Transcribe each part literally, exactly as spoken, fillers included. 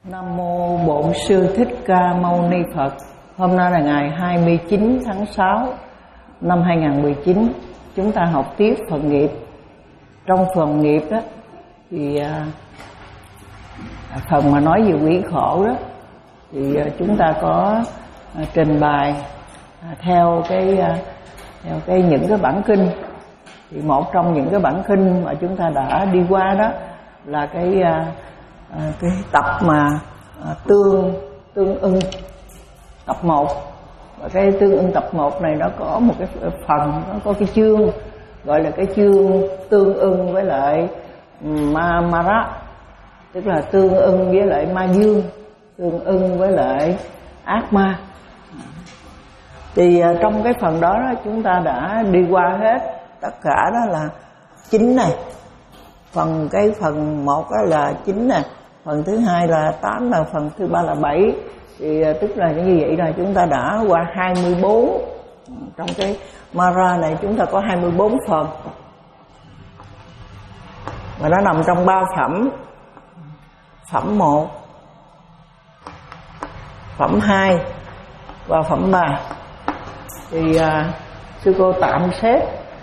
Nam mô Bổn Sư Thích Ca Mâu Ni Phật. Hôm nay là ngày hai mươi chín tháng sáu năm hai nghìn không trăm mười chín. Chúng ta học tiếp phần nghiệp. Trong phần nghiệp đó thì à, phần mà nói về quỷ khổ đó thì à, chúng ta có à, trình bày à, theo cái à, theo cái những cái bản kinh. Thì một trong những cái bản kinh mà chúng ta đã đi qua đó là cái à, À, cái tập mà à, tương tương ưng tập một. Và cái tương ưng tập một này nó có một cái phần, nó có cái chương gọi là cái chương tương ưng với lại ma mara, tức là tương ưng với lại ma dương, tương ưng với lại ác ma. Thì à, trong cái phần đó, đó chúng ta đã đi qua hết tất cả đó là chín này. Phần cái phần một đó là chín nè, phần thứ hai là tám, là phần thứ ba là bảy. Thì tức là như vậy là chúng ta đã qua hai mươi bốn. Trong cái Mara này chúng ta có hai mươi bốn phần. Và nó nằm trong ba phẩm. Phẩm một, phẩm hai và phẩm ba. Thì à, sư cô tạm xếp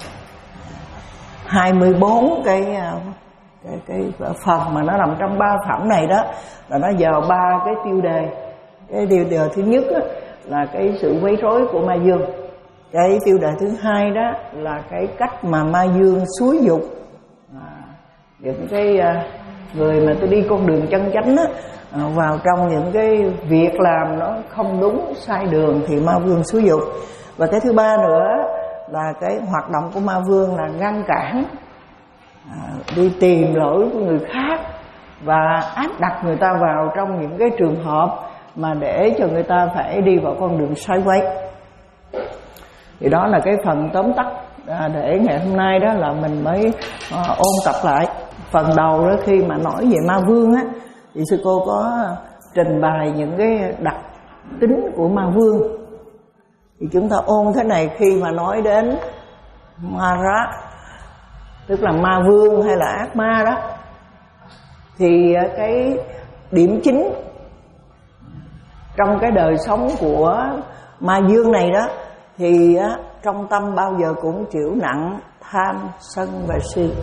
hai mươi bốn cái cái cái phần mà nó nằm trong ba phẩm này đó là nó vào ba cái tiêu đề. Cái tiêu đề thứ nhất đó là cái sự quấy rối của ma dương. Cái tiêu đề thứ hai đó là cái cách mà ma dương xúi dục à, những cái à, người mà tôi đi con đường chân chánh đó, à, vào trong những cái việc làm nó không đúng sai đường thì ma vương xúi dục. Và cái thứ ba nữa là cái hoạt động của ma vương là ngăn cản, à, đi tìm lỗi của người khác và áp đặt người ta vào trong những cái trường hợp mà để cho người ta phải đi vào con đường sai quay. Thì đó là cái phần tóm tắt, à, để ngày hôm nay đó là mình mới à, ôn tập lại. Phần đầu đó khi mà nói về ma vương á thì sư cô có trình bày những cái đặc tính của ma vương. Thì chúng ta ôn thế này, khi mà nói đến Mara, tức là ma vương hay là ác ma đó, thì cái điểm chính trong cái đời sống của ma dương này đó thì trong tâm bao giờ cũng chịu nặng tham, sân và si.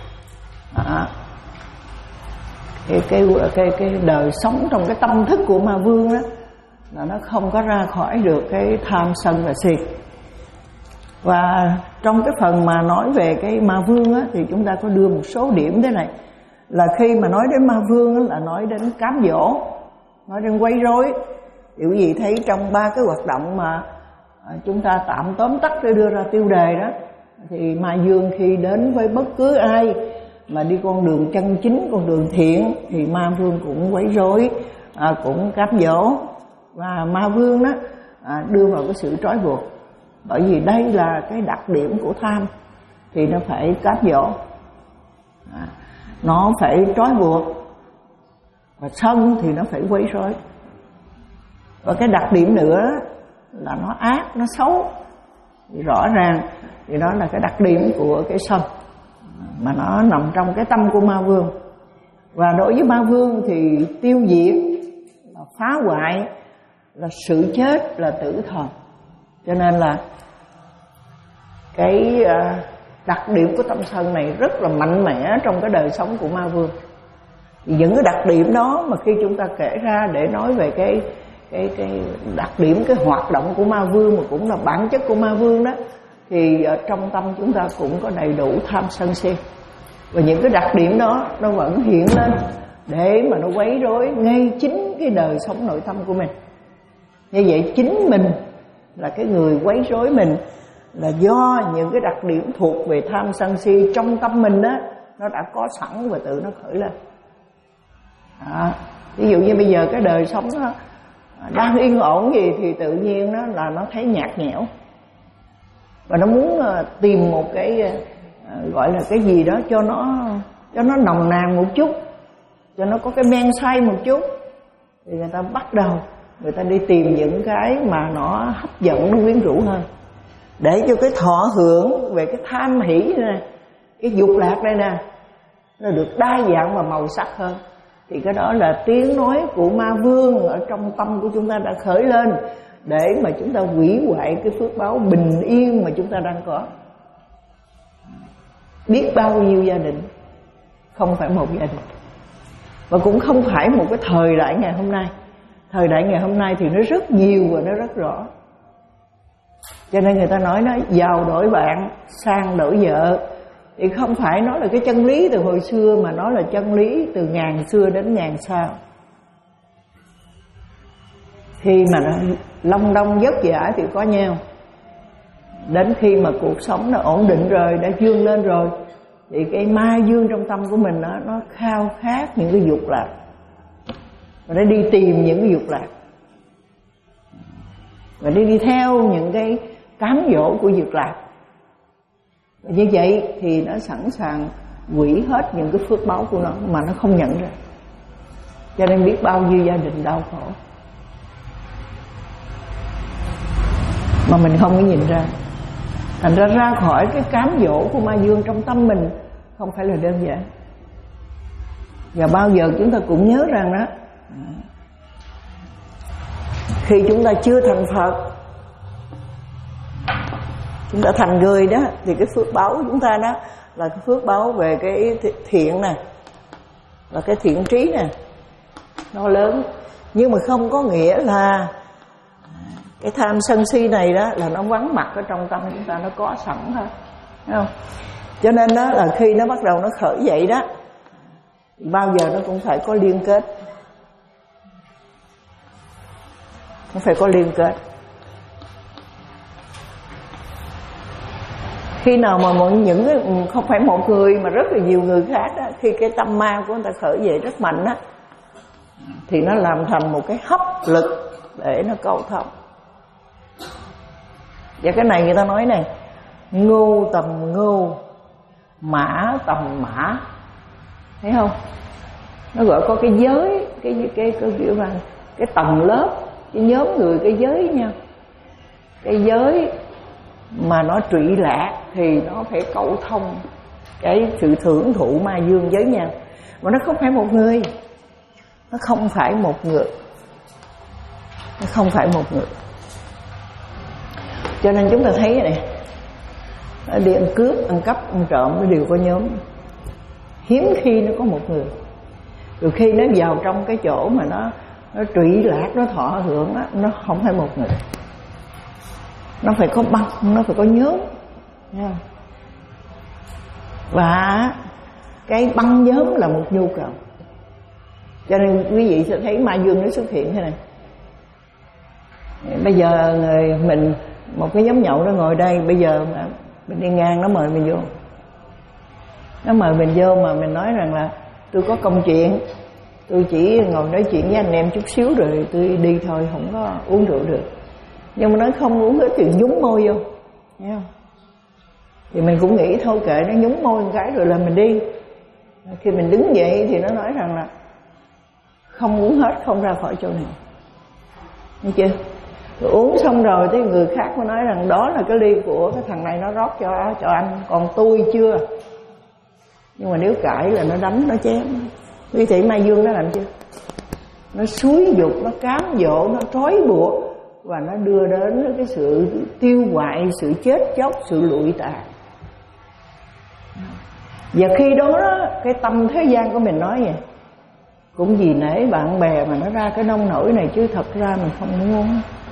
À, cái, cái, cái, cái đời sống trong cái tâm thức của ma vương đó là nó không có ra khỏi được cái tham, sân và si. Và trong cái phần mà nói về cái ma vương á, thì chúng ta có đưa một số điểm thế này. Là khi mà nói đến ma vương á, là nói đến cám dỗ, nói đến quấy rối. Thì quý vị thấy trong ba cái hoạt động mà chúng ta tạm tóm tắt để đưa ra tiêu đề đó, thì ma dương khi đến với bất cứ ai mà đi con đường chân chính, con đường thiện, thì ma vương cũng quấy rối, à, cũng cám dỗ. Và ma vương đó à, đưa vào cái sự trói buộc. Bởi vì đây là cái đặc điểm của tham, thì nó phải cám dỗ, à, nó phải trói buộc. Và sân thì nó phải quấy rối. Và cái đặc điểm nữa là nó ác, nó xấu. Thì rõ ràng thì đó là cái đặc điểm của cái sân, mà nó nằm trong cái tâm của ma vương. Và đối với ma vương thì tiêu diệt, là phá hoại, là sự chết, là tử thần. Cho nên là cái đặc điểm của tâm sân này rất là mạnh mẽ trong cái đời sống của ma vương. Thì những cái đặc điểm đó mà khi chúng ta kể ra để nói về cái cái cái đặc điểm, cái hoạt động của ma vương, mà cũng là bản chất của ma vương đó, thì ở trong tâm chúng ta cũng có đầy đủ tham, sân, si. Và những cái đặc điểm đó nó vẫn hiện lên để mà nó quấy rối ngay chính cái đời sống nội tâm của mình. Như vậy chính mình là cái người quấy rối mình, là do những cái đặc điểm thuộc về tham, sân, si trong tâm mình đó, nó đã có sẵn và tự nó khởi lên. À, ví dụ như bây giờ cái đời sống đó đang yên ổn gì thì tự nhiên đó là nó thấy nhạt nhẽo, và nó muốn tìm một cái gọi là cái gì đó cho nó cho nó nồng nàn một chút, cho nó có cái men say một chút. Thì người ta bắt đầu người ta đi tìm những cái mà nó hấp dẫn, nó quyến rũ hơn, để cho cái thọ hưởng về cái tham hỷ này, cái dục lạc đây nè, nó được đa dạng và màu sắc hơn. thì cái đó là tiếng nói của ma vương ở trong tâm của chúng ta đã khởi lên để mà chúng ta hủy hoại cái phước báo bình yên mà chúng ta đang có. Biết bao nhiêu gia đình, không phải một gia đình, và cũng không phải một cái thời đại ngày hôm nay. Thời đại ngày hôm nay thì nó rất nhiều và nó rất rõ. Cho nên người ta nói nó giàu đổi bạn, sang đổi vợ, thì không phải nó là cái chân lý từ hồi xưa, mà nó là chân lý từ ngàn xưa đến ngàn sau. Khi mà nó long đong vất vả thì có nhau, đến khi mà cuộc sống nó ổn định rồi, đã vươn lên rồi, thì cái ma dương trong tâm của mình đó, nó khao khát những cái dục lạc, và nó đi tìm những cái dục lạc, và đi đi theo những cái cám dỗ của dục lạc. Và như vậy thì nó sẵn sàng hủy hết những cái phước báo của nó mà nó không nhận ra. Cho nên biết bao nhiêu gia đình đau khổ mà mình không có nhìn ra. Thành ra ra khỏi cái cám dỗ của ma dương trong tâm mình không phải là đơn giản. Và bao giờ chúng ta cũng nhớ rằng đó, khi chúng ta chưa thành Phật, chúng ta thành người đó, thì cái phước báo của chúng ta đó là cái phước báo về cái thiện nè, và cái thiện trí nè, nó lớn. Nhưng mà không có nghĩa là cái tham sân si này đó là nó vắng mặt ở trong tâm chúng ta, nó có sẵn thôi, thấy không? Cho nên đó là khi nó bắt đầu nó khởi dậy đó, bao giờ nó cũng phải có liên kết, nó phải có liên kết. Khi nào mà mọi những cái, không phải một người mà rất là nhiều người khác đó, khi cái tâm ma của người ta khởi dậy rất mạnh đó, thì nó làm thành một cái hấp lực để nó câu thông. Và cái này người ta nói này, ngô tầm ngô, mã tầm mã, thấy không? Nó gọi có cái giới, cái cái cái kiểu là cái tầng lớp, cái nhóm người, cái giới nha. Cái giới mà nó trụy lạc thì nó phải câu thông cái sự thưởng thụ ma dương với nhau. Mà nó không phải một người, nó không phải một người, nó không phải một người. Cho nên chúng ta thấy này, đi ăn cướp, ăn cắp, ăn trộm nó đều có nhóm. Hiếm khi nó có một người. Rồi khi nó vào trong cái chỗ mà nó nó trụy lạc, nó thọ hưởng á, nó không phải một người, nó phải có băng, nó phải có nhóm, thấy không? Và cái băng nhóm là một nhu cầu. Cho nên quý vị sẽ thấy ma dương nó xuất hiện thế này. Bây giờ người mình một cái nhóm nhậu nó ngồi đây, bây giờ mà mình đi ngang nó mời mình vô, nó mời mình vô mà mình nói rằng là tôi có công chuyện, tôi chỉ ngồi nói chuyện với anh em chút xíu rồi tôi đi thôi, không có uống rượu được. Nhưng mà nói không uống hết thì nhúng môi vô, thấy không? Thì mình cũng nghĩ thôi kệ nó, nhúng môi một cái rồi là mình đi. Khi mình đứng dậy thì nó nói rằng là không uống hết, không ra khỏi chỗ này, thấy chưa? Rồi uống xong rồi thì người khác mới nói rằng đó là cái ly của cái thằng này nó rót cho cho anh, còn tôi chưa. Nhưng mà nếu cãi là nó đánh, nó chém. Quý thị ma dương nó làm chưa? Nó xúi dục, nó cám dỗ, nó trói buộc, và nó đưa đến cái sự tiêu hoại, sự chết chóc, sự lụi tàn. Và khi đó, đó cái tâm thế gian của mình nói vậy, cũng vì nể bạn bè mà nó ra cái nông nổi này, chứ thật ra mình không muốn.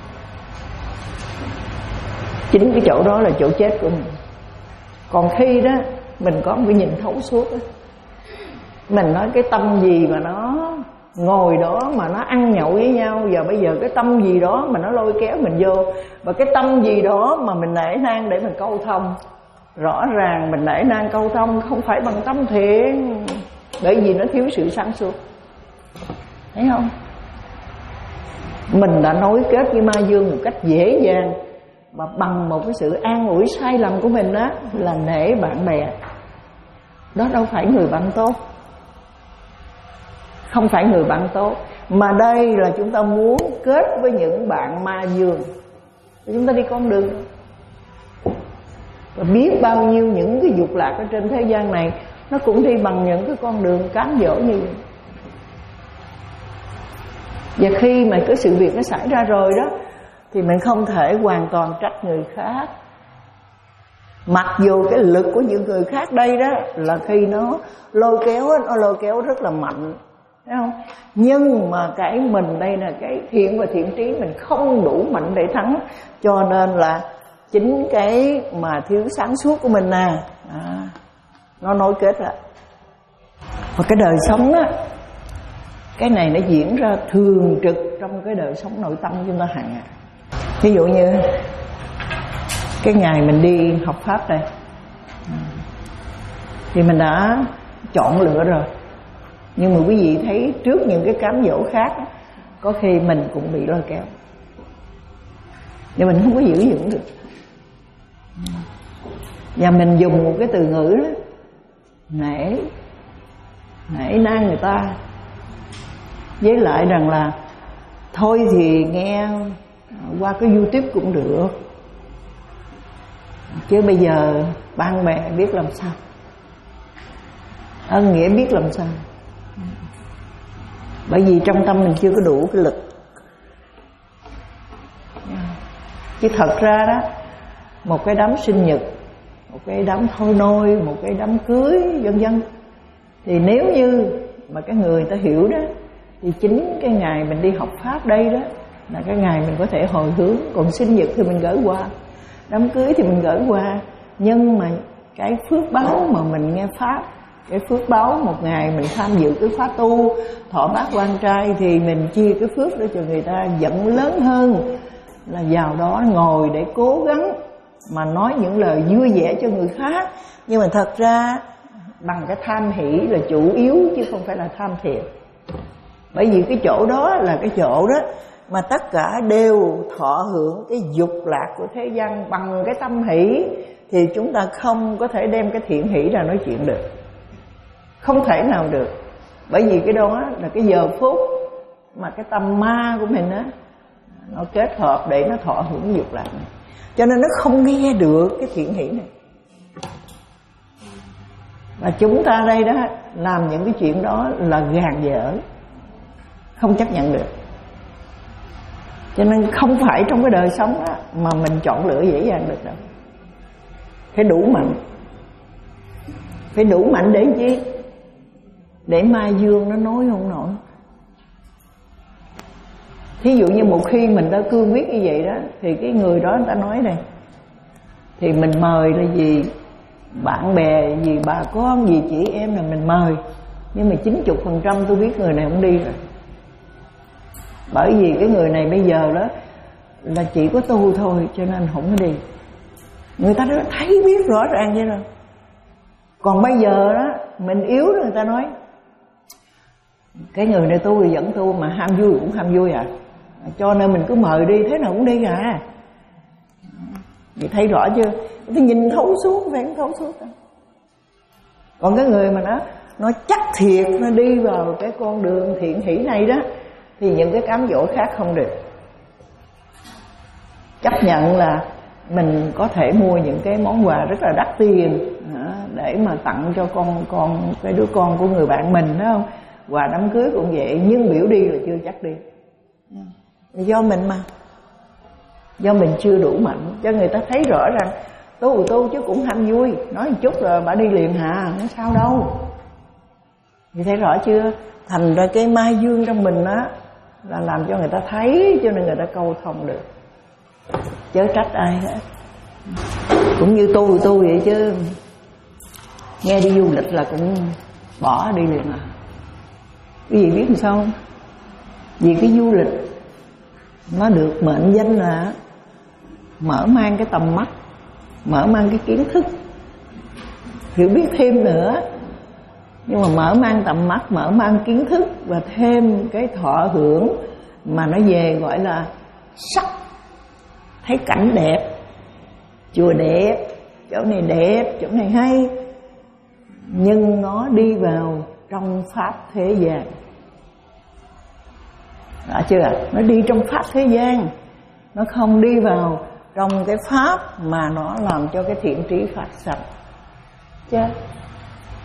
Chính cái chỗ đó là chỗ chết của mình. Còn khi đó mình có một cái nhìn thấu suốt đó, mình nói cái tâm gì mà nó ngồi đó mà nó ăn nhậu với nhau, và bây giờ cái tâm gì đó mà nó lôi kéo mình vô, và cái tâm gì đó mà mình nể nang để mình câu thông. Rõ ràng mình nể nang câu thông không phải bằng tâm thiện, bởi vì nó thiếu sự sáng suốt, thấy không? Mình đã nối kết với ma dương một cách dễ dàng, mà bằng một cái sự an ủi sai lầm của mình đó là nể bạn bè. Đó đâu phải người bạn tốt, không phải người bạn tốt, mà đây là chúng ta muốn kết với những bạn ma dương. Chúng ta đi con đường, và biết bao nhiêu những cái dục lạc ở trên thế gian này, nó cũng đi bằng những cái con đường cám dỗ như vậy. Và khi mà cái sự việc nó xảy ra rồi đó thì mình không thể hoàn toàn trách người khác. Mặc dù cái lực của những người khác đây đó là khi nó lôi kéo, nó lôi kéo rất là mạnh, thấy không? Nhưng mà cái mình đây là cái thiện và thiện trí mình không đủ mạnh để thắng. Cho nên là chính cái mà thiếu sáng suốt của mình nè, à, nó nối kết lại. Và cái đời sống á, cái này nó diễn ra thường trực trong cái đời sống nội tâm của chúng ta hàng ngày. Ví dụ như cái ngày mình đi học Pháp đây thì mình đã chọn lựa rồi. Nhưng mà quý vị thấy trước những cái cám dỗ khác, có khi mình cũng bị lôi kéo, nhưng mình không có giữ vững được. Và mình dùng một cái từ ngữ đó, nể nể nang người ta, với lại rằng là thôi thì nghe qua cái YouTube cũng được, chứ bây giờ bạn bè biết làm sao, ân nghĩa biết làm sao. Bởi vì trong tâm mình chưa có đủ cái lực. Chứ thật ra đó, một cái đám sinh nhật, một cái đám thôi nôi, một cái đám cưới vân vân, thì nếu như mà cái người ta hiểu đó, thì chính cái ngày mình đi học Pháp đây đó là cái ngày mình có thể hồi hướng. Còn sinh nhật thì mình gửi qua, đám cưới thì mình gửi qua. Nhưng mà cái phước báo mà mình nghe Pháp, cái phước báo một ngày mình tham dự cái khóa tu thọ bát quan trai, thì mình chia cái phước đó cho người ta dẫn lớn hơn là vào đó ngồi để cố gắng mà nói những lời vui vẻ cho người khác. Nhưng mà thật ra bằng cái tham hỷ là chủ yếu, chứ không phải là tham thiện. Bởi vì cái chỗ đó là cái chỗ đó mà tất cả đều thọ hưởng cái dục lạc của thế gian bằng cái tâm hỷ, thì chúng ta không có thể đem cái thiện hỷ ra nói chuyện được, không thể nào được. Bởi vì cái đó là cái giờ phút mà cái tâm ma của mình á, nó kết hợp để nó thọ hưởng dục lạc này, cho nên nó không nghe được cái thiện hỷ này. Và chúng ta đây đó làm những cái chuyện đó là gàn dở, không chấp nhận được. Cho nên không phải trong cái đời sống đó mà mình chọn lựa dễ dàng được đâu. Phải đủ mạnh. Phải đủ mạnh để chi? Để ma dương nó nói không nổi. Thí dụ như một khi mình đã cương quyết như vậy đó, thì cái người đó người ta nói này, thì mình mời là gì? Bạn bè, gì bà con, gì chị em là mình mời. Nhưng mà chín mươi phần trăm tôi biết người này không đi rồi. Bởi vì cái người này bây giờ đó là chỉ có tu thôi, cho nên không có đi. Người ta đã thấy biết rõ ràng vậy rồi. Còn bây giờ đó mình yếu đó, người ta nói cái người này tu thì vẫn tu, mà ham vui cũng ham vui à, cho nên mình cứ mời đi, thế nào cũng đi à. Vậy thấy rõ chưa? Thì nhìn thấu suốt, phải không thấu suốt đâu. Còn cái người mà nó nó chắc thiệt, nó đi vào cái con đường thiện hỷ này đó, thì những cái cám dỗ khác không được. Chấp nhận là mình có thể mua những cái món quà rất là đắt tiền để mà tặng cho con con cái đứa con của người bạn mình, đó không? Quà đám cưới cũng vậy, nhưng biểu đi là chưa chắc đi. Do mình mà, do mình chưa đủ mạnh, cho người ta thấy rõ rằng tu tu chứ cũng ham vui, nói một chút rồi bà đi liền hả, nói sao đâu. Thì thấy rõ chưa? Thành ra cái ma dương trong mình á là làm cho người ta thấy, cho nên người ta câu thông được. Chớ trách ai hết. Cũng như tu tu vậy chứ, nghe đi du lịch là cũng bỏ đi liền à. Cái gì biết làm sao không? Vì cái du lịch nó được mệnh danh là mở mang cái tầm mắt, mở mang cái kiến thức, hiểu biết thêm nữa. Nhưng mà mở mang tầm mắt, mở mang kiến thức và thêm cái thọ hưởng mà nó về gọi là sắc. Thấy cảnh đẹp, chùa đẹp, chỗ này đẹp, chỗ này hay, nhưng nó đi vào trong pháp thế gian. Đã chưa ạ? Nó đi trong pháp thế gian, nó không đi vào trong cái pháp mà nó làm cho cái thiện trí phát sạch. Chứ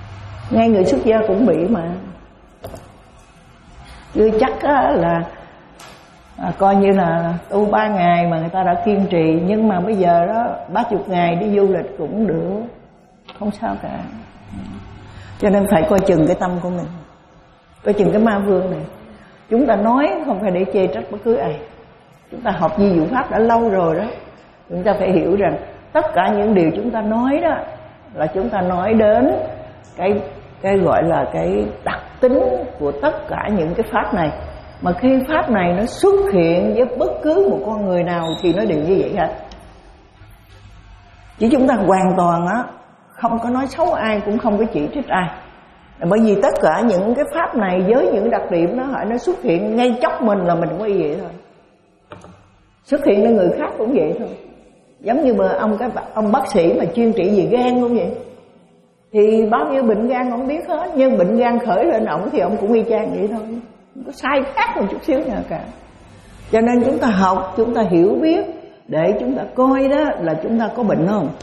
ngay người xuất gia cũng bị mà. Chưa chắc là à, coi như là tu ba ngày mà người ta đã kiên trì, nhưng mà bây giờ đó ba chục ngày đi du lịch cũng được, không sao cả. Cho nên phải coi chừng cái tâm của mình, coi chừng cái ma vương này. Chúng ta nói không phải để chê trách bất cứ ai. Chúng ta học di dụ pháp đã lâu rồi đó, chúng ta phải hiểu rằng tất cả những điều chúng ta nói đó là chúng ta nói đến cái cái gọi là cái đặc tính của tất cả những cái pháp này. Mà khi pháp này nó xuất hiện với bất cứ một con người nào thì nó đều như vậy hết. Chỉ chúng ta hoàn toàn á không có nói xấu ai, cũng không có chỉ trích ai. Bởi vì tất cả những cái pháp này với những đặc điểm đó nó xuất hiện ngay chốc mình là mình cũng y vậy thôi. Xuất hiện lên người khác cũng vậy thôi. Giống như mà ông cái ông bác sĩ mà chuyên trị về gan cũng vậy, thì bao nhiêu bệnh gan ông biết hết, nhưng bệnh gan khởi lên ổng thì ông cũng y chang vậy thôi, không có sai khác một chút xíu nào cả. Cho nên chúng ta học, chúng ta hiểu biết để chúng ta coi đó là chúng ta có bệnh không.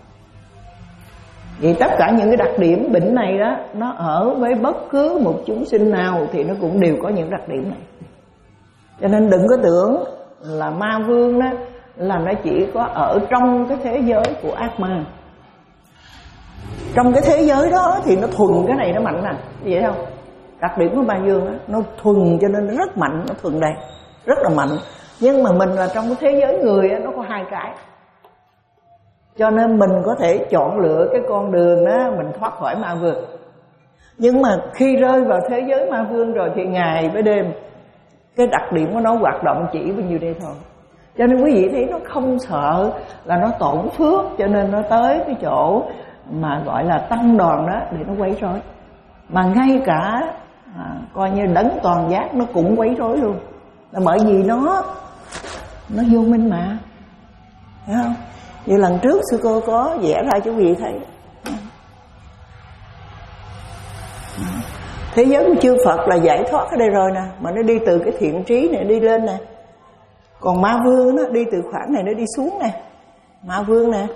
Vì tất cả những cái đặc điểm bệnh này đó, nó ở với bất cứ một chúng sinh nào thì nó cũng đều có những đặc điểm này. Cho nên đừng có tưởng là ma vương đó là nó chỉ có ở trong cái thế giới của ác ma. Trong cái thế giới đó thì nó thuần cái này nó mạnh nè, vậy không? Đặc điểm của ma vương đó, nó thuần cho nên nó rất mạnh, nó thuần đây, rất là mạnh. Nhưng mà mình là trong cái thế giới người đó, nó có hai cái. Cho nên mình có thể chọn lựa cái con đường đó mình thoát khỏi ma vương. Nhưng mà khi rơi vào thế giới ma vương rồi thì ngày với đêm cái đặc điểm của nó hoạt động chỉ bao nhiêu đây thôi. Cho nên quý vị thấy nó không sợ là nó tổn phước, cho nên nó tới cái chỗ mà gọi là tăng đoàn đó để nó quấy rối. Mà ngay cả à, coi như đấng toàn giác nó cũng quấy rối luôn. Là bởi vì nó nó vô minh mà, thấy không? Như lần trước sư cô có vẽ ra cho quý vị thấy. Thế giới của chư Phật là giải thoát ở đây rồi nè, mà nó đi từ cái thiện trí này đi lên nè. Còn ma vương nó đi từ khoảng này nó đi xuống nè. Ma vương nè.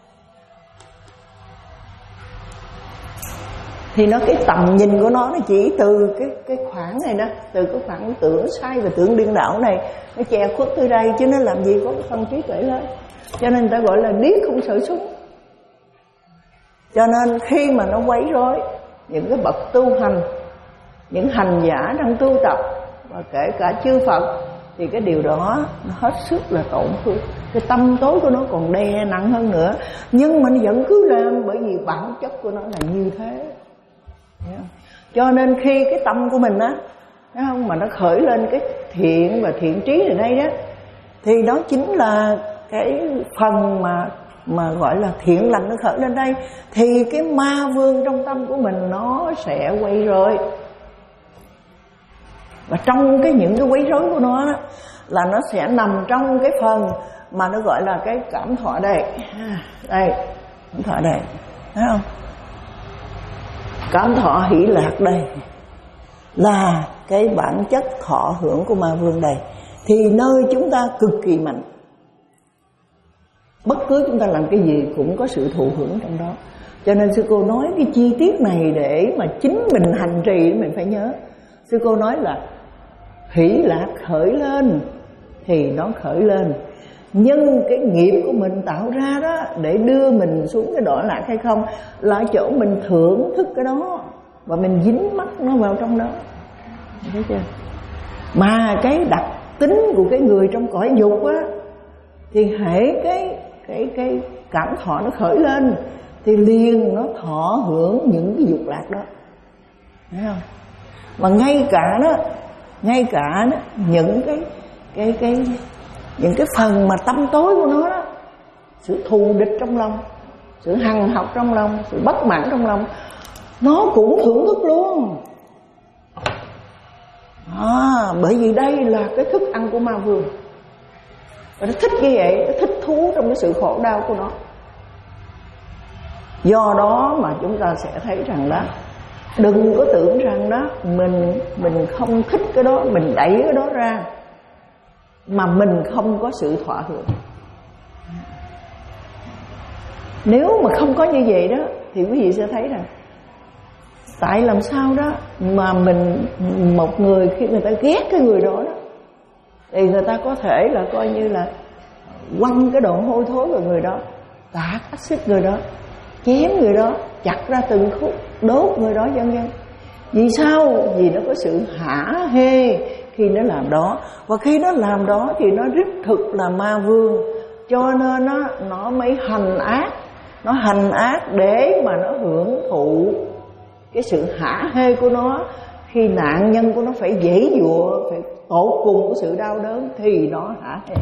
Thì nó cái tầm nhìn của nó nó chỉ từ cái cái khoảng này nè, từ cái khoảng tưởng sai và tưởng điên đảo này nó che khuất tới đây, chứ nó làm gì có cái phân trí tuệ lên. Cho nên người ta gọi là điếc không sợ súng. Cho nên khi mà nó quấy rối những cái bậc tu hành, những hành giả đang tu tập và kể cả chư Phật, thì cái điều đó nó hết sức là tổn thương. Cái tâm tối của nó còn đè nặng hơn nữa, nhưng mà nó vẫn cứ làm, bởi vì bản chất của nó là như thế. Cho nên khi cái tâm của mình á, thấy không, mà nó khởi lên cái thiện và thiện trí ở đây đó, thì đó chính là cái phần mà mà gọi là thiện lành nó khởi lên đây, thì cái ma vương trong tâm của mình nó sẽ quay rối. Và trong cái những cái quấy rối của nó đó, là nó sẽ nằm trong cái phần mà nó gọi là cái cảm thọ đây. Đây, cảm thọ đây, thấy không? Cảm thọ hỷ lạc đây là cái bản chất thọ hưởng của ma vương đây. Thì nơi chúng ta cực kỳ mạnh, bất cứ chúng ta làm cái gì cũng có sự thụ hưởng trong đó. Cho nên sư cô nói cái chi tiết này để mà chính mình hành trì mình phải nhớ. Sư cô nói là hỷ lạc khởi lên thì nó khởi lên, nhưng cái nghiệp của mình tạo ra đó để đưa mình xuống cái đọa lạc hay không là chỗ mình thưởng thức cái đó và mình dính mắt nó vào trong đó, thấy chưa? Mà cái đặc tính của cái người trong cõi dục á, thì hễ cái cái cái cảm thọ nó khởi lên thì liền nó thọ hưởng những cái dục lạc đó, thấy không? Mà ngay cả đó, ngay cả đó, những cái cái cái những cái phần mà tâm tối của nó đó, sự thù địch trong lòng, sự hằn học trong lòng, sự bất mãn trong lòng, nó cũng thưởng thức luôn. À, bởi vì đây là cái thức ăn của ma vương, và nó thích như vậy, nó thích thú trong cái sự khổ đau của nó. Do đó mà chúng ta sẽ thấy rằng đó, đừng có tưởng rằng đó mình mình không thích cái đó, mình đẩy cái đó ra mà mình không có sự thọ hưởng. Nếu mà không có như vậy đó thì quý vị sẽ thấy rằng tại làm sao đó mà mình, một người khi người ta ghét cái người đó đó, thì người ta có thể là coi như là quăng cái đồ hôi thối vào người đó, tạt axit người đó, chém người đó, chặt ra từng khúc, đốt người đó, vân vân. Vì sao? Vì nó có sự hả hê khi nó làm đó, và khi nó làm đó thì nó đích thực là ma vương, cho nên nó nó mới hành ác, nó hành ác để mà nó hưởng thụ cái sự hả hê của nó. Khi nạn nhân của nó phải giãy giụa, phải tột cùng của sự đau đớn thì nó hả hê.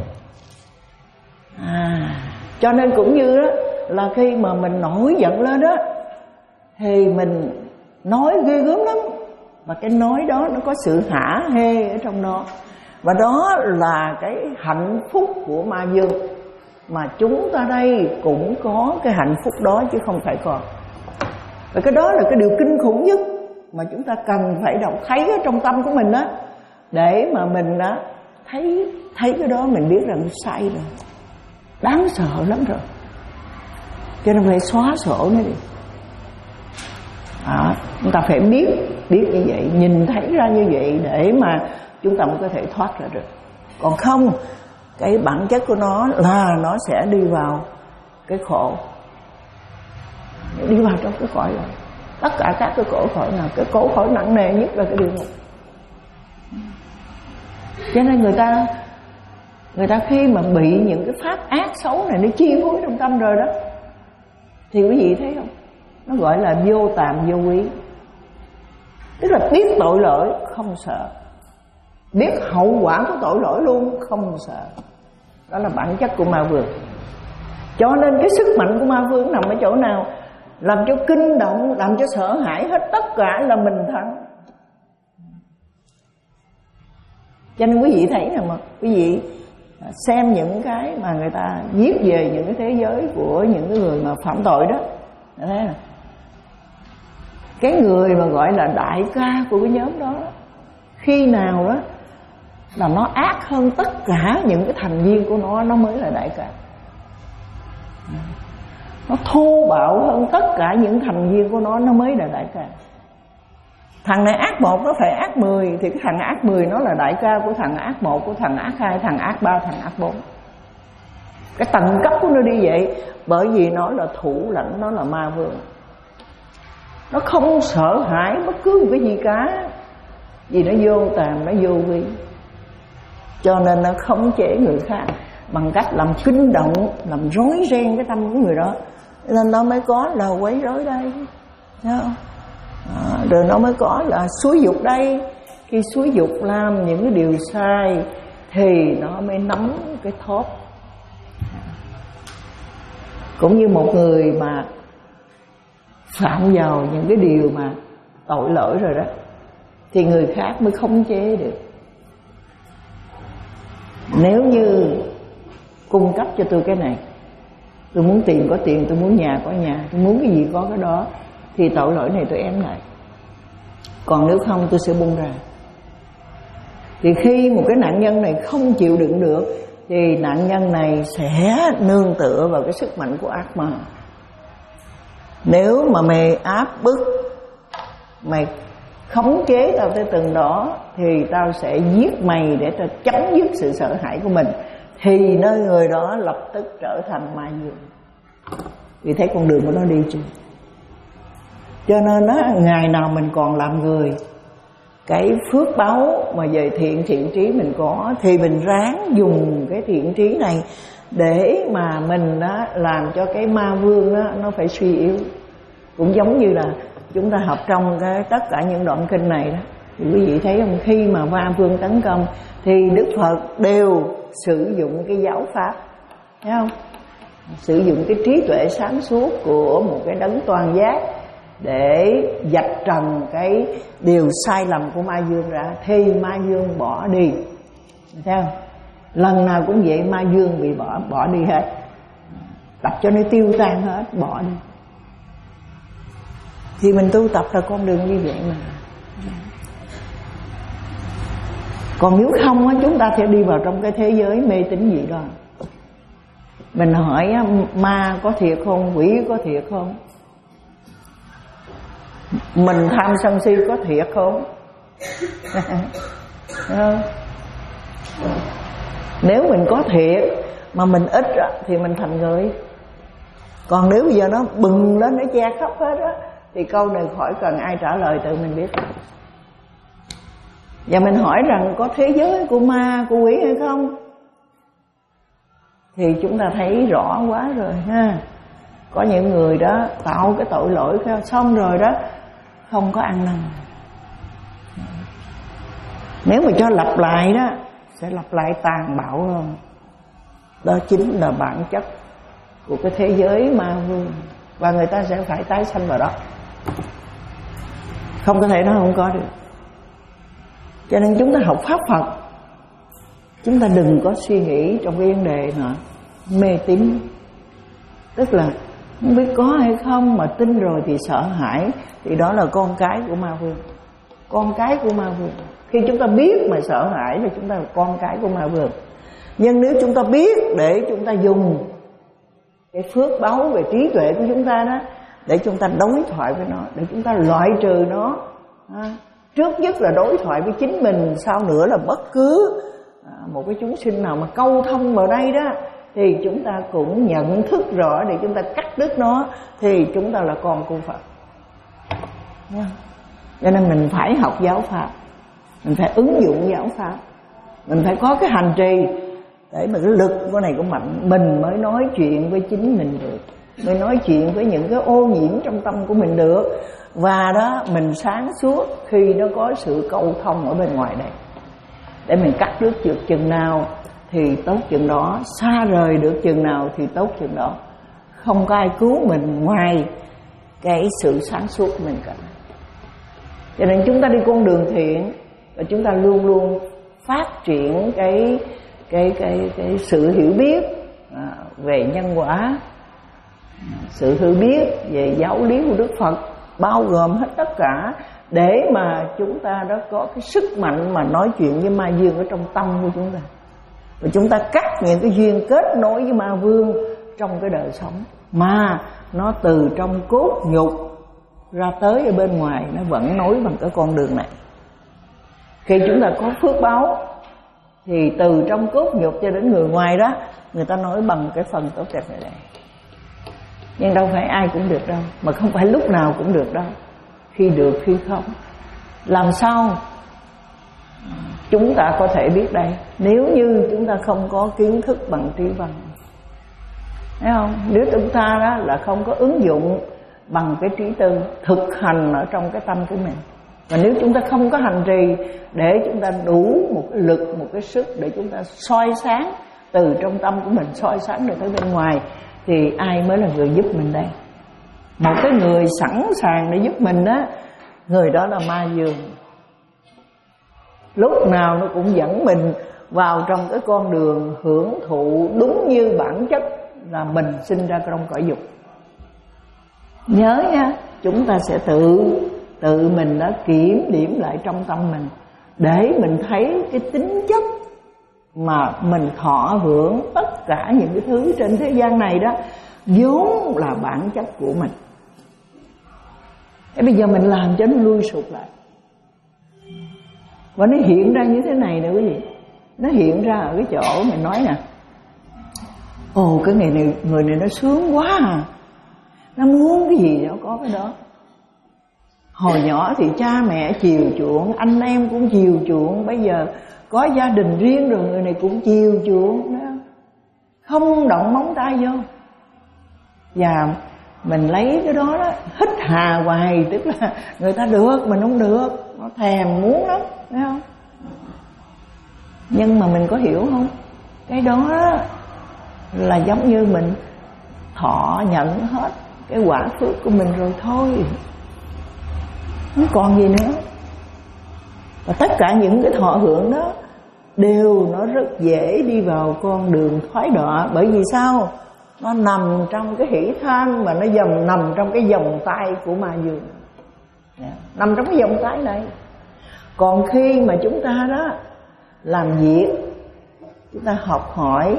À, cho nên cũng như đó là khi mà mình nổi giận lên đó thì mình nói ghê gớm lắm, và cái nói đó nó có sự hả hê ở trong đó, và đó là cái hạnh phúc của ma vương. Mà chúng ta đây cũng có cái hạnh phúc đó chứ không phải còn. Và cái đó là cái điều kinh khủng nhất mà chúng ta cần phải đọc thấy ở trong tâm của mình đó, để mà mình đó thấy thấy cái đó mình biết rằng sai rồi, đáng sợ lắm rồi, cho nên phải xóa sổ nó đi. À, chúng ta phải biết biết như vậy, nhìn thấy ra như vậy để mà chúng ta mới có thể thoát ra được. Còn không, cái bản chất của nó là nó sẽ đi vào cái khổ, đi vào trong cái cõi rồi. Tất cả các cái khổ khổ nào, cái khổ khổ nặng nề nhất là cái địa ngục. Cho nên người ta người ta khi mà bị những cái pháp ác xấu này nó chi phối trong tâm rồi đó, thì quý vị thấy không, nó gọi là vô tàm vô quý. Tức là biết tội lỗi không sợ, biết hậu quả của tội lỗi luôn không sợ. Đó là bản chất của ma vương. Cho nên cái sức mạnh của ma vương nằm ở chỗ nào? Làm cho kinh động, làm cho sợ hãi hết, tất cả là mình thắng. Cho nên quý vị thấy rằng mà quý vị xem những cái mà người ta viết về những cái thế giới của những cái người mà phạm tội đó, thấy không? Cái người mà gọi là đại ca của cái nhóm đó, khi nào đó là nó ác hơn tất cả những cái thành viên của nó, nó mới là đại ca. Nó thô bạo hơn tất cả những thành viên của nó, nó mới là đại ca. Thằng này ác một nó phải ác mười, thì cái thằng ác mười nó là đại ca của thằng ác một, của thằng ác hai, thằng ác ba, thằng ác bốn. Cái tầng cấp của nó đi vậy, bởi vì nó là thủ lãnh, nó là ma vương. Nó không sợ hãi bất cứ một cái gì cả, vì nó vô tàm, nó vô vi. Cho nên nó khống chế người khác bằng cách làm kinh động, làm rối ren cái tâm của người đó. Nên nó mới có là quấy rối đây, thấy không? À, rồi nó mới có là xúi dục đây. Khi xúi dục làm những cái điều sai thì nó mới nắm cái thóp. Cũng như một người mà phạm vào những cái điều mà tội lỗi rồi đó, thì người khác mới khống chế được. Nếu như cung cấp cho tôi cái này, tôi muốn tiền có tiền, tôi muốn nhà có nhà, tôi muốn cái gì có cái đó, thì tội lỗi này tôi ém lại. Còn nếu không tôi sẽ buông ra. Thì khi một cái nạn nhân này không chịu đựng được, thì nạn nhân này sẽ nương tựa vào cái sức mạnh của ác ma. Nếu mà mày áp bức, mày khống chế tao tới từng đó, thì tao sẽ giết mày để tao chấm dứt sự sợ hãi của mình. Thì nơi người đó lập tức trở thành ma vương. Vì thấy con đường của nó đi chưa? Cho nên đó, ngày nào mình còn làm người, cái phước báu mà về thiện thiện trí mình có, thì mình ráng dùng cái thiện trí này để mà mình đó làm cho cái ma vương đó nó phải suy yếu. Cũng giống như là chúng ta học trong cái tất cả những đoạn kinh này đó, thì quý vị thấy không, khi mà ma vương tấn công thì Đức Phật đều sử dụng cái giáo pháp, thấy không? Sử dụng cái trí tuệ sáng suốt của một cái đấng toàn giác để vạch trần cái điều sai lầm của ma vương ra, thì ma vương bỏ đi, thấy không? Lần nào cũng vậy, ma vương bị bỏ bỏ đi hết, tập cho nó tiêu tan hết, bỏ đi. Thì mình tu tập là con đường như vậy mà. Còn nếu không á, chúng ta sẽ đi vào trong cái thế giới mê tín dị đoan. Mình hỏi á, ma có thiệt không, quỷ có thiệt không, mình tham sân si có thiệt không? Không. Nếu mình có thiệt mà mình ít á, thì mình thành người. Còn nếu bây giờ nó bừng lên, nó che khắp hết á, thì câu này khỏi cần ai trả lời, tự mình biết. Và mình hỏi rằng có thế giới của ma, của quỷ hay không? Thì chúng ta thấy rõ quá rồi ha. Có những người đó tạo cái tội lỗi xong rồi đó, không có ăn năn. Nếu mà cho lặp lại đó, sẽ lặp lại tàn bạo hơn. Đó chính là bản chất của cái thế giới ma vương. Và người ta sẽ phải tái sanh vào đó. Không có thể nó không có được. Cho nên chúng ta học pháp Phật, chúng ta đừng có suy nghĩ trong cái vấn đề mà mê tín. Tức là không biết có hay không, mà tin rồi thì sợ hãi, thì đó là con cái của ma vương. Con cái của ma vương. Khi chúng ta biết mà sợ hãi là chúng ta là con cái của ma vương. Nhưng nếu chúng ta biết để chúng ta dùng cái phước báu về trí tuệ của chúng ta đó, để chúng ta đối thoại với nó, để chúng ta loại trừ nó. À, trước nhất là đối thoại với chính mình, sau nữa là bất cứ à, một cái chúng sinh nào mà câu thông vào đây đó, thì chúng ta cũng nhận thức rõ để chúng ta cắt đứt nó, thì chúng ta là con của Phật. Yeah. Cho nên mình phải học giáo pháp, mình phải ứng dụng giáo pháp, mình phải có cái hành trì để mà cái lực của này của mạnh, mình mới nói chuyện với chính mình được, mới nói chuyện với những cái ô nhiễm trong tâm của mình được. Và đó mình sáng suốt khi nó có sự câu thông ở bên ngoài đây, để mình cắt đứt được chừng nào thì tốt chừng đó, xa rời được chừng nào thì tốt chừng đó. Không có ai cứu mình ngoài cái sự sáng suốt của mình cả. Cho nên chúng ta đi con đường thiện, và chúng ta luôn luôn phát triển cái cái cái cái sự hiểu biết à, về nhân quả, sự hiểu biết về giáo lý của Đức Phật, bao gồm hết tất cả, để mà chúng ta đó có cái sức mạnh mà nói chuyện với ma dương ở trong tâm của chúng ta. Và chúng ta cắt những cái duyên kết nối với ma vương trong cái đời sống, mà nó từ trong cốt nhục ra tới ở bên ngoài, nó vẫn nối bằng cái con đường này. Khi chúng ta có phước báo thì từ trong cốt nhục cho đến người ngoài đó, người ta nói bằng cái phần tốt đẹp này đây. Nhưng đâu phải ai cũng được đâu, mà không phải lúc nào cũng được đâu. Khi được khi không. Làm sao chúng ta có thể biết đây, nếu như chúng ta không có kiến thức bằng trí văn? Thấy không? Nếu chúng ta đó là không có ứng dụng bằng cái trí tư, thực hành ở trong cái tâm của mình. Và nếu chúng ta không có hành trì để chúng ta đủ một cái lực, một cái sức để chúng ta soi sáng từ trong tâm của mình, soi sáng được tới bên ngoài, thì ai mới là người giúp mình đây? Một cái người sẵn sàng để giúp mình đó, người đó là ma dương. Lúc nào nó cũng dẫn mình vào trong cái con đường hưởng thụ đúng như bản chất là mình sinh ra trong cõi dục. Nhớ nha, chúng ta sẽ tự tự mình đã kiểm điểm lại trong tâm mình, để mình thấy cái tính chất mà mình thọ hưởng tất cả những cái thứ trên thế gian này đó vốn là bản chất của mình. Thế bây giờ mình làm cho nó lui sụp lại, và nó hiện ra như thế này nè quý vị. Nó hiện ra ở cái chỗ mình nói nè, ồ cái người này, người này nó sướng quá à, nó muốn cái gì nó có cái đó. Hồi nhỏ thì cha mẹ chiều chuộng, anh em cũng chiều chuộng, bây giờ có gia đình riêng rồi người này cũng chiều chuộng đó. Không động móng tay vô. Và mình lấy cái đó đó hít hà hoài, tức là người ta được mình không được, nó thèm muốn lắm, thấy không? Nhưng mà mình có hiểu không? Cái đó, đó là giống như mình thọ nhận hết cái quả phước của mình rồi thôi, không còn gì nữa. Và tất cả những cái thọ hưởng đó đều nó rất dễ đi vào con đường thoái đọa. Bởi vì sao? Nó nằm trong cái hỷ than, mà nó dầm nằm trong cái vòng tay của ma dương, nằm trong cái vòng tay này. Còn khi mà chúng ta đó làm việc, chúng ta học hỏi,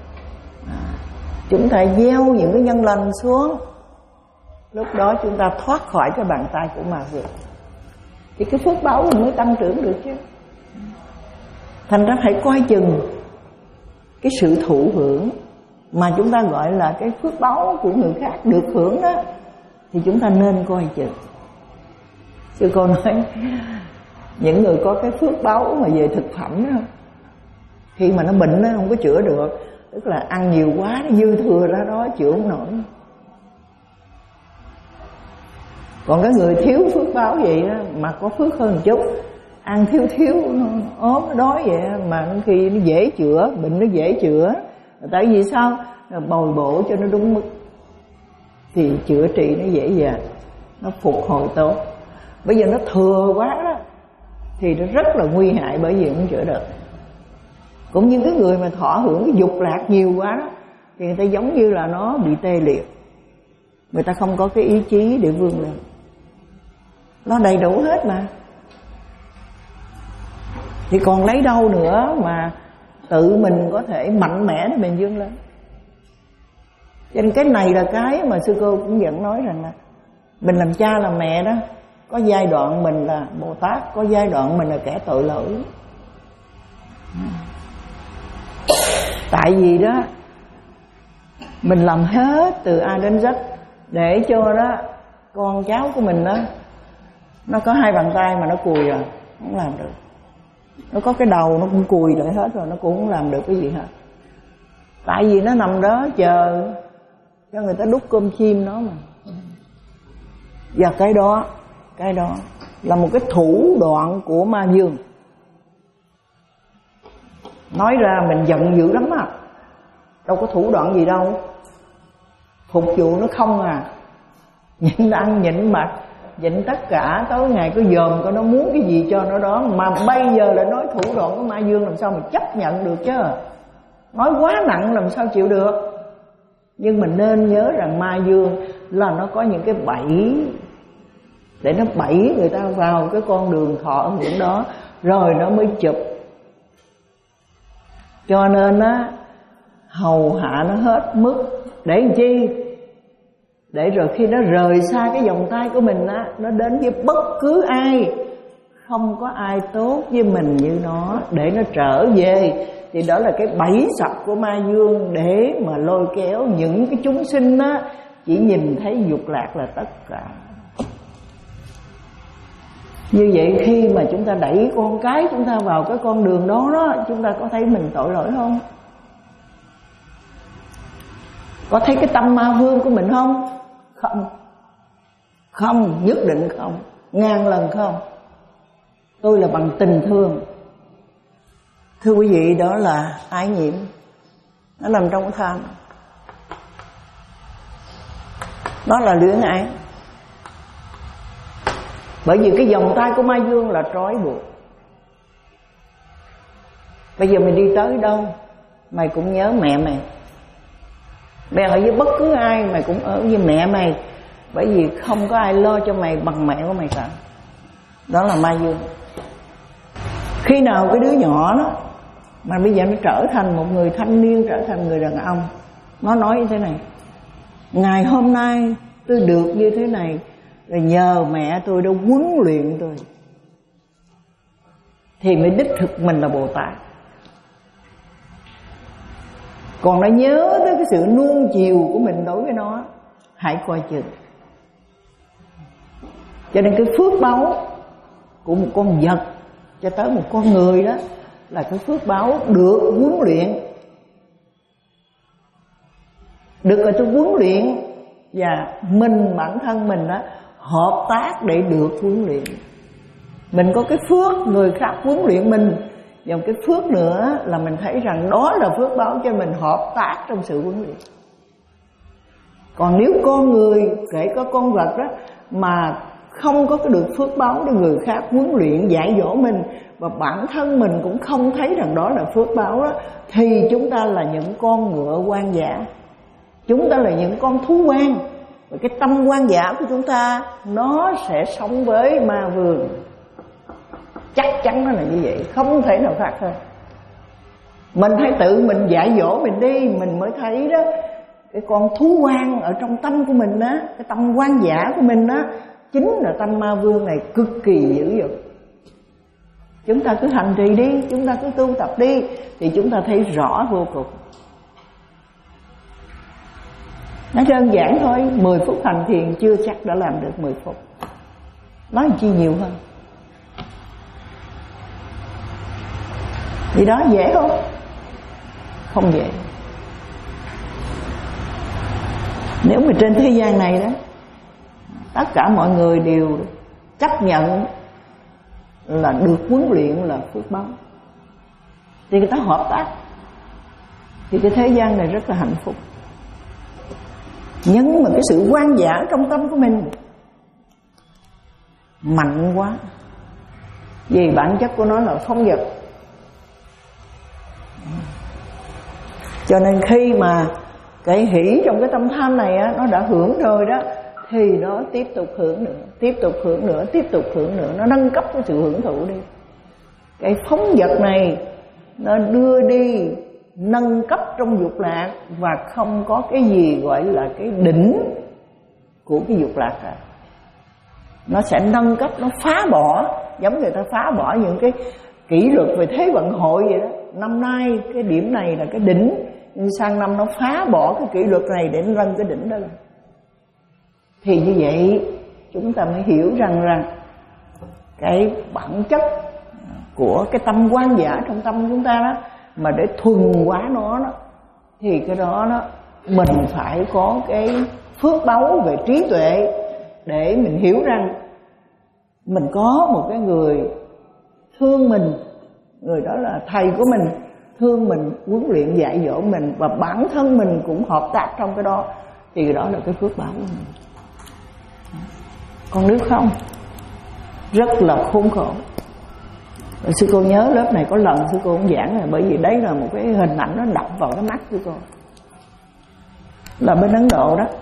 chúng ta gieo những cái nhân lành xuống, lúc đó chúng ta thoát khỏi cái bàn tay của ma vương, thì cái phước báo mình mới tăng trưởng được chứ. Thành ra hãy coi chừng cái sự thụ hưởng mà chúng ta gọi là cái phước báu của người khác được hưởng đó, thì chúng ta nên coi chừng. Sư cô nói những người có cái phước báu mà về thực phẩm đó, khi mà nó bệnh nó không có chữa được, tức là ăn nhiều quá nó dư thừa ra đó chữa không nổi. Còn cái người thiếu phước báo vậy đó, mà có phước hơn một chút, ăn thiếu thiếu nó ốm nó đói vậy mà khi nó dễ chữa, bệnh nó dễ chữa. Tại vì sao? Bồi bổ cho nó đúng mức thì chữa trị nó dễ dàng, nó phục hồi tốt. Bây giờ nó thừa quá đó thì nó rất là nguy hại, bởi vì không chữa được. Cũng như cái người mà thọ hưởng cái dục lạc nhiều quá đó, thì người ta giống như là nó bị tê liệt, người ta không có cái ý chí để vươn lên. Nó đầy đủ hết mà, thì còn lấy đâu nữa mà tự mình có thể mạnh mẽ để mình vươn lên. Cho nên cái này là cái mà sư cô cũng vẫn nói rằng là mình làm cha làm mẹ đó, có giai đoạn mình là Bồ Tát, có giai đoạn mình là kẻ tội lỗi. Tại vì đó mình làm hết từ A đến Z để cho đó con cháu của mình đó nó có hai bàn tay mà nó cùi rồi, không làm được. Nó có cái đầu nó cũng cùi lại hết rồi, nó cũng không làm được cái gì hết. Tại vì nó nằm đó chờ cho người ta đút cơm chim nó mà. Và cái đó Cái đó là một cái thủ đoạn của ma vương. Nói ra mình giận dữ lắm à, đâu có thủ đoạn gì đâu. Phục vụ nó không à, nhịn ăn nhịn mặc nhịn tất cả, tối ngày cứ dòm coi nó muốn cái gì cho nó đó. Mà bây giờ lại nói thủ đoạn của ma vương, làm sao mà chấp nhận được chứ. Nói quá nặng làm sao chịu được. Nhưng mình nên nhớ rằng ma vương là nó có những cái bẫy để nó bẫy người ta vào cái con đường thọ hưởng đó, rồi nó mới chụp. Cho nên á, hầu hạ nó hết mức. Để làm chi? Để rồi khi nó rời xa cái vòng tay của mình á, nó đến với bất cứ ai, không có ai tốt với mình như nó, để nó trở về. Thì đó là cái bẫy sập của ma vương, để mà lôi kéo những cái chúng sinh á chỉ nhìn thấy dục lạc là tất cả. Như vậy khi mà chúng ta đẩy con cái chúng ta vào cái con đường đó đó, chúng ta có thấy mình tội lỗi không? Có thấy cái tâm ma vương của mình không? Không. Không, nhất định không. Ngàn lần không. Tôi là bằng tình thương. Thưa quý vị, đó là ái nhiễm. Nó nằm trong cái tham. Đó là luyến ái. Bởi vì cái vòng tay của ma vương là trói buộc. Bây giờ mình đi tới đâu mày cũng nhớ mẹ mày. Mày ở với bất cứ ai mày cũng ở với mẹ mày, bởi vì không có ai lo cho mày bằng mẹ của mày cả. Đó là ma vương. Khi nào cái đứa nhỏ đó mà bây giờ nó trở thành một người thanh niên, trở thành người đàn ông, nó nói như thế này: ngày hôm nay tôi được như thế này rồi nhờ mẹ tôi đã huấn luyện tôi, thì mới đích thực mình là Bồ Tát. Còn nó nhớ tới cái sự nuông chiều của mình đối với nó, hãy coi chừng. Cho nên cái phước báu của một con vật cho tới một con người đó là cái phước báu được huấn luyện. Được rồi tôi huấn luyện, và mình bản thân mình đó hợp tác để được huấn luyện. Mình có cái phước, người khác huấn luyện mình. Và cái phước nữa là mình thấy rằng đó là phước báo cho mình hợp tác trong sự huấn luyện. Còn nếu con người, kể có con vật đó, mà không có cái được phước báo để người khác huấn luyện dạy dỗ mình, và bản thân mình cũng không thấy rằng đó là phước báo đó, thì chúng ta là những con ngựa hoang dã, chúng ta là những con thú hoang. Và cái tâm hoang dã của chúng ta nó sẽ sống với ma vương. Chắc chắn nó là như vậy, không thể nào khác hơn. Mình hãy tự mình dạy dỗ mình đi, mình mới thấy đó, cái con thú hoang ở trong tâm của mình đó, cái tâm hoang dã của mình đó, chính là tâm ma vương này cực kỳ dữ dội. Chúng ta cứ hành trì đi, chúng ta cứ tu tập đi, thì chúng ta thấy rõ vô cùng. Nó đơn giản thôi, mười phút hành thiền chưa chắc đã làm được mười phút. Nói chi nhiều hơn. Vì đó dễ không? Không dễ. Nếu mà trên thế gian này đó, tất cả mọi người đều chấp nhận là được huấn luyện là phước báo, thì người ta hợp tác, thì cái thế gian này rất là hạnh phúc. Nhưng mà cái sự quan giả trong tâm của mình mạnh quá, vì bản chất của nó là phong vật. Cho nên khi mà cái hỷ trong cái tâm tham này á, nó đã hưởng rồi đó, thì nó tiếp tục hưởng nữa, tiếp tục hưởng nữa, tiếp tục hưởng nữa. Nó nâng cấp cái sự hưởng thụ đi. Cái phóng vật này nó đưa đi nâng cấp trong dục lạc, và không có cái gì gọi là cái đỉnh của cái dục lạc cả. Nó sẽ nâng cấp, nó phá bỏ, giống người ta phá bỏ những cái kỷ luật về thế vận hội vậy đó. Năm nay cái điểm này là cái đỉnh, nhưng sang năm nó phá bỏ cái kỷ luật này để nâng cái đỉnh đó lên. Thì như vậy chúng ta mới hiểu rằng rằng cái bản chất của cái tâm quan giả trong tâm chúng ta đó, mà để thuần hóa nó đó, thì cái đó đó mình phải có cái phước báu về trí tuệ để mình hiểu rằng mình có một cái người thương mình, người đó là thầy của mình, thương mình, huấn luyện dạy dỗ mình, và bản thân mình cũng hợp tác trong cái đó, thì cái đó là cái phước báo của mình. Còn nếu không, rất là khốn khổ. Sư cô nhớ lớp này có lần sư cô cũng giảng là, bởi vì đấy là một cái hình ảnh nó đập vào cái mắt sư cô. Là bên Ấn Độ đó,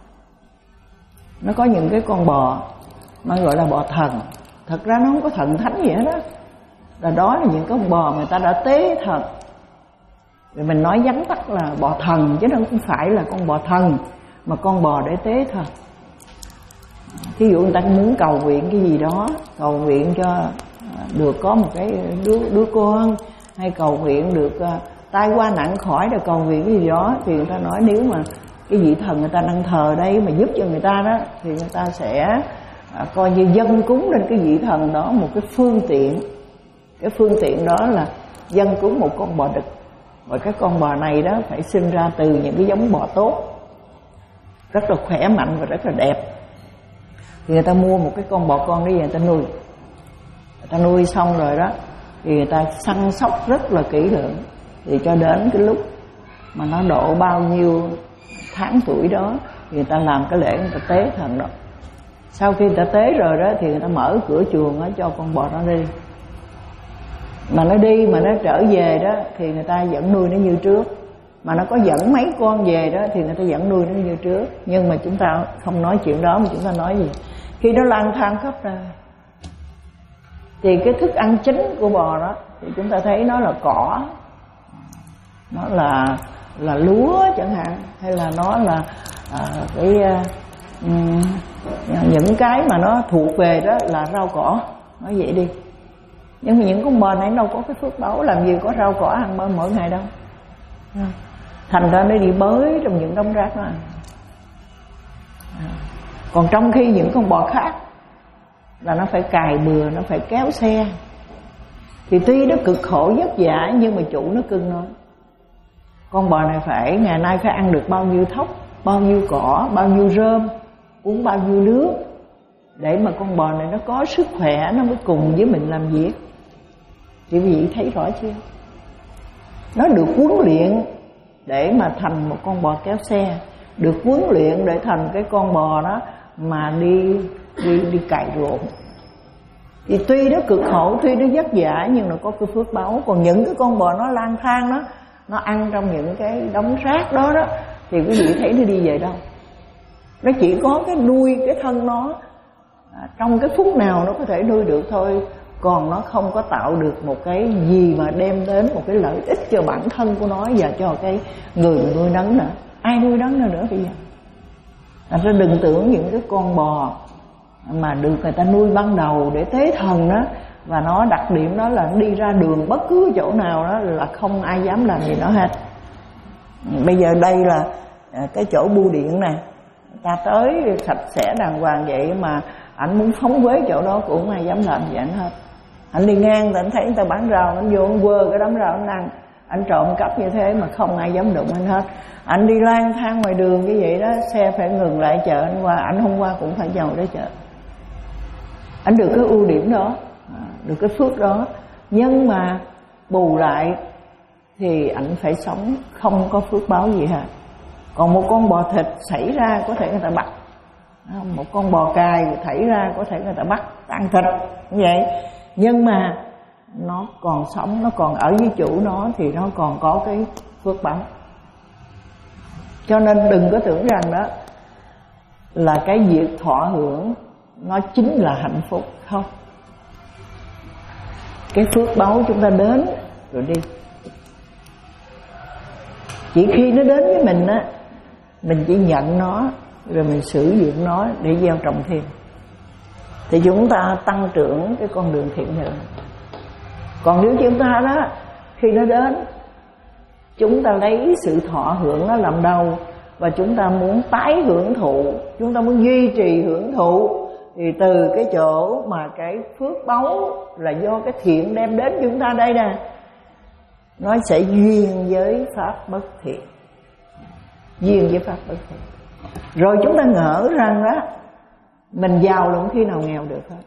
nó có những cái con bò nó gọi là bò thần. Thật ra nó không có thần thánh gì hết đó, là đó là những con bò người ta đã tế thần. Rồi mình nói vắn tắt là bò thần, chứ nó không phải là con bò thần, mà con bò để tế thần. Ví dụ người ta muốn cầu nguyện cái gì đó, cầu nguyện cho được có một cái đứa, đứa con, hay cầu nguyện được uh, tai qua nạn khỏi, rồi cầu nguyện cái gì đó, thì người ta nói nếu mà cái vị thần người ta đang thờ đây mà giúp cho người ta đó, thì người ta sẽ uh, coi như dâng cúng lên cái vị thần đó một cái phương tiện. Cái phương tiện đó là dâng cúng một con bò đực, và cái con bò này đó phải sinh ra từ những cái giống bò tốt, rất là khỏe mạnh và rất là đẹp. Thì người ta mua một cái con bò con đi, người ta nuôi, người ta nuôi xong rồi đó thì người ta săn sóc rất là kỹ lưỡng, thì cho đến cái lúc mà nó độ bao nhiêu tháng tuổi đó thì người ta làm cái lễ, người ta tế thần đó. Sau khi người ta tế rồi đó thì người ta mở cửa chuồng đó cho con bò nó đi. Mà nó đi mà nó trở về đó thì người ta vẫn nuôi nó như trước. Mà nó có dẫn mấy con về đó thì người ta vẫn nuôi nó như trước. Nhưng mà chúng ta không nói chuyện đó, mà chúng ta nói gì? Khi nó lang thang khắp nơi thì cái thức ăn chính của bò đó thì chúng ta thấy nó là cỏ, nó là là lúa chẳng hạn, hay là nó là à, cái um, những cái mà nó thuộc về đó là rau cỏ, nói vậy đi. Nhưng mà những con bò này đâu có cái phước báu, làm gì có rau cỏ ăn mỗi, mỗi ngày đâu. Thành ra nó đi bới trong những đống rác đó. Còn trong khi những con bò khác là nó phải cày bừa, nó phải kéo xe, thì tuy nó cực khổ vất vả nhưng mà chủ nó cưng nó. Con bò này phải ngày nay phải ăn được bao nhiêu thóc, bao nhiêu cỏ, bao nhiêu rơm, uống bao nhiêu nước, để mà con bò này nó có sức khỏe, nó mới cùng với mình làm việc. Chị quý vị thấy rõ chưa? Nó được huấn luyện để mà thành một con bò kéo xe, được huấn luyện để thành cái con bò đó mà đi đi đi cày ruộng. Thì tuy nó cực khổ, tuy nó vất vả, nhưng nó có cái phước báu. Còn những cái con bò nó lang thang đó, nó ăn trong những cái đống rác đó đó, thì quý vị thấy nó đi về đâu? Nó chỉ có cái nuôi cái thân nó à, trong cái phút nào nó có thể nuôi được thôi. Còn nó không có tạo được một cái gì mà đem đến một cái lợi ích cho bản thân của nó và cho cái người mà nuôi nấng nữa. Ai nuôi nấng nữa nữa bây giờ? Thành ra đừng tưởng những cái con bò mà được người ta nuôi ban đầu để tế thần đó Và nó đặc điểm đó là nó đi ra đường bất cứ chỗ nào đó là không ai dám làm gì nó hết. Bây giờ đây là cái chỗ bưu điện nè, ta tới sạch sẽ đàng hoàng vậy mà ảnh muốn phóng quế chỗ đó cũng không ai dám làm gì ảnh hết. Anh đi ngang thì anh thấy người ta bán rau, anh vô anh quơ cái đống rau anh ăn, anh trộm cắp như thế mà không ai dám đụng anh hết. Anh đi lang thang ngoài đường như vậy đó, xe phải ngừng lại chờ anh qua, anh không qua cũng phải nhồi để chờ. Anh được cái ưu điểm đó, được cái phước đó, nhưng mà bù lại thì anh phải sống không có phước báo gì hết. Còn một con bò thịt xảy ra có thể người ta bắt, một con bò cài xảy ra có thể người ta bắt ăn thịt như vậy, nhưng mà nó còn sống, nó còn ở với chủ nó thì nó còn có cái phước báo. Cho nên đừng có tưởng rằng đó là cái việc thọ hưởng nó chính là hạnh phúc. Không, cái phước báo chúng ta đến rồi đi. Chỉ khi nó đến với mình á, mình chỉ nhận nó rồi mình sử dụng nó để gieo trồng thêm, thì chúng ta tăng trưởng cái con đường thiện nữa. Còn nếu chúng ta đó, khi nó đến, chúng ta lấy sự thọ hưởng nó làm đầu, và chúng ta muốn tái hưởng thụ, chúng ta muốn duy trì hưởng thụ, thì từ cái chỗ mà cái phước báu là do cái thiện đem đến chúng ta đây nè, nó sẽ duyên với pháp bất thiện. Duyên với pháp bất thiện. Rồi chúng ta ngỡ rằng đó mình giàu là không khi nào nghèo được hết.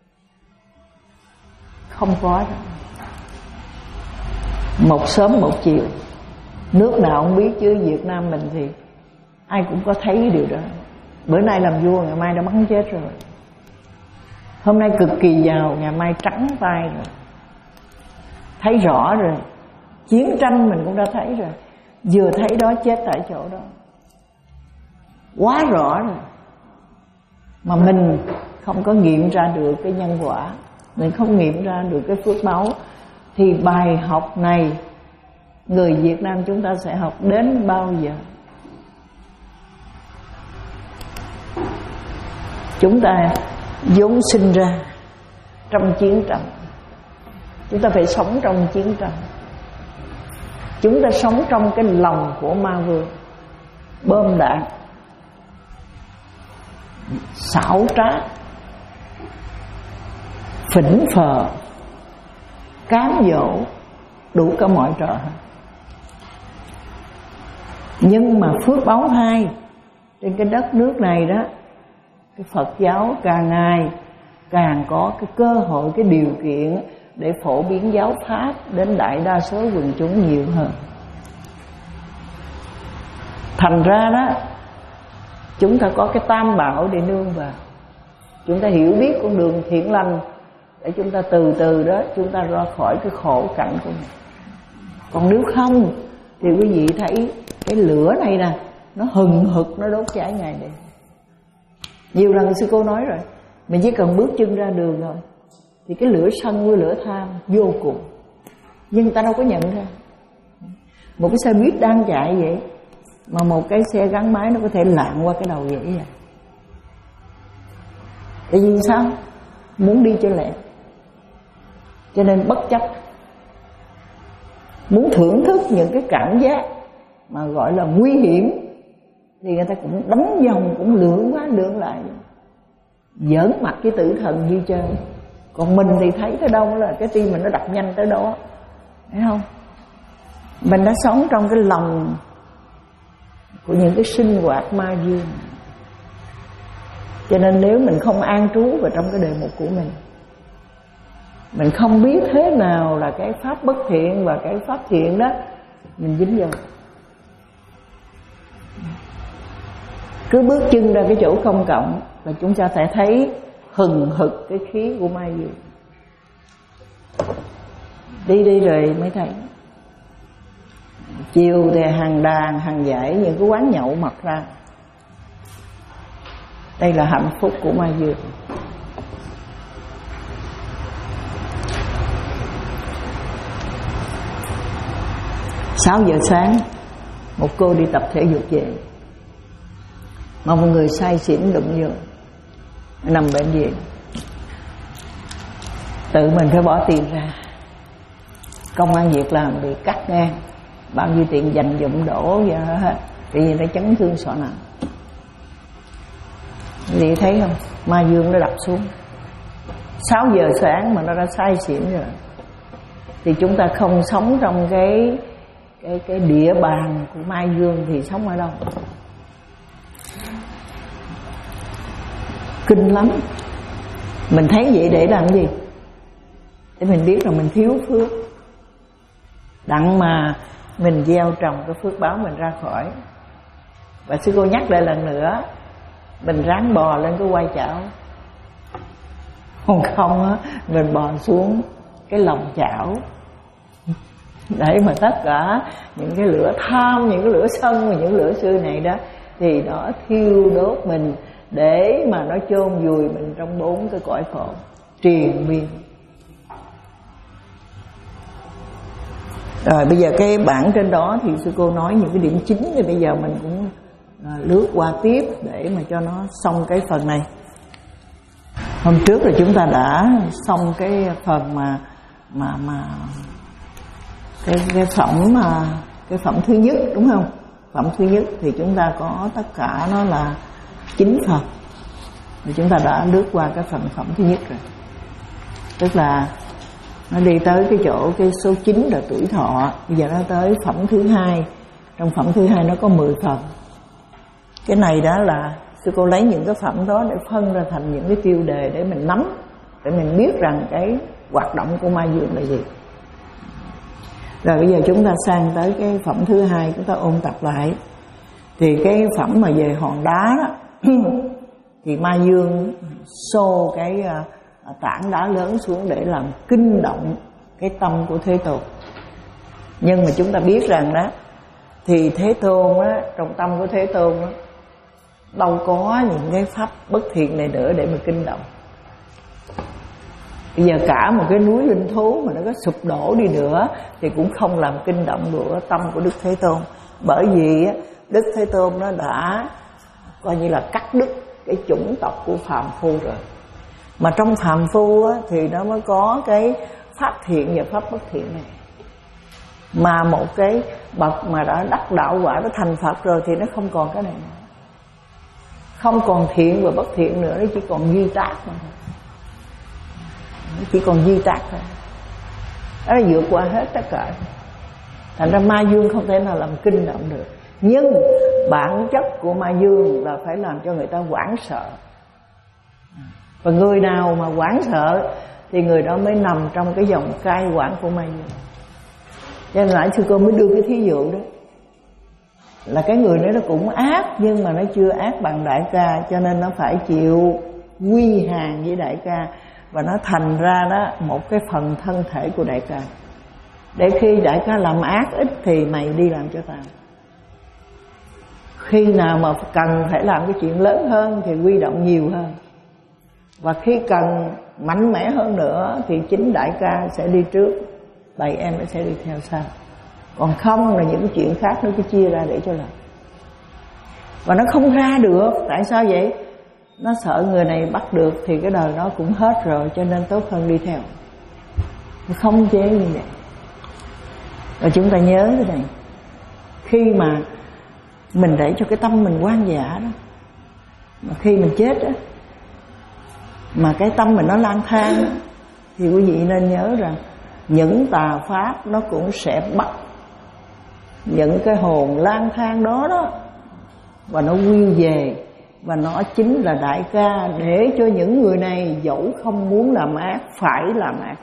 Không có đâu. Một sớm một chiều, nước nào không biết chứ Việt Nam mình thì ai cũng có thấy điều đó. Bữa nay làm vua, ngày mai đã bắn chết rồi. Hôm nay cực kỳ giàu, ngày mai trắng tay rồi. Thấy rõ rồi. Chiến tranh mình cũng đã thấy rồi. Vừa thấy đó chết tại chỗ đó. Quá rõ rồi. Mà mình không có nghiệm ra được cái nhân quả, mình không nghiệm ra được cái phước báu, thì bài học này người Việt Nam chúng ta sẽ học đến bao giờ? Chúng ta vốn sinh ra trong chiến tranh, chúng ta phải sống trong chiến tranh. Chúng ta sống trong cái lòng của ma vương, bom đạn, xảo trá, phỉnh phờ, cám dỗ, đủ cả mọi trò. Nhưng mà phước báo hai, trên cái đất nước này đó, cái Phật giáo càng ngày càng có cái cơ hội, cái điều kiện để phổ biến giáo pháp đến đại đa số quần chúng nhiều hơn. Thành ra đó, chúng ta có cái tam bảo để nương vào. Chúng ta hiểu biết con đường thiện lành để chúng ta từ từ đó chúng ta ra khỏi cái khổ cảnh của mình. Còn nếu không thì quý vị thấy cái lửa này nè, nó hừng hực, nó đốt cháy ngày đêm. Nhiều lần sư cô nói rồi, mình chỉ cần bước chân ra đường rồi thì cái lửa sân với lửa tham vô cùng, nhưng người ta đâu có nhận ra. Một cái xe buýt đang chạy vậy mà một cái xe gắn máy nó có thể lạng qua cái đầu vậy vậy. Tại vì sao? Muốn đi cho lẹ, cho nên bất chấp. Muốn thưởng thức những cái cảm giác mà gọi là nguy hiểm thì người ta cũng đánh vòng, cũng lượn quá lượn lại, giỡn mặt cái tử thần như chơi. Còn mình thì thấy tới đâu là cái tim mình nó đập nhanh tới đó, thấy không? Mình đã sống trong cái lòng của những cái sinh hoạt ma dương. Cho nên nếu mình không an trú vào trong cái đề mục của mình, mình không biết thế nào là cái pháp bất thiện và cái pháp thiện đó, mình dính vào. Cứ bước chân ra cái chỗ công cộng là chúng ta sẽ thấy hừng hực cái khí của ma dương. Đi đi rồi mới thấy. Chiều thì hàng đàn, hàng dãy những cái quán nhậu mặc ra. Đây là hạnh phúc của ma dương. Sáu giờ sáng, một cô đi tập thể dục về, mà một người say xỉn đụng vô, nằm bệnh viện. tự mình phải bỏ tiền ra, công ăn việc làm bị cắt ngang, bao nhiêu tiền dành dụm đổ vậy đó hết, vì nó chấn thương sọ não. Chị thấy không, ma dương nó đập xuống sáu giờ sáng mà nó đã say xỉn rồi, thì chúng ta không sống trong cái cái cái địa bàn của ma dương thì sống ở đâu? Kinh lắm. Mình thấy vậy để làm gì? Để mình biết rằng mình thiếu phước, đặng mà mình gieo trồng cái phước báo mình ra khỏi. Và sư cô nhắc lại lần nữa, mình ráng bò lên cái quai chảo, còn không á mình bò xuống cái lòng chảo, để mà tất cả những cái lửa tham, những cái lửa sân và những lửa xưa này đó thì nó thiêu đốt mình, để mà nó chôn vùi mình trong bốn cái cõi khổ triền miên. Rồi bây giờ cái bảng trên đó thì sư cô nói những cái điểm chính, thì bây giờ mình cũng à, lướt qua tiếp để mà cho nó xong cái phần này. Hôm trước là chúng ta đã xong cái phần mà mà mà cái cái phẩm mà cái phẩm thứ nhất, đúng không? Phẩm thứ nhất thì chúng ta có tất cả nó là chín phần. Thì chúng ta đã lướt qua cái phần phẩm thứ nhất rồi. Tức là nó đi tới cái chỗ cái số chín là tuổi thọ. Bây giờ nó tới phẩm thứ hai. Trong phẩm thứ hai nó có mười phần. Cái này đó là sư cô lấy những cái phẩm đó để phân ra thành những cái tiêu đề để mình nắm, để mình biết rằng cái hoạt động của ma dương là gì. Rồi bây giờ chúng ta sang tới cái phẩm thứ hai, chúng ta ôn tập lại. Thì cái phẩm mà về hòn đá đó, thì ma dương xô cái uh, tảng đá lớn xuống để làm kinh động cái tâm của Thế Tôn. Nhưng mà chúng ta biết rằng đó, thì Thế Tôn á, trong tâm của Thế Tôn á, đâu có những cái pháp bất thiện này nữa để mà kinh động. Bây giờ cả một cái núi linh thú mà nó có sụp đổ đi nữa thì cũng không làm kinh động được tâm của Đức Thế Tôn. Bởi vì Đức Thế Tôn nó đã coi như là cắt đứt cái chủng tộc của phàm phu rồi. Mà trong phàm phu á, thì nó mới có cái pháp thiện và pháp bất thiện này. Mà một cái bậc mà đã đắc đạo quả, nó thành Phật rồi thì nó không còn cái này nữa. Không còn thiện và bất thiện nữa, nó chỉ còn duy tác mà thôi. Nó chỉ còn duy tác thôi. Đó là vượt qua hết tất cả. Thành ra ma dương không thể nào làm kinh động được. Nhưng bản chất của ma dương là phải làm cho người ta hoảng sợ. Và người nào mà hoảng sợ thì người đó mới nằm trong cái dòng cai quản của ma dương. Cho nên nãy sư cô mới đưa cái thí dụ đó, là cái người đó nó cũng ác, nhưng mà nó chưa ác bằng đại ca, cho nên nó phải chịu quy hàng với đại ca. Và nó thành ra đó một cái phần thân thể của đại ca, để khi đại ca làm ác ít thì mày đi làm cho tao. Khi nào mà cần phải làm cái chuyện lớn hơn thì quy động nhiều hơn. Và khi cần mạnh mẽ hơn nữa thì chính đại ca sẽ đi trước, bầy em nó sẽ đi theo sau. Còn không là những cái chuyện khác nó cứ chia ra để cho làm. Và nó không ra được. Tại sao vậy? Nó sợ người này bắt được thì cái đời nó cũng hết rồi, cho nên tốt hơn đi theo. Nó không chế như vậy. Và chúng ta nhớ cái này, khi mà mình để cho cái tâm mình hoang dã đó, mà khi mình chết á, mà cái tâm mình nó lang thang á, thì quý vị nên nhớ rằng những tà pháp nó cũng sẽ bắt những cái hồn lang thang đó đó, và nó quy về. Và nó chính là đại ca để cho những người này dẫu không muốn làm ác phải làm ác.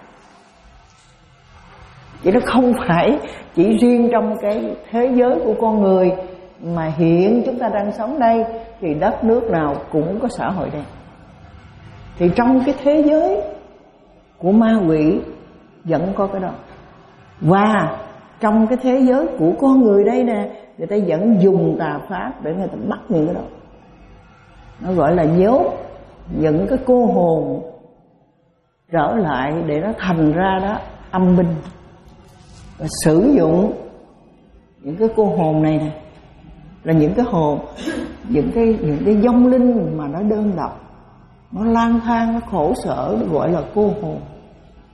Chỉ nó không phải chỉ riêng trong cái thế giới của con người, mà hiện chúng ta đang sống đây thì đất nước nào cũng có xã hội đen. Thì trong cái thế giới của ma quỷ vẫn có cái đó. Và trong cái thế giới của con người đây nè, người ta vẫn dùng tà pháp để người ta bắt những cái đó. Nó gọi là nhốt những cái cô hồn trở lại để nó thành ra đó âm binh. Và sử dụng những cái cô hồn này nè, là những cái hồn, những cái những cái vong linh mà nó đơn độc, nó lang thang, nó khổ sở, nó gọi là cô hồn.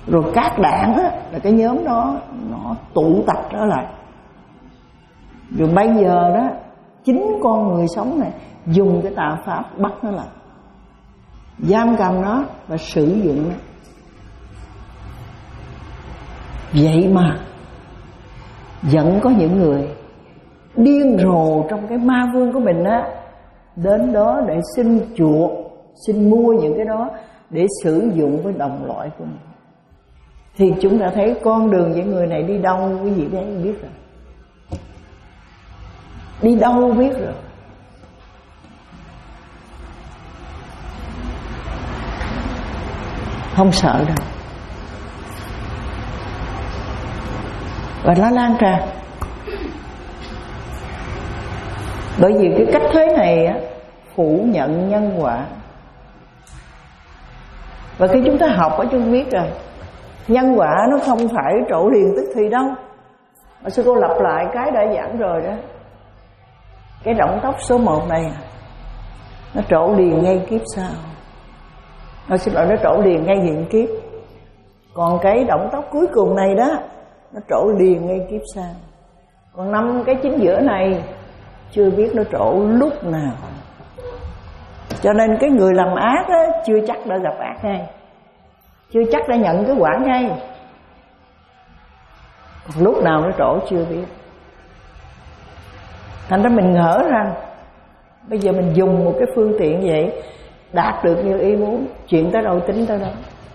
Rồi các đảng á, là cái nhóm đó nó tụ tập trở lại. Rồi bây giờ đó chính con người sống này dùng cái tà pháp bắt nó lại, giam cầm nó và sử dụng nó. Vậy mà vẫn có những người điên rồ trong cái ma vương của mình á, đến đó để xin chuộc, xin mua những cái đó để sử dụng với đồng loại của mình. Thì chúng ta thấy con đường những người này đi đâu quý vị biết rồi. Đi đâu biết rồi. Không sợ đâu. Và nó lan tràn. Bởi vì cái cách thế này á, phủ nhận nhân quả. Và khi chúng ta học ở chúng biết rồi, nhân quả nó không phải trổ liền tức thì đâu. Mà sư cô lặp lại cái đã giảng rồi đó. Cái động tóc số một này nó trổ liền ngay kiếp sau. Nó xin lỗi, nó trổ liền ngay hiện kiếp. Còn cái động tóc cuối cùng này đó, nó trổ liền ngay kiếp sau. Còn năm cái chính giữa này chưa biết nó trổ lúc nào. Cho nên cái người làm ác á, chưa chắc đã gặp ác ngay, chưa chắc đã nhận cái quả ngay. Còn lúc nào nó trổ chưa biết. Thành ra mình ngỡ rằng bây giờ mình dùng một cái phương tiện vậy, đạt được như ý muốn, chuyện tới đâu tính tới đâu.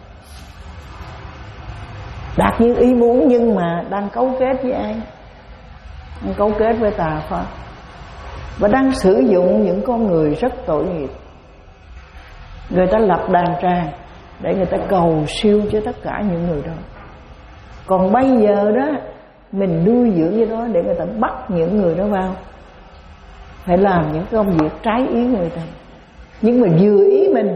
Đạt như ý muốn nhưng mà đang cấu kết với ai? Đang cấu kết với tà pháp. Và đang sử dụng những con người rất tội nghiệp. Người ta lập đàn tràng để người ta cầu siêu cho tất cả những người đó. Còn bây giờ đó, mình nuôi dưỡng cái đó để người ta bắt những người đó vào, phải làm những công việc trái ý người ta, nhưng mà vừa ý mình,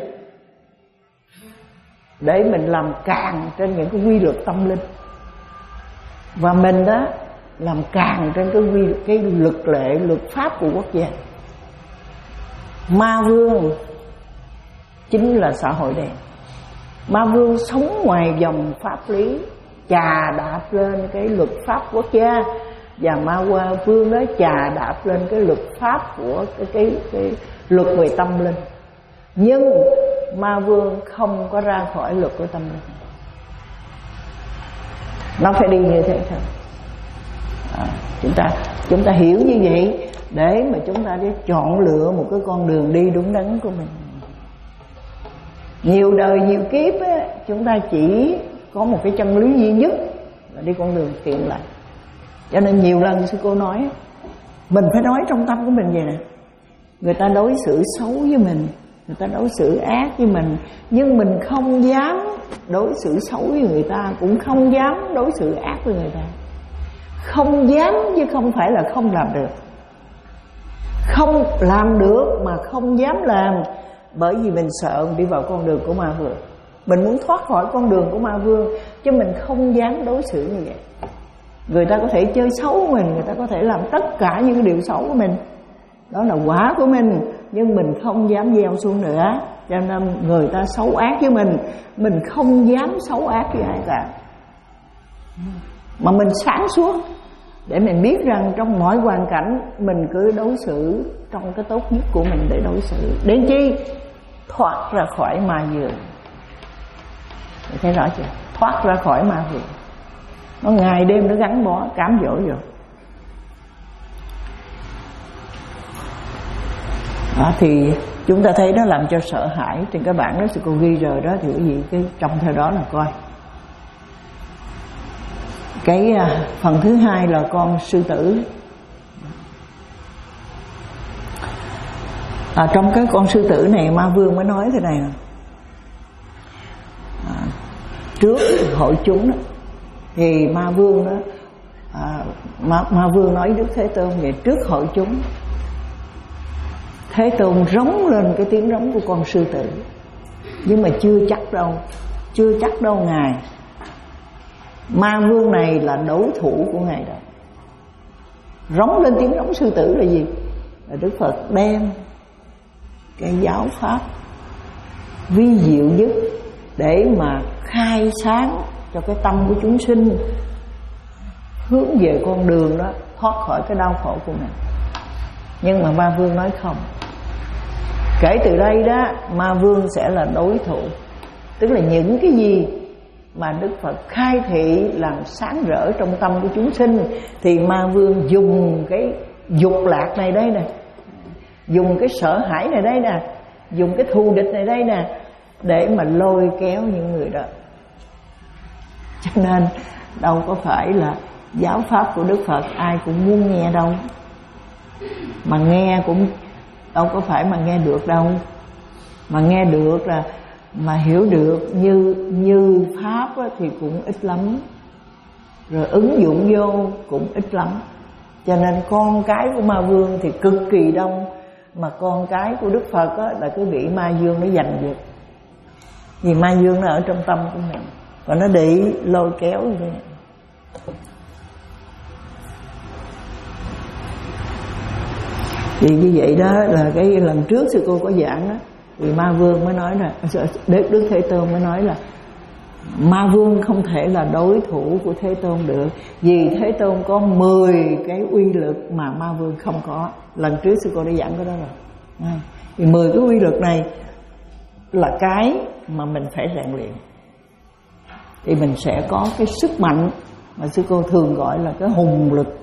để mình làm càng trên những cái quy luật tâm linh. Và mình đó làm càng trên cái quy cái luật lệ, luật pháp của quốc gia. Ma vương chính là xã hội đen. Ma vương sống ngoài vòng pháp lý, chà đạp lên cái luật pháp quốc gia, và ma hoa vương đó chà đạp lên cái luật pháp của cái cái, cái luật về tâm linh. Nhưng ma vương không có ra khỏi luật của tâm linh, nó phải đi như thế thôi. À, chúng ta chúng ta hiểu như vậy để mà chúng ta để chọn lựa một cái con đường đi đúng đắn của mình. Nhiều đời nhiều kiếp á, chúng ta chỉ có một cái chân lý duy nhất là đi con đường thiện lành. Cho nên nhiều lần sư cô nói, mình phải nói trong tâm của mình vậy nè: người ta đối xử xấu với mình, người ta đối xử ác với mình, nhưng mình không dám đối xử xấu với người ta, cũng không dám đối xử ác với người ta. Không dám chứ không phải là không làm được. Không làm được mà không dám làm, bởi vì mình sợ mình đi vào con đường của ma vương. Mình muốn thoát khỏi con đường của ma vương, chứ mình không dám đối xử như vậy. Người ta có thể chơi xấu mình, người ta có thể làm tất cả những điều xấu của mình, đó là quả của mình, nhưng mình không dám gieo xuống nữa. Cho nên người ta xấu ác với mình, mình không dám xấu ác với ai cả, mà mình sáng suốt để mình biết rằng trong mọi hoàn cảnh mình cứ đối xử trong cái tốt nhất của mình để đối xử. Đến chi? Thoát ra khỏi ma vườn. Mình thấy rõ chưa? Thoát ra khỏi ma vườn. Nó ngày đêm nó gắn bó, cám dỗ rồi. Đó, thì chúng ta thấy nó làm cho sợ hãi. Trên cái bảng đó sư cô ghi rồi đó, thì cái gì cái trong theo đó là coi. Cái phần thứ hai là con sư tử. À, trong cái con sư tử này ma vương mới nói thế này: à, trước hội chúng đó, thì ma vương đó, à, ma, ma vương nói Đức Thế Tôn vậy: trước hội chúng, Thế Tôn rống lên cái tiếng rống của con sư tử, nhưng mà chưa chắc đâu, chưa chắc đâu ngài. Ma vương này là đối thủ của ngài đó. Rống lên tiếng rống sư tử là gì? Là Đức Phật đem cái giáo pháp vi diệu nhất để mà khai sáng cho cái tâm của chúng sinh hướng về con đường đó, thoát khỏi cái đau khổ của mình. Nhưng mà Ma Vương nói không. Kể từ đây đó, Ma Vương sẽ là đối thủ. Tức là những cái gì mà Đức Phật khai thị làm sáng rỡ trong tâm của chúng sinh thì Ma Vương dùng cái dục lạc này đây nè, dùng cái sợ hãi này đây nè, dùng cái thù địch này đây nè, để mà lôi kéo những người đó. Cho nên đâu có phải là giáo pháp của Đức Phật ai cũng muốn nghe đâu, mà nghe cũng đâu có phải mà nghe được đâu. Mà nghe được là mà hiểu được như như pháp thì cũng ít lắm, rồi ứng dụng vô cũng ít lắm. Cho nên con cái của Ma Vương thì cực kỳ đông, mà con cái của Đức Phật á, là cái vị Ma Dương nó giành giật. Vì Ma Dương nó ở trong tâm của mình, và nó để lôi kéo vậy. Thì như vậy đó là cái lần trước sư cô có giảng đó, thì Ma Vương mới nói là Đức, Đức Thế Tôn mới nói là Ma Vương không thể là đối thủ của Thế Tôn được, vì Thế Tôn có mười cái uy lực mà Ma Vương không có. Lần trước sư cô đã giảng cái đó rồi. Thì mười cái uy lực này là cái mà mình phải rèn luyện, thì mình sẽ có cái sức mạnh mà sư cô thường gọi là cái hùng lực,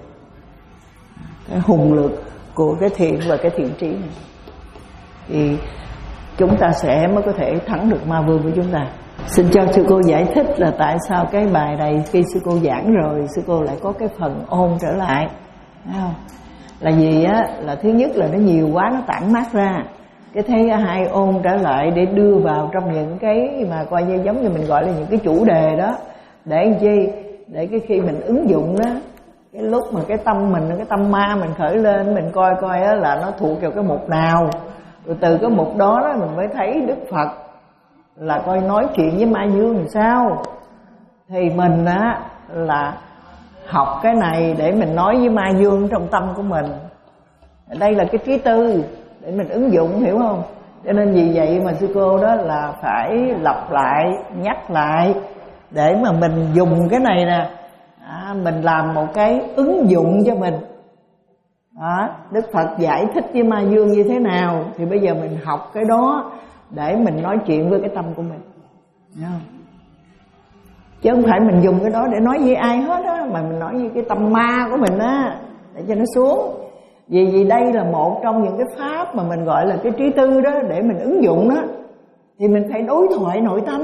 cái hùng lực của cái thiện và cái thiện trí này. Thì chúng ta sẽ mới có thể thắng được Ma Vương của chúng ta. Xin cho sư cô giải thích là tại sao cái bài này khi sư cô giảng rồi, sư cô lại có cái phần ôn trở lại, thấy không? Là gì á? Là thứ nhất là nó nhiều quá, nó tản mát ra. Cái thứ hai ôn trở lại để đưa vào trong những cái mà coi như giống như mình gọi là những cái chủ đề đó, để làm chi? Để cái khi mình ứng dụng đó, cái lúc mà cái tâm mình, cái tâm ma mình khởi lên, mình coi coi á là nó thuộc vào cái mục nào, rồi từ cái mục đó đó mình mới thấy Đức Phật là coi nói chuyện với Ma Dương làm sao. Thì mình á là học cái này để mình nói với Ma Dương trong tâm của mình. Đây là cái trí tư để mình ứng dụng, hiểu không? Cho nên vì vậy mà sư cô đó là phải lặp lại, nhắc lại để mà mình dùng cái này nè, à, mình làm một cái ứng dụng cho mình. Đó, Đức Phật giải thích với Ma Dương như thế nào thì bây giờ mình học cái đó để mình nói chuyện với cái tâm của mình, hiểu không? Chứ không phải mình dùng cái đó để nói với ai hết á, mà mình nói với cái tâm ma của mình á, để cho nó xuống. Vì vì đây là một trong những cái pháp mà mình gọi là cái trí tư đó, để mình ứng dụng đó, thì mình phải đối thoại nội tâm.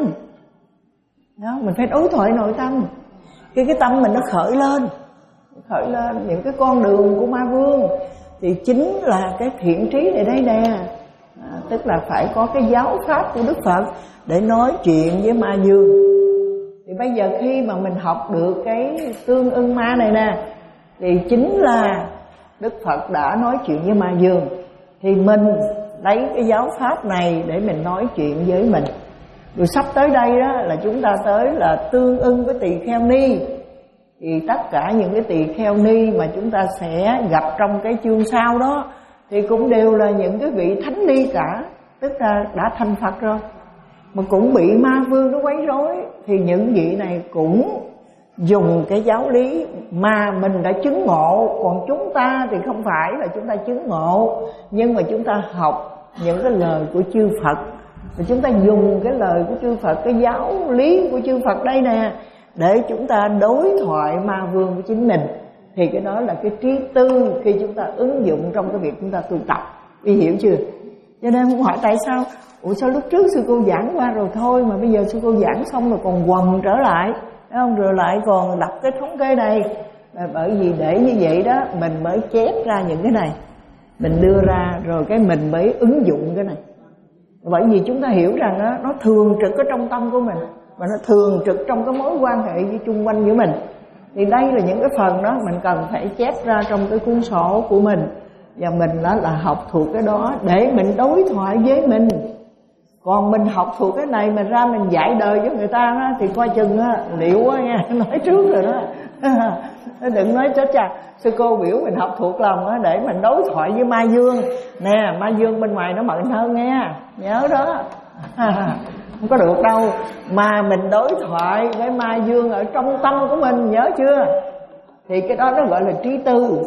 Đó, mình phải đối thoại nội tâm. Khi cái tâm mình nó khởi lên, khởi lên những cái con đường của Ma Vương, thì chính là cái thiện trí này đây nè. À, tức là phải có cái giáo pháp của Đức Phật để nói chuyện với Ma Dương. Thì bây giờ khi mà mình học được cái tương ưng ma này nè, thì chính là Đức Phật đã nói chuyện với Ma Dương, thì mình lấy cái giáo pháp này để mình nói chuyện với mình. Rồi sắp tới đây đó là chúng ta tới là tương ưng với tỳ kheo ni. Thì tất cả những cái tỳ kheo ni mà chúng ta sẽ gặp trong cái chương sau đó thì cũng đều là những cái vị thánh ni cả, tức là đã thành Phật rồi, mà cũng bị Ma Vương nó quấy rối. Thì những vị này cũng dùng cái giáo lý mà mình đã chứng ngộ. Còn chúng ta thì không phải là chúng ta chứng ngộ, nhưng mà chúng ta học những cái lời của chư Phật, và chúng ta dùng cái lời của chư Phật, cái giáo lý của chư Phật đây nè, để chúng ta đối thoại Ma Vương của chính mình. Thì cái đó là cái trí tư khi chúng ta ứng dụng trong cái việc chúng ta tu tập. Vì hiểu chưa? Cho nên không hỏi tại sao ủa sao lúc trước sư cô giảng qua rồi thôi mà bây giờ sư cô giảng xong rồi còn quần trở lại, đúng không? Rồi lại còn đọc cái thống kê này. Là bởi vì để như vậy đó mình mới chép ra những cái này, mình đưa ra rồi cái mình mới ứng dụng cái này. Bởi vì chúng ta hiểu rằng đó, nó thường trực ở trong tâm của mình, và nó thường trực trong cái mối quan hệ với chung quanh với mình. Thì đây là những cái phần đó mình cần phải chép ra trong cái cuốn sổ của mình, và mình đó là học thuộc cái đó để mình đối thoại với mình. Còn mình học thuộc cái này mà ra mình dạy đời cho người ta đó, thì coi chừng á, liệu quá nha, nói trước rồi đó. Đừng nói chết chà, sư cô biểu mình học thuộc lòng á, để mình đối thoại với Ma Dương. Nè, Ma Dương bên ngoài nó mận hơn nghe, nhớ đó. không có được đâu. Mà mình đối thoại với ma dương ở trong tâm của mình, nhớ chưa? Thì cái đó nó gọi là trí tư.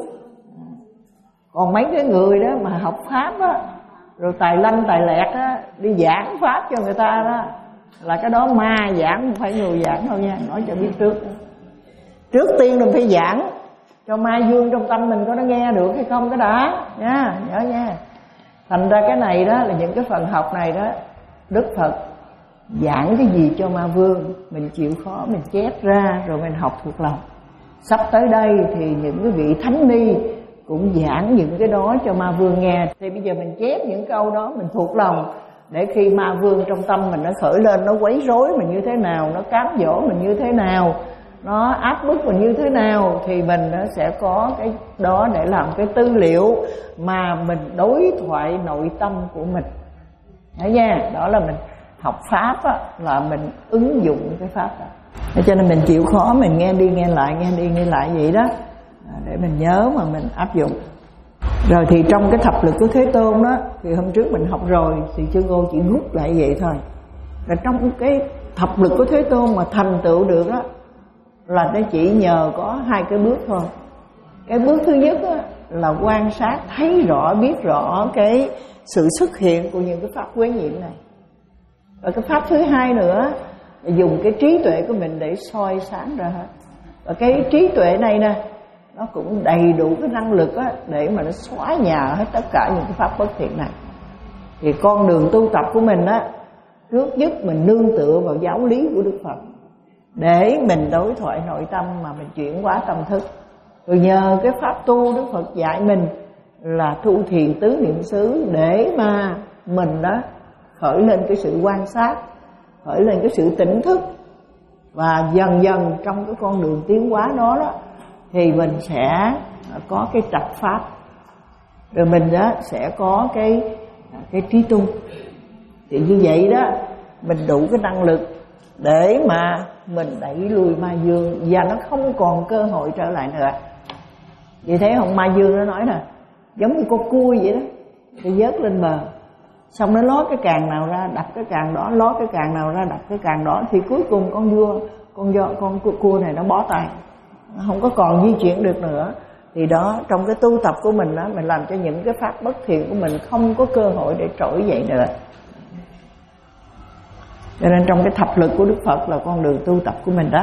Còn mấy cái người đó mà học pháp á, rồi tài lanh tài lẹt á, đi giảng pháp cho người ta đó, là cái đó ma giảng, không phải người giảng đâu nha, nói cho biết trước. Trước tiên mình phải giảng cho ma dương trong tâm mình có nó nghe được hay không cái đã nha, nhớ nha. Thành ra cái này đó là những cái phần học này đó, Đức Phật giảng cái gì cho ma vương, mình chịu khó mình chép ra rồi mình học thuộc lòng. Sắp tới đây thì những cái vị thánh ni cũng giảng những cái đó cho ma vương nghe. Thì bây giờ mình chép những câu đó mình thuộc lòng, để khi ma vương trong tâm mình nó khởi lên, nó quấy rối mình như thế nào, nó cám dỗ mình như thế nào, nó áp bức mình như thế nào, thì mình nó sẽ có cái đó để làm cái tư liệu mà mình đối thoại nội tâm của mình. Đấy nha, đó là mình học pháp á, là mình ứng dụng cái pháp đó. Thế cho nên mình chịu khó mình nghe đi nghe lại, nghe đi nghe lại vậy đó, để mình nhớ mà mình áp dụng. Rồi thì trong cái thập lực của Thế Tôn đó, thì hôm trước mình học rồi, thì Sư Cô chỉ rút lại vậy thôi. Rồi trong cái thập lực của Thế Tôn mà thành tựu được đó, là nó chỉ nhờ có hai cái bước thôi. Cái bước thứ nhất đó, là quan sát thấy rõ, biết rõ cái sự xuất hiện của những cái pháp quế nhiễm này. Và cái pháp thứ hai nữa là dùng cái trí tuệ của mình để soi sáng ra hết. Và cái trí tuệ này nè, nó cũng đầy đủ cái năng lực á, để mà nó xóa nhòa hết tất cả những cái pháp bất thiện này. Thì con đường tu tập của mình á, trước nhất mình nương tựa vào giáo lý của Đức Phật, để mình đối thoại nội tâm mà mình chuyển hóa tâm thức. Rồi nhờ cái pháp tu Đức Phật dạy mình là thu thiền tứ niệm xứ, để mà mình đó khởi lên cái sự quan sát, khởi lên cái sự tỉnh thức. Và dần dần trong cái con đường tiến hóa đó đó, thì mình sẽ có cái trạch pháp, rồi mình đó sẽ có cái cái trí tu. Thì như vậy đó, mình đủ cái năng lực để mà mình đẩy lùi ma dương, và nó không còn cơ hội trở lại nữa. Vì thế ông ma dương nó nói là giống như con cua vậy đó, thì vớt lên bờ, xong nó lót cái càng nào ra đập cái càng đó, lót cái càng nào ra đập cái càng đó, thì cuối cùng con vua con do con cua này nó bó tay, nó không có còn di chuyển được nữa. Thì đó, trong cái tu tập của mình đó, mình làm cho những cái pháp bất thiện của mình không có cơ hội để trỗi dậy nữa. Cho nên trong cái thập lực của Đức Phật là con đường tu tập của mình đó.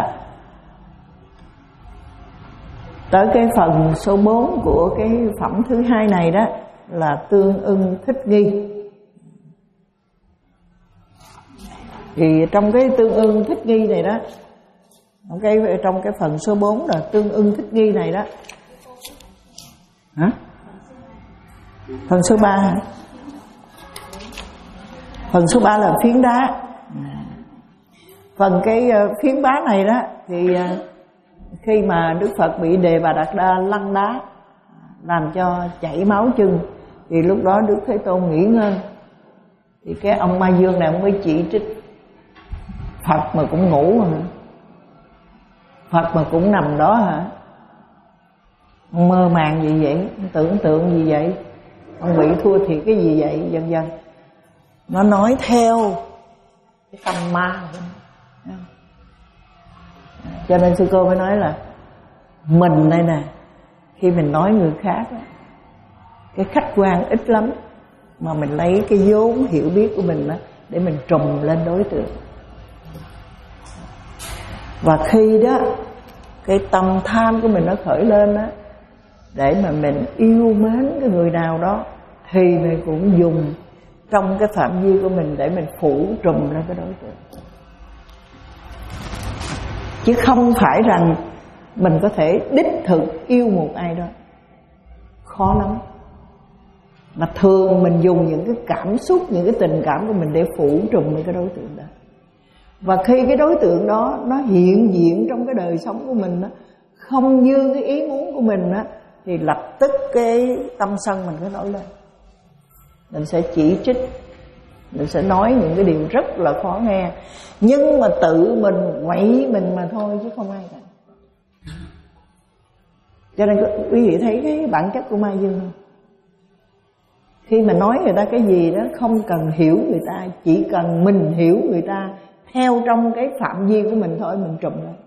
Tới cái phần số bốn của cái phẩm thứ hai này đó là tương ưng thích nghi. Thì trong cái tương ưng thích nghi này đó, cái trong cái phần số bốn là tương ưng thích nghi này đó. Hả? Phần số ba hả? Phần số ba là phiến đá. Phần cái phiến đá này đó thì khi mà Đức Phật bị Đề Bà Đạt Đa lăn đá làm cho chảy máu chân, thì lúc đó Đức Thế Tôn nghỉ ngơi. Thì cái ông Ma Dương này ông mới chỉ trích Phật mà cũng ngủ hả? Phật mà cũng nằm đó hả? Ông mơ màng gì vậy? Ông tưởng tượng gì vậy? Ông bị thua thiệt cái gì vậy? Vân vân. Nó nói theo cái tâm ma. Cho nên sư cô mới nói là mình đây nè, khi mình nói người khác đó, cái khách quan ít lắm, mà mình lấy cái vốn hiểu biết của mình đó, để mình trùm lên đối tượng. Và khi đó cái tâm tham của mình nó khởi lên đó, để mà mình yêu mến cái người nào đó, thì mình cũng dùng trong cái phạm vi của mình để mình phủ trùm lên cái đối tượng. Chứ không phải rằng mình có thể đích thực yêu một ai đó, khó lắm. Mà thường mình dùng những cái cảm xúc, những cái tình cảm của mình để phủ trùm lên cái đối tượng đó. Và khi cái đối tượng đó nó hiện diện trong cái đời sống của mình đó, không như cái ý muốn của mình đó, thì lập tức cái tâm sân mình cứ nổi lên. Mình sẽ chỉ trích, mình sẽ nói những cái điều rất là khó nghe, nhưng mà tự mình quậy mình mà thôi, chứ không ai cả. Cho nên quý vị thấy cái bản chất của ma dương không? Khi mà nói người ta cái gì đó không cần hiểu người ta, chỉ cần mình hiểu người ta theo trong cái phạm vi của mình thôi, mình trùm lên.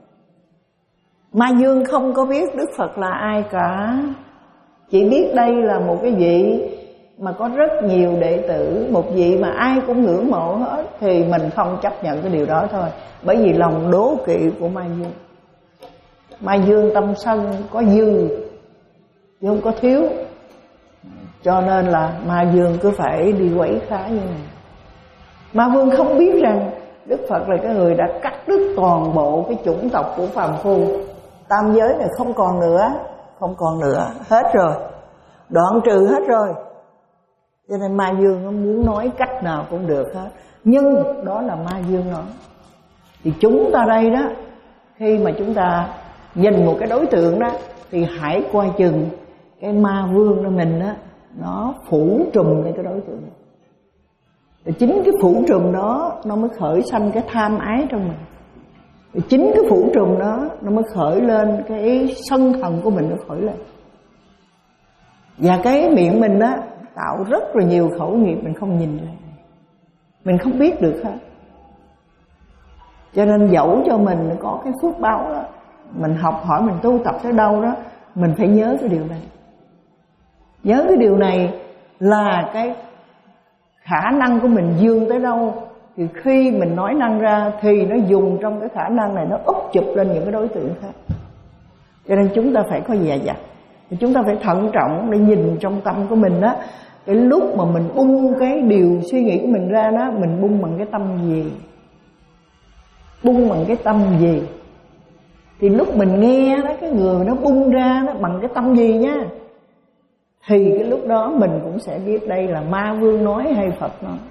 Ma Dương không có biết Đức Phật là ai cả, chỉ biết đây là một cái vị mà có rất nhiều đệ tử, một vị mà ai cũng ngưỡng mộ hết, thì mình không chấp nhận cái điều đó thôi. Bởi vì lòng đố kỵ của Ma Dương. Ma Dương tâm sân có dư chứ không có thiếu, cho nên là Ma Dương cứ phải đi quấy phá như này. Ma Vương không biết rằng Đức Phật là cái người đã cắt đứt toàn bộ cái chủng tộc của phàm phu. Tam giới này không còn nữa, không còn nữa, hết rồi, đoạn trừ hết rồi. Cho nên Ma Dương nó muốn nói cách nào cũng được hết. Nhưng đó là Ma Dương nói. Thì chúng ta đây đó, khi mà chúng ta nhìn một cái đối tượng đó, thì hãy coi chừng cái ma vương của mình đó, nó phủ trùm lên cái đối tượng. Và chính cái phủ trùm đó nó mới khởi sanh cái tham ái trong mình. Và chính cái phủ trùm đó nó mới khởi lên cái sân hận của mình, nó khởi lên. Và cái miệng mình á tạo rất là nhiều khẩu nghiệp mình không nhìn ra, mình không biết được hết. Cho nên dẫu cho mình có cái phước báo đó, mình học hỏi, mình tu tập tới đâu đó, mình phải nhớ cái điều này. Nhớ cái điều này là cái khả năng của mình dương tới đâu, thì khi mình nói năng ra thì nó dùng trong cái khả năng này, nó úp chụp lên những cái đối tượng khác. Cho nên chúng ta phải có dè dặt, chúng ta phải thận trọng để nhìn trong tâm của mình đó. Cái lúc mà mình bung cái điều suy nghĩ của mình ra đó, mình bung bằng cái tâm gì, bung bằng cái tâm gì. Thì lúc mình nghe đó, cái người nó bung ra đó bằng cái tâm gì nhá, thì cái lúc đó mình cũng sẽ biết đây là Ma Vương nói hay Phật nói.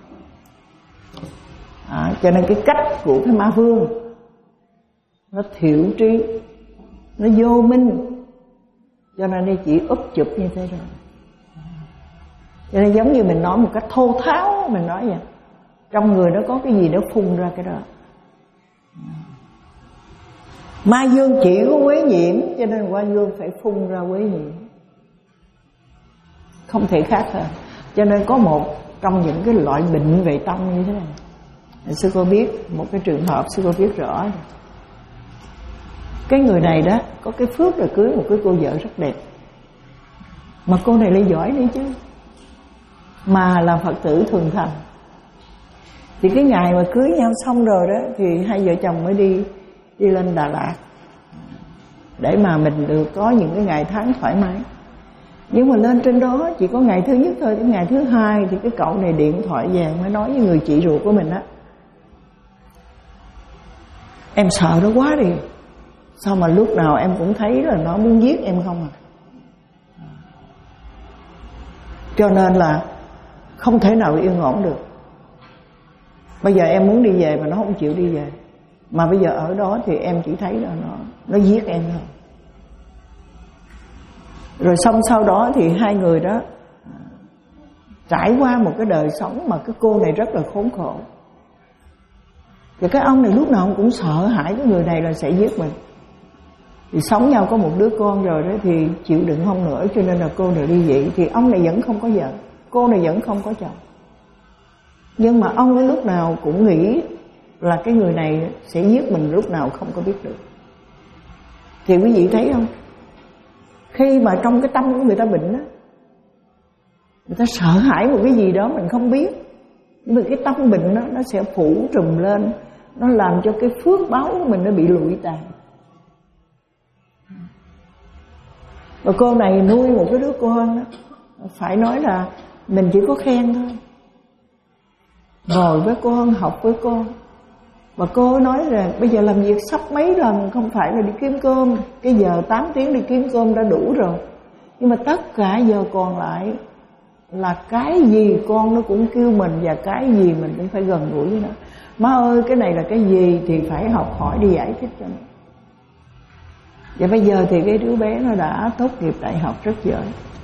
À, cho nên cái cách của cái Ma Vương nó thiểu trí, nó vô minh, cho nên nó chỉ úp chụp như thế rồi. Cho nên giống như mình nói một cách thô tháo, mình nói vậy, trong người nó có cái gì nó phun ra cái đó. Ma Dương chỉ có quế nhiễm, cho nên Ma Dương phải phun ra quế nhiễm, không thể khác hơn. Cho nên có một trong những cái loại bệnh về tâm như thế này, sư cô biết một cái trường hợp, sư cô biết rõ. Cái người này đó có cái phước là cưới một cái cô vợ rất đẹp, mà cô này lại giỏi đi chứ, mà là Phật tử thường thành. Thì cái ngày mà cưới nhau xong rồi đó, thì hai vợ chồng mới đi đi lên Đà Lạt để mà mình được có những cái ngày tháng thoải mái. Nhưng mà lên trên đó chỉ có ngày thứ nhất thôi. Cái ngày thứ hai thì cái cậu này điện thoại về mới nói với người chị ruột của mình á: em sợ nó quá đi, sao mà lúc nào em cũng thấy là nó muốn giết em không à. Cho nên là không thể nào yên ổn được. Bây giờ em muốn đi về mà nó không chịu đi về, mà bây giờ ở đó thì em chỉ thấy là nó nó giết em thôi. Rồi xong sau đó thì hai người đó trải qua một cái đời sống mà cái cô này rất là khốn khổ. Và cái ông này lúc nào cũng sợ hãi cái người này là sẽ giết mình. Thì sống nhau có một đứa con rồi đó, thì chịu đựng không nổi, cho nên là cô này ly dị. Thì ông này vẫn không có vợ, cô này vẫn không có chồng. Nhưng mà ông ấy lúc nào cũng nghĩ là cái người này sẽ giết mình, lúc nào không có biết được. Thì quý vị thấy không, khi mà trong cái tâm của người ta bệnh á, người ta sợ hãi một cái gì đó mình không biết, nhưng mà cái tâm bệnh đó, nó sẽ phủ trùm lên, nó làm cho cái phước báo của mình nó bị lụi tàn. Và cô này nuôi một cái đứa con đó, phải nói là mình chỉ có khen thôi. Ngồi với con, học với con. Và cô nói là bây giờ làm việc sắp mấy lần, không phải là đi kiếm cơm, cái giờ tám tiếng đi kiếm cơm đã đủ rồi. Nhưng mà tất cả giờ còn lại là cái gì con nó cũng kêu mình, và cái gì mình cũng phải gần gũi với nó. Má ơi, cái này là cái gì thì phải học hỏi đi giải thích cho nó. Và bây giờ thì cái đứa bé nó đã tốt nghiệp đại học rất giỏi.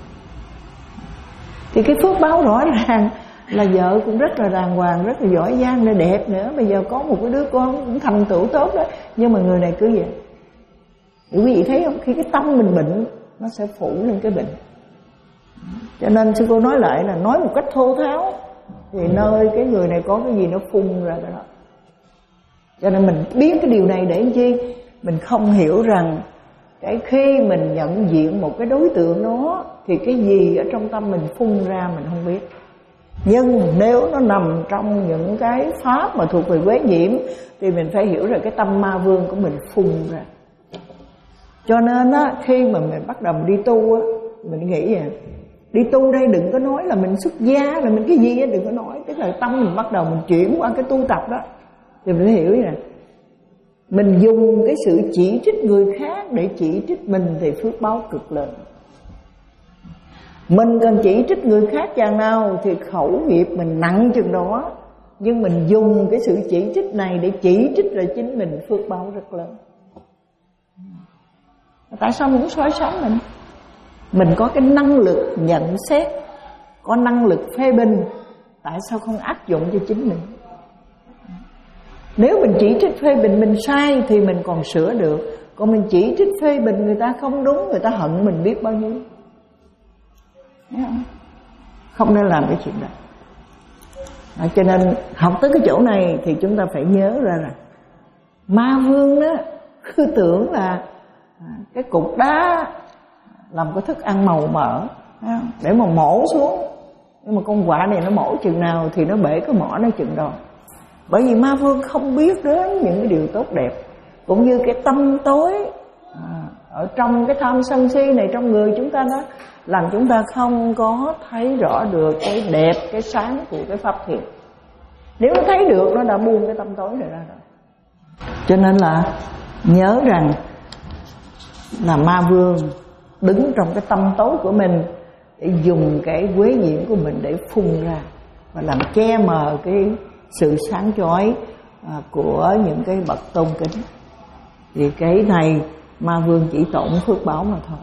Thì cái phước báo rõ ràng là vợ cũng rất là đàng hoàng, rất là giỏi giang, nên đẹp nữa. Bây giờ có một cái đứa con cũng thành tựu tốt đó. Nhưng mà người này cứ vậy. Quý vị thấy không, khi cái tâm mình bệnh, nó sẽ phủ lên cái bệnh. Cho nên sư cô nói lại là nói một cách thô tháo thì nơi cái người này có cái gì nó phun ra cái đó. Cho nên mình biết cái điều này để làm chi? Mình không hiểu rằng cái khi mình nhận diện một cái đối tượng đó thì cái gì ở trong tâm mình phun ra mình không biết. Nhưng nếu nó nằm trong những cái pháp mà thuộc về quế nhiễm thì mình phải hiểu rằng cái tâm ma vương của mình phun ra. Cho nên á, khi mà mình bắt đầu mình đi tu á, mình nghĩ vậy, đi tu đây đừng có nói là mình xuất gia, là mình cái gì á, đừng có nói. Tức là tâm mình bắt đầu mình chuyển qua cái tu tập đó. Thì mình hiểu vậy nè, mình dùng cái sự chỉ trích người khác để chỉ trích mình thì phước báo cực lớn. Mình cần chỉ trích người khác chừng nào thì khẩu nghiệp mình nặng chừng đó. Nhưng mình dùng cái sự chỉ trích này để chỉ trích lại chính mình, phước báo rất lớn. Tại sao mình muốn so sánh mình? Mình có cái năng lực nhận xét, có năng lực phê bình, tại sao không áp dụng cho chính mình? Nếu mình chỉ trích phê bình mình sai thì mình còn sửa được. Còn mình chỉ trích phê bình người ta không đúng, người ta hận mình biết bao nhiêu. Không nên làm cái chuyện đó. À, cho nên học tới cái chỗ này thì chúng ta phải nhớ ra là ma vương đó cứ tưởng là cái cục đá làm cái thức ăn màu mỡ để mà mổ xuống. Nhưng mà con quạ này nó mổ chừng nào thì nó bể cái mỏ nó chừng đó. Bởi vì ma vương không biết đến những cái điều tốt đẹp, cũng như cái tâm tối à, ở trong cái tham sân si này trong người chúng ta đó, làm chúng ta không có thấy rõ được cái đẹp, cái sáng của cái pháp thiện. Nếu nó thấy được, nó đã buông cái tâm tối này ra rồi. Cho nên là nhớ rằng là ma vương đứng trong cái tâm tối của mình để dùng cái quế nhiễm của mình để phun ra và làm che mờ cái sự sáng chói của những cái bậc tôn kính. Vì cái này ma vương chỉ tổn phước báo mà thôi.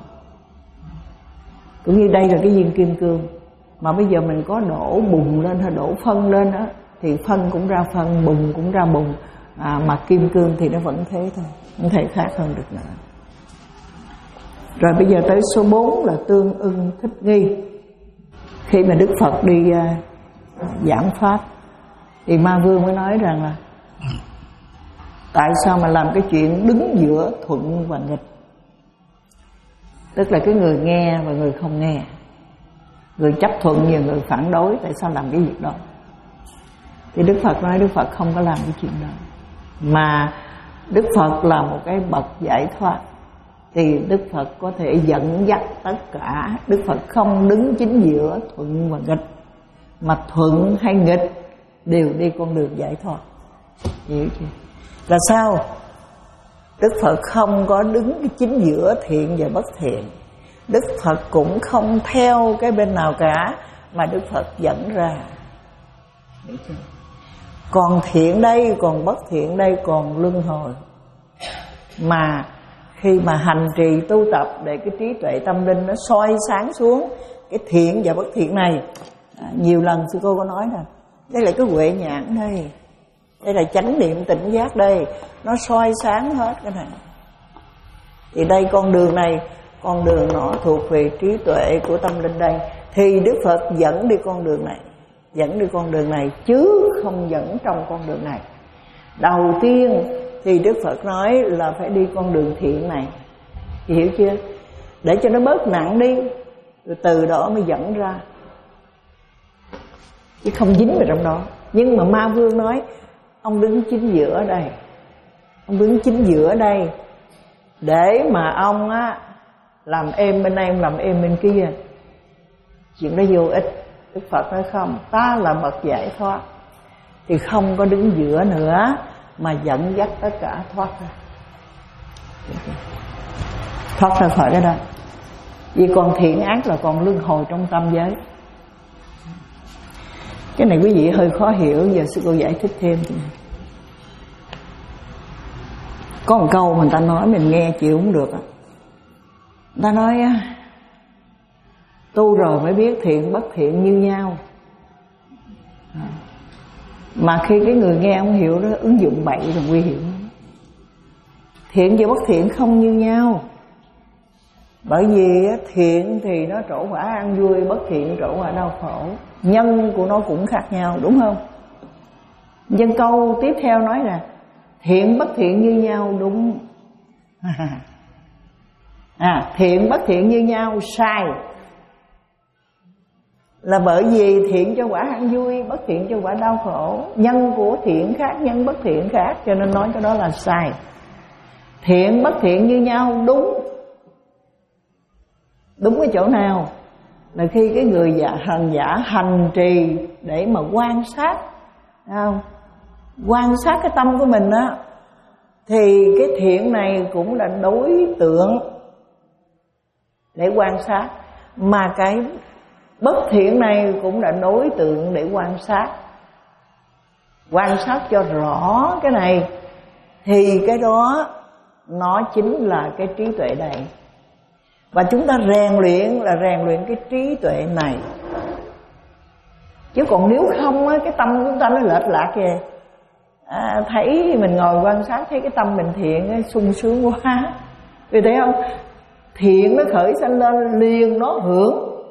Cũng như đây là cái viên kim cương, mà bây giờ mình có đổ bùn lên hay đổ phân lên đó, thì phân cũng ra phân, bùn cũng ra bùn, à, mà kim cương thì nó vẫn thế thôi, không thể khác hơn được nữa. Rồi bây giờ tới số bốn là tương ưng thích nghi. Khi mà Đức Phật đi uh, giảng pháp thì ma vương mới nói rằng là tại sao mà làm cái chuyện đứng giữa thuận và nghịch. Tức là cái người nghe và người không nghe, người chấp thuận và người phản đối. Tại sao làm cái việc đó? Thì Đức Phật nói Đức Phật không có làm cái chuyện đó, mà Đức Phật là một cái bậc giải thoát. Thì Đức Phật có thể dẫn dắt tất cả. Đức Phật không đứng chính giữa thuận và nghịch, mà thuận hay nghịch đều đi con đường giải thoát. Hiểu chưa? Là sao? Đức Phật không có đứng chính giữa thiện và bất thiện. Đức Phật cũng không theo cái bên nào cả, mà Đức Phật dẫn ra. Hiểu chưa? Còn thiện đây, còn bất thiện đây, còn luân hồi. Mà khi mà hành trì tu tập để cái trí tuệ tâm linh nó soi sáng xuống cái thiện và bất thiện này, à, nhiều lần sư cô có nói nè, đây là cái huệ nhãn đây, đây là chánh niệm tỉnh giác đây, nó soi sáng hết cái này. Thì đây con đường này, con đường nó thuộc về trí tuệ của tâm linh đây, thì Đức Phật dẫn đi con đường này, dẫn đi con đường này chứ không dẫn trong con đường này. Đầu tiên thì Đức Phật nói là phải đi con đường thiện này, chị hiểu chưa? Để cho nó bớt nặng đi, rồi từ đó mới dẫn ra, chứ không dính vào trong đó. Nhưng mà ma vương nói ông đứng chính giữa đây, ông đứng chính giữa đây để mà ông á làm êm bên này, ông làm êm bên kia, chuyện đó vô ích. Đức Phật nói không, ta là bậc giải thoát thì không có đứng giữa nữa, mà dẫn dắt tất cả thoát ra, thoát ra khỏi cái đó. Vì còn thiện ác là còn luân hồi trong tam giới. Cái này quý vị hơi khó hiểu, giờ sư cô giải thích thêm. Có một câu mà người ta nói mình nghe chịu không được. Người ta nói tu rồi mới biết thiện bất thiện như nhau. Mà khi cái người nghe không hiểu đó, ứng dụng bậy là nguy hiểm. Thiện và bất thiện không như nhau. Bởi vì thiện thì nó trổ quả an vui, bất thiện trổ quả đau khổ. Nhân của nó cũng khác nhau, đúng không? Dân câu tiếp theo nói là thiện bất thiện như nhau, đúng. À, thiện bất thiện như nhau, sai. Là bởi vì thiện cho quả an vui, bất thiện cho quả đau khổ. Nhân của thiện khác, nhân bất thiện khác, cho nên nói cái đó là sai. Thiện bất thiện như nhau, đúng. Đúng cái chỗ nào? Là khi cái người giả hành giả hành trì để mà quan sát, không? Quan sát cái tâm của mình á, thì cái thiện này cũng là đối tượng để quan sát, mà cái bất thiện này cũng là đối tượng để quan sát. Quan sát cho rõ cái này thì cái đó nó chính là cái trí tuệ này. Và chúng ta rèn luyện là rèn luyện cái trí tuệ này. Chứ còn nếu không á, cái tâm của chúng ta nó lệch lạc kìa. À, thấy mình ngồi quan sát thấy cái tâm mình thiện ấy, sung sướng quá. Vì thấy không? Thiện nó khởi sanh lên liền nó hưởng,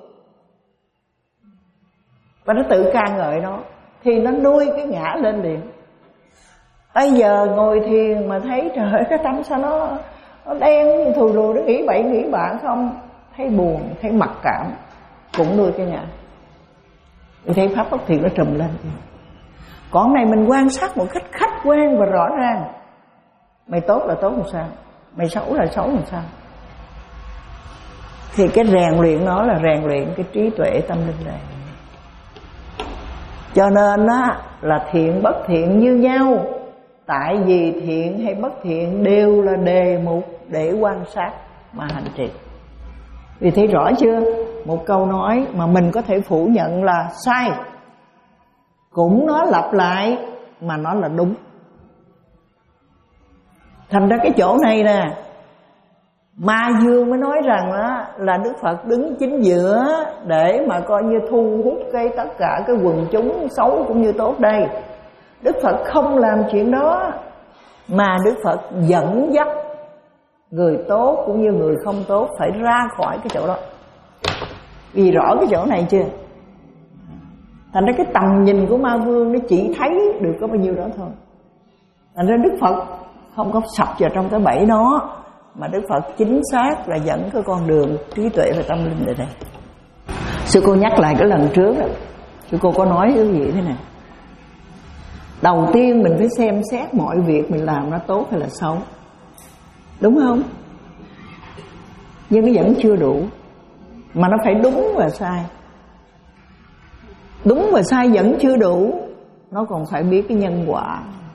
và nó tự ca ngợi nó, thì nó nuôi cái ngã lên liền. Bây giờ ngồi thiền mà thấy trời ơi, cái tâm sao nó nó đen thù lù, nó nghĩ bậy nghĩ bạ không, thấy buồn, thấy mặc cảm, cũng nuôi cái ngã. Thì thấy pháp bất thiện nó trùm lên. Còn này mình quan sát một cách khách quan và rõ ràng. Mày tốt là tốt làm sao, mày xấu là xấu làm sao. Thì cái rèn luyện nó là rèn luyện cái trí tuệ tâm linh này. Cho nên á, là thiện bất thiện như nhau. Tại vì thiện hay bất thiện đều là đề mục để quan sát mà hành trì. Vì thấy rõ chưa? Một câu nói mà mình có thể phủ nhận là sai, cũng nó lặp lại mà nó là đúng. Thành ra cái chỗ này nè, Ma Dương mới nói rằng đó là Đức Phật đứng chính giữa để mà coi như thu hút cái tất cả cái quần chúng xấu cũng như tốt đây. Đức Phật không làm chuyện đó, mà Đức Phật dẫn dắt người tốt cũng như người không tốt phải ra khỏi cái chỗ đó. Vì rõ cái chỗ này chưa? Thành ra cái tầm nhìn của Ma Vương nó chỉ thấy được có bao nhiêu đó thôi. Thành ra Đức Phật không có sập vào trong cái bẫy đó, mà Đức Phật chính xác là dẫn cái con đường trí tuệ và tâm linh này đây. Sư cô nhắc lại cái lần trước đó, sư cô có nói cái gì thế này: đầu tiên mình phải xem xét mọi việc mình làm nó tốt hay là xấu, đúng không? Nhưng nó vẫn chưa đủ, mà nó phải đúng và sai. Đúng và sai vẫn chưa đủ, nó còn phải biết cái nhân quả.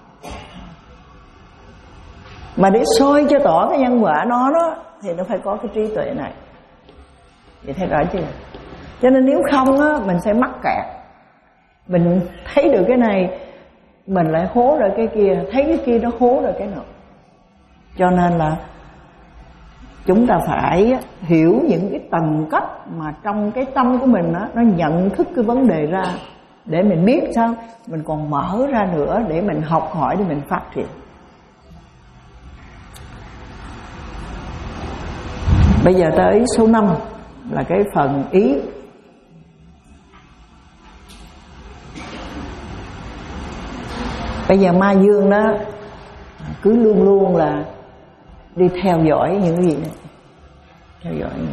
Mà để soi cho tỏ cái nhân quả nó đó, thì nó phải có cái trí tuệ này. Vậy thấy rõ chưa? Cho nên nếu không á, mình sẽ mắc kẹt. Mình thấy được cái này, mình lại hố rồi cái kia, thấy cái kia nó hố rồi cái nọ. Cho nên là chúng ta phải hiểu những cái tầng cấp mà trong cái tâm của mình đó, nó nhận thức cái vấn đề ra, để mình biết sao mình còn mở ra nữa để mình học hỏi, để mình phát triển. Bây giờ tới số năm là cái phần ý. Bây giờ Ma Dương đó cứ luôn luôn là đi theo dõi những cái gì này, theo dõi những...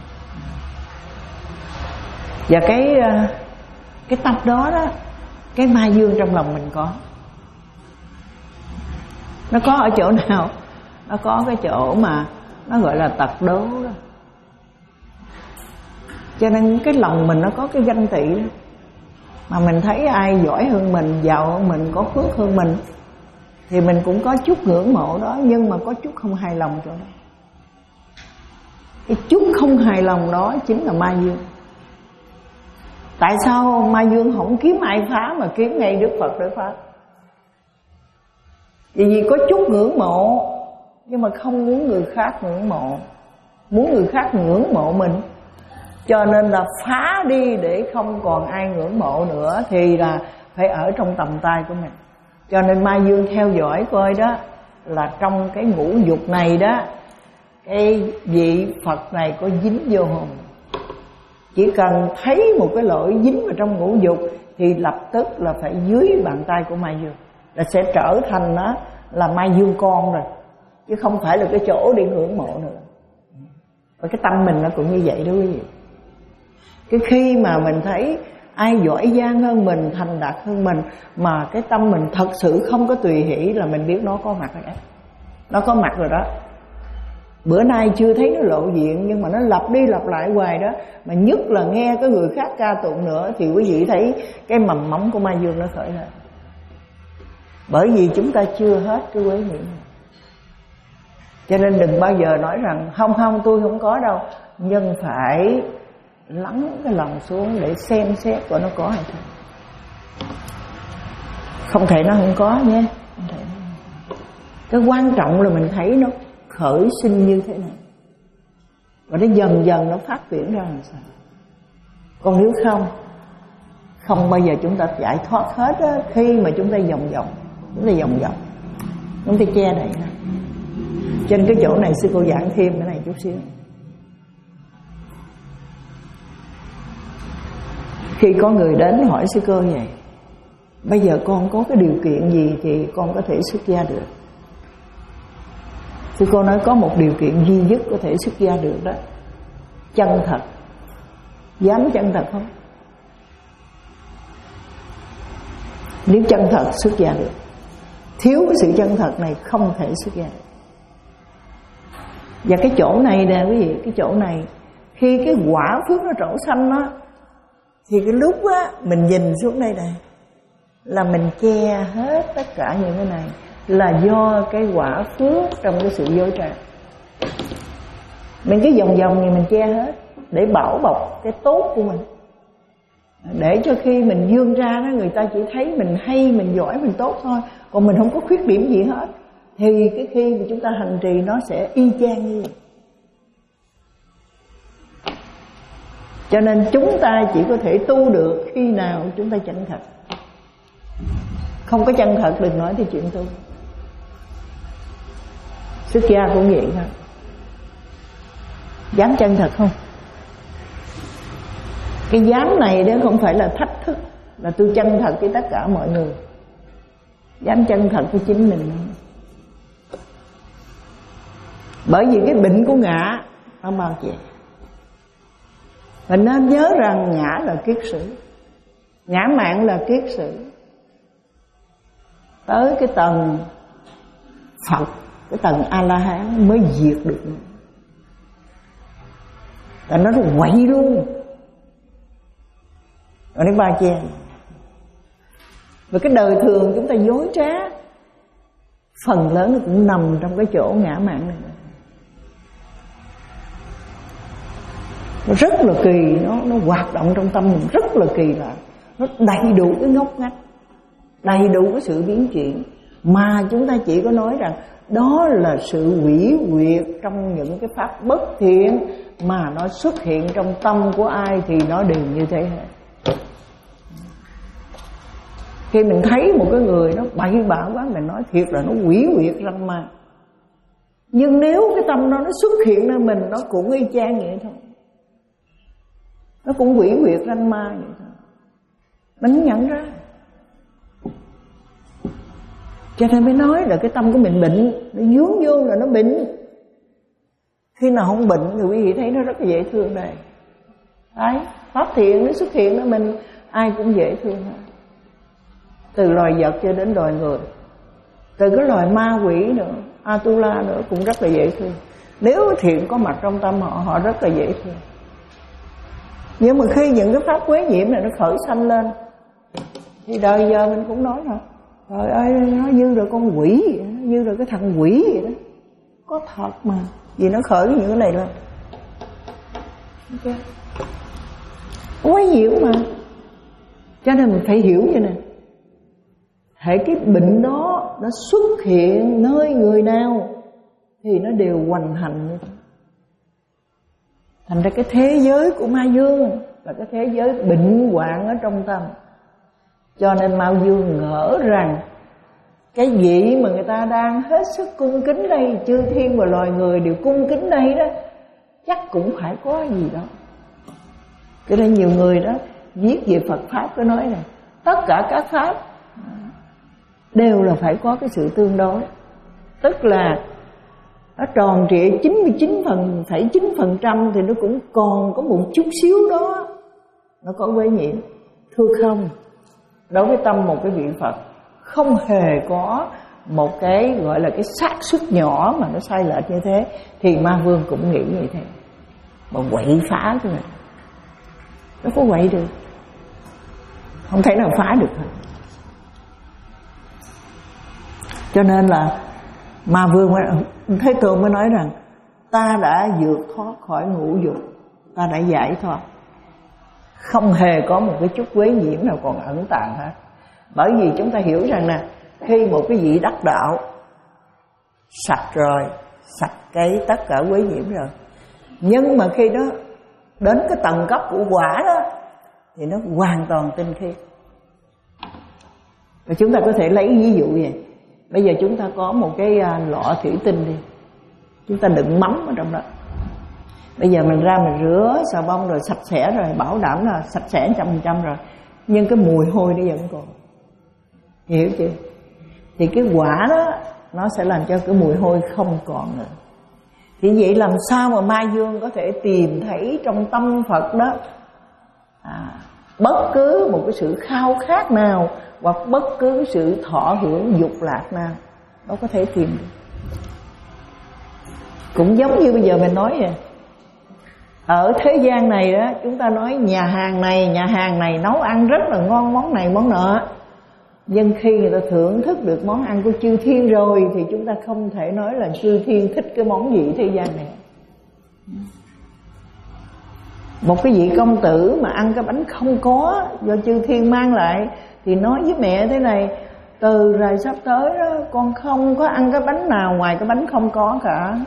Và cái cái tập đó đó, cái Ma Dương trong lòng mình có. Nó có ở chỗ nào? Nó có cái chỗ mà nó gọi là tật đố đó. Cho nên cái lòng mình nó có cái ganh tị đó. Mà mình thấy ai giỏi hơn mình, giàu hơn mình, có phước hơn mình, thì mình cũng có chút ngưỡng mộ đó, nhưng mà có chút không hài lòng chỗ đó. Cái chút không hài lòng đó chính là Ma Dương. Tại sao Ma Dương không kiếm ai phá mà kiếm ngay Đức Phật để phá? Vì vì có chút ngưỡng mộ, nhưng mà không muốn người khác ngưỡng mộ, muốn người khác ngưỡng mộ mình. Cho nên là phá đi để không còn ai ngưỡng mộ nữa, thì là phải ở trong tầm tay của mình. Cho nên Ma Dương theo dõi coi đó, là trong cái ngũ dục này đó, cái vị Phật này có dính vô hồn. Chỉ cần thấy một cái lỗi dính vào trong ngũ dục thì lập tức là phải dưới bàn tay của ma dương, là sẽ trở thành nó là ma dương con rồi, chứ không phải là cái chỗ để ngưỡng mộ nữa. Và cái tâm mình nó cũng như vậy đó quý vị. Cái khi mà mình thấy ai giỏi giang hơn mình, thành đạt hơn mình, mà cái tâm mình thật sự không có tùy hỷ, là mình biết nó có mặt rồi đó. Nó có mặt rồi đó. Bữa nay chưa thấy nó lộ diện, nhưng mà nó lặp đi lặp lại hoài đó. Mà nhất là nghe cái người khác ca tụng nữa, thì quý vị thấy cái mầm móng của ma dương nó khởi lên. Bởi vì chúng ta chưa hết cái quấy nhiễm. Cho nên đừng bao giờ nói rằng không không tôi không có đâu. Nhưng phải lắng cái lòng xuống để xem xét của nó có hay không. Không thể nó không có nhé. Không thể nó không có. Cái quan trọng là mình thấy nó khởi sinh như thế này, và nó dần dần nó phát triển ra làm sao. Còn nếu không, không bao giờ chúng ta giải thoát hết á. Khi mà chúng ta vòng vòng, chúng ta vòng vòng, chúng ta che đậy ra. Trên cái chỗ này sư cô giảng thêm cái này chút xíu. Khi có người đến hỏi sư cô vậy, bây giờ con có cái điều kiện gì thì con có thể xuất gia được? Sư cô nói có một điều kiện duy nhất có thể xuất gia được đó, chân thật. Dám chân thật không? Nếu chân thật xuất gia được. Thiếu cái sự chân thật này không thể xuất gia được. Và cái chỗ này nè quý vị, cái chỗ này khi cái quả phước nó trổ xanh đó, thì cái lúc á mình nhìn xuống đây này là mình che hết tất cả những cái này, là do cái quả phước trong cái sự dối trá. Mình cái vòng vòng này mình che hết để bảo bọc cái tốt của mình, để cho khi mình vươn ra đó, người ta chỉ thấy mình hay, mình giỏi, mình tốt thôi, còn mình không có khuyết điểm gì hết. Thì cái khi mà chúng ta hành trì nó sẽ y chang như vậy. Cho nên chúng ta chỉ có thể tu được khi nào chúng ta chân thật. Không có chân thật đừng nói tới chuyện tu. Xuất gia cũng vậy thôi. Dám chân thật không? Cái dám này đó không phải là thách thức, là tôi chân thật với tất cả mọi người. Dám chân thật với chính mình. Bởi vì cái bệnh của ngã nó bao che. Mình nên nhớ rằng ngã là kiết sử, ngã mạn là kiết sử. Tới cái tầng Phật, cái tầng A-la-hán mới diệt được nó. Tại nó quậy luôn. Rồi nó bao che. Và cái đời thường chúng ta dối trá, phần lớn nó cũng nằm trong cái chỗ ngã mạn này. Nó rất là kỳ, nó nó hoạt động trong tâm mình rất là kỳ lạ. Nó đầy đủ cái ngóc ngách, đầy đủ cái sự biến chuyển, mà chúng ta chỉ có nói rằng đó là sự hủy huyệt trong những cái pháp bất thiện mà nó xuất hiện trong tâm của ai thì nó đều như thế hết. Khi mình thấy một cái người nó bậy bạ quá, mình nói thiệt là nó hủy huyệt răng ma. Nhưng nếu cái tâm đó nó xuất hiện ra mình, nó cũng y chang vậy thôi. Nó cũng hủy huyệt ranh ma vậy thôi. Mình nhận ra. Cho nên mới nói là cái tâm của mình bệnh, nó vướng vô là nó bệnh. Khi nào không bệnh thì quý vị thấy nó rất là dễ thương đây. Đấy, pháp thiện nó xuất hiện đó mình, ai cũng dễ thương thôi. Từ loài vật cho đến loài người, từ cái loài ma quỷ nữa, Atula nữa cũng rất là dễ thương. Nếu thiện có mặt trong tâm họ, họ rất là dễ thương. Nhưng mà khi những cái pháp quế nhiễm này nó khởi sanh lên thì đời giờ mình cũng nói rồi, trời ơi nó như là con quỷ vậy đó, như là cái thằng quỷ vậy đó. Có thật mà, vì nó khởi những cái này lên. Ok, quấy nhiễm mà. Cho nên mình phải hiểu như này, hễ cái bệnh đó nó xuất hiện nơi người nào thì nó đều hoành hành như thế. Thành ra cái thế giới của ma dương là cái thế giới bệnh hoạn ở trong tâm. Cho nên ma dương ngỡ rằng cái vị mà người ta đang hết sức cung kính đây, chư thiên và loài người đều cung kính đây đó, chắc cũng phải có gì đó. Cho nên nhiều người đó viết về Phật Pháp có nói này, tất cả các Pháp đều là phải có cái sự tương đối. Tức là nó tròn trịa chín mươi chín phẩy chín phần trăm thì nó cũng còn có một chút xíu đó nó có quấy nhiễm. Thưa không, đối với tâm một cái vị Phật không hề có một cái gọi là cái xác suất nhỏ mà nó sai lệch như thế. Thì ma vương cũng nghĩ như thế, mà quậy phá thôi, nó có quậy được, không thể nào phá được. Cho nên là ma vương Thế Tôn mới nói rằng ta đã vượt thoát khỏi ngũ dục, ta đã giải thoát, không hề có một cái chút quấy nhiễm nào còn ẩn tàng hết. Bởi vì chúng ta hiểu rằng nè, khi một cái vị đắc đạo sạch rồi, sạch cái tất cả quấy nhiễm rồi, nhưng mà khi đó đến cái tầng cấp của quả đó thì nó hoàn toàn tinh khiết. Và chúng ta có thể lấy ví dụ vậy. Bây giờ chúng ta có một cái lọ thủy tinh đi, chúng ta đựng mắm ở trong đó. Bây giờ mình ra mình rửa xà bông rồi sạch sẽ rồi, bảo đảm là sạch sẽ trăm phần trăm rồi, nhưng cái mùi hôi nó vẫn còn. Hiểu chưa? Thì cái quả đó nó sẽ làm cho cái mùi hôi không còn nữa. Thì vậy làm sao mà ma vương có thể tìm thấy trong tâm Phật đó à, bất cứ một cái sự khao khát nào hoặc bất cứ sự thọ hưởng dục lạc nào, đâu có thể tìm được. Cũng giống như bây giờ mình nói vậy, ở thế gian này đó, chúng ta nói nhà hàng này, nhà hàng này nấu ăn rất là ngon món này món nọ, nhưng khi người ta thưởng thức được món ăn của chư thiên rồi thì chúng ta không thể nói là chư thiên thích cái món gì thế gian này. Một cái vị công tử mà ăn cái bánh không có do chư thiên mang lại thì nói với mẹ thế này: từ rồi sắp tới đó con không có ăn cái bánh nào ngoài cái bánh không có cả.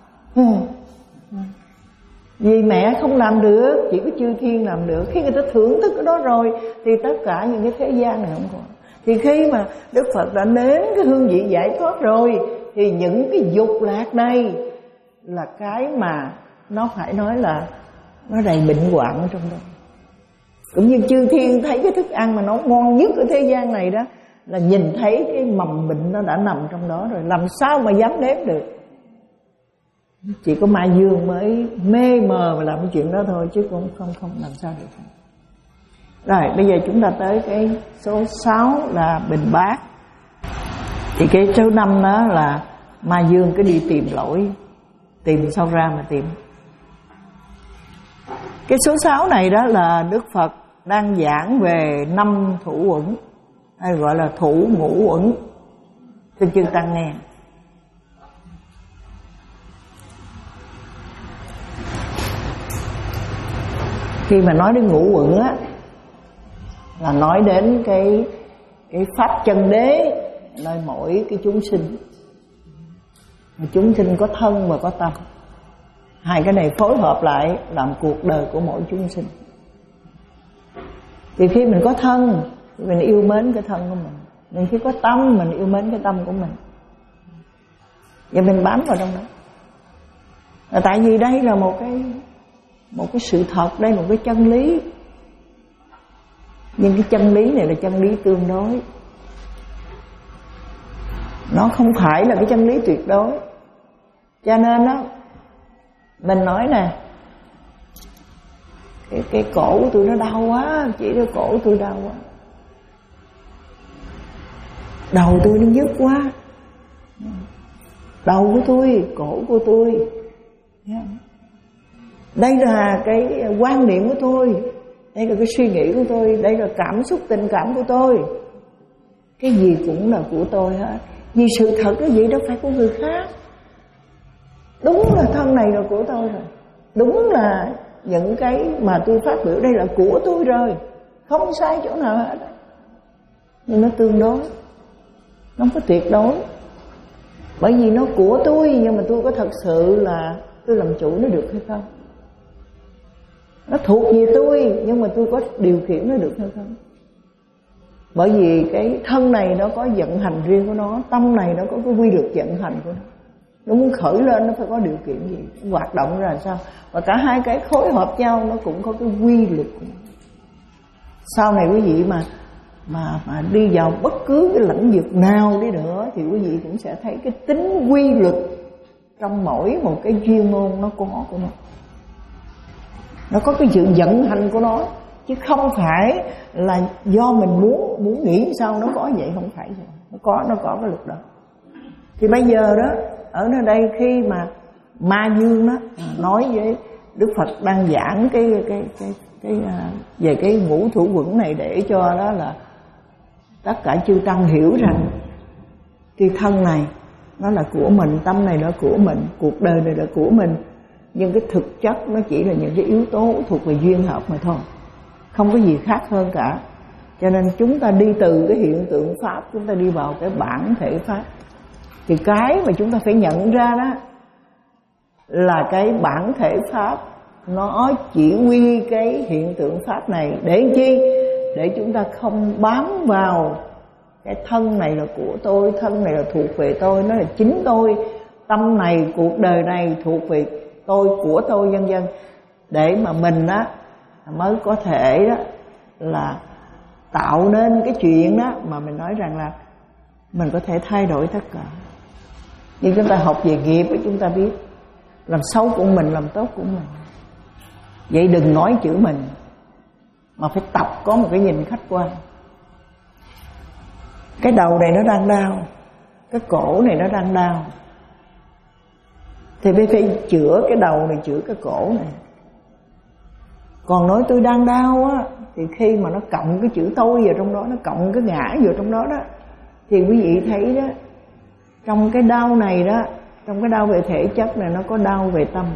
Vì mẹ không làm được, chỉ có chư thiên làm được. Khi người ta thưởng thức cái đó rồi thì tất cả những cái thế gian này không còn. Thì khi mà Đức Phật đã đến cái hương vị giải thoát rồi thì những cái dục lạc này là cái mà nó phải nói là nó đầy bệnh hoạn ở trong đó. Cũng như chư thiên thấy cái thức ăn mà nó ngon nhất ở thế gian này đó, là nhìn thấy cái mầm bệnh nó đã nằm trong đó rồi, làm sao mà dám nếm được. Chỉ có ma vương mới mê mờ mà làm cái chuyện đó thôi, chứ cũng không không làm sao được. Rồi bây giờ chúng ta tới cái số sáu là bình bát. Thì cái số năm đó là ma vương cứ đi tìm lỗi, tìm sao ra mà tìm. Cái số sáu này đó là Đức Phật đang giảng về năm thủ uẩn, hay gọi là thủ ngũ uẩn. Xin chư tăng nghe. Khi mà nói đến ngũ uẩn á, là nói đến cái cái pháp chân đế nơi mỗi cái chúng sinh. Chúng sinh có thân và có tâm, hai cái này phối hợp lại làm cuộc đời của mỗi chúng sinh. Thì khi mình có thân thì mình yêu mến cái thân của mình, mình khi có tâm mình yêu mến cái tâm của mình, và mình bám vào trong đó. Là tại vì đây là một cái một cái sự thật, đây là một cái chân lý. Nhưng cái chân lý này là chân lý tương đối, nó không phải là cái chân lý tuyệt đối. Cho nên đó, mình nói nè, cái, cái cổ của tôi nó đau quá, chỉ cái cổ của tôi đau quá, đầu tôi nó nhức quá, đầu của tôi, cổ của tôi. Đây là cái quan niệm của tôi, đây là cái suy nghĩ của tôi, đây là cảm xúc tình cảm của tôi. Cái gì cũng là của tôi hết. Vì sự thật cái gì đâu phải của người khác. Đúng là thân này là của tôi rồi, đúng là những cái mà tôi phát biểu đây là của tôi rồi, không sai chỗ nào hết. Nhưng nó tương đối, nó không có tuyệt đối. Bởi vì nó của tôi, nhưng mà tôi có thật sự là tôi làm chủ nó được hay không? Nó thuộc về tôi, nhưng mà tôi có điều khiển nó được hay không? Bởi vì cái thân này nó có vận hành riêng của nó, tâm này nó có cái quy luật vận hành của nó. Nó muốn khởi lên nó phải có điều kiện gì, nó hoạt động ra làm sao. Và cả hai cái phối hợp nhau nó cũng có cái quy luật của nó. Sau này quý vị mà mà mà đi vào bất cứ cái lĩnh vực nào đi nữa thì quý vị cũng sẽ thấy cái tính quy luật trong mỗi một cái chuyên môn nó có của nó. Nó có cái sự vận hành của nó, chứ không phải là do mình muốn muốn nghĩ sao nó có vậy, không phải vậy. Nó có nó có cái luật đó. Thì bây giờ đó ở nơi đây khi mà Ma Dương đó nói với Đức Phật đang giảng cái cái cái cái về cái ngũ thủ quẩn này để cho đó là tất cả chư tăng hiểu rằng cái thân này nó là của mình, tâm này là của mình, cuộc đời này là của mình. Nhưng cái thực chất nó chỉ là những cái yếu tố thuộc về duyên hợp mà thôi, không có gì khác hơn cả. Cho nên chúng ta đi từ cái hiện tượng pháp, chúng ta đi vào cái bản thể pháp. Thì cái mà chúng ta phải nhận ra đó là cái bản thể pháp nó chỉ huy cái hiện tượng pháp này. Để làm chi? Để chúng ta không bám vào cái thân này là của tôi, thân này là thuộc về tôi, nó là chính tôi, tâm này, cuộc đời này thuộc về tôi, của tôi, vân vân. Để mà mình á mới có thể đó là tạo nên cái chuyện đó mà mình nói rằng là mình có thể thay đổi tất cả. Nhưng chúng ta học về nghiệp ấy, chúng ta biết làm xấu của mình, làm tốt của mình. Vậy đừng nói chữ mình, mà phải tập có một cái nhìn khách quan. Cái đầu này nó đang đau, cái cổ này nó đang đau, thì phải, phải chữa cái đầu này, chữa cái cổ này. Còn nói tôi đang đau á, thì khi mà nó cộng cái chữ tôi vào trong đó, nó cộng cái ngã vào trong đó đó, thì quý vị thấy đó, trong cái đau này đó, trong cái đau về thể chất này nó có đau về tâm.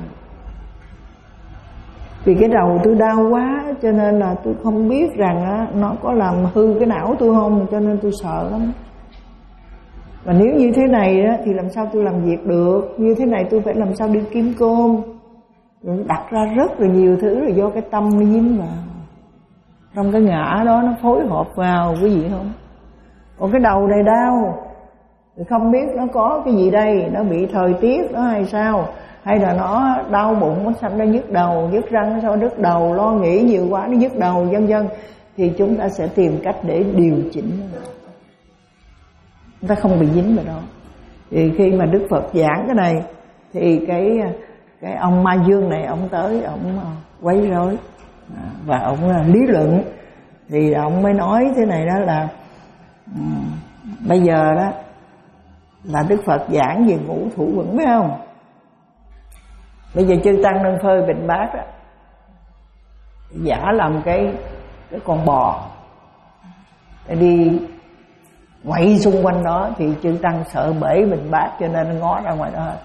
Vì cái đầu tôi đau quá cho nên là tôi không biết rằng á, nó có làm hư cái não tôi không, cho nên tôi sợ lắm. Và nếu như thế này á, thì làm sao tôi làm việc được. Như thế này tôi phải làm sao đi kiếm cơm. Rồi đặt ra rất là nhiều thứ là do cái tâm nó dính vào. Trong cái ngã đó nó phối hợp vào, quý vị không? Còn cái đầu này đau thì không biết nó có cái gì đây, nó bị thời tiết đó hay sao, hay là nó đau bụng, nó xong nó nhức đầu, nhức răng nó sao nhức đầu, lo nghĩ nhiều quá nó nhức đầu, vân vân. Thì chúng ta sẽ tìm cách để điều chỉnh nó, chúng ta không bị dính vào đó. Thì khi mà Đức Phật giảng cái này thì cái cái ông Ma Dương này ông tới, ông quấy rối và ông lý luận. Thì ông mới nói thế này đó là um, bây giờ đó là Đức Phật giảng về ngũ thủ quẩn, biết không? Bây giờ chư tăng đang phơi bình bát đó, giả làm cái cái con bò để đi quậy xung quanh đó, thì chư tăng sợ bể bình bát cho nên ngó ra ngoài đó hết.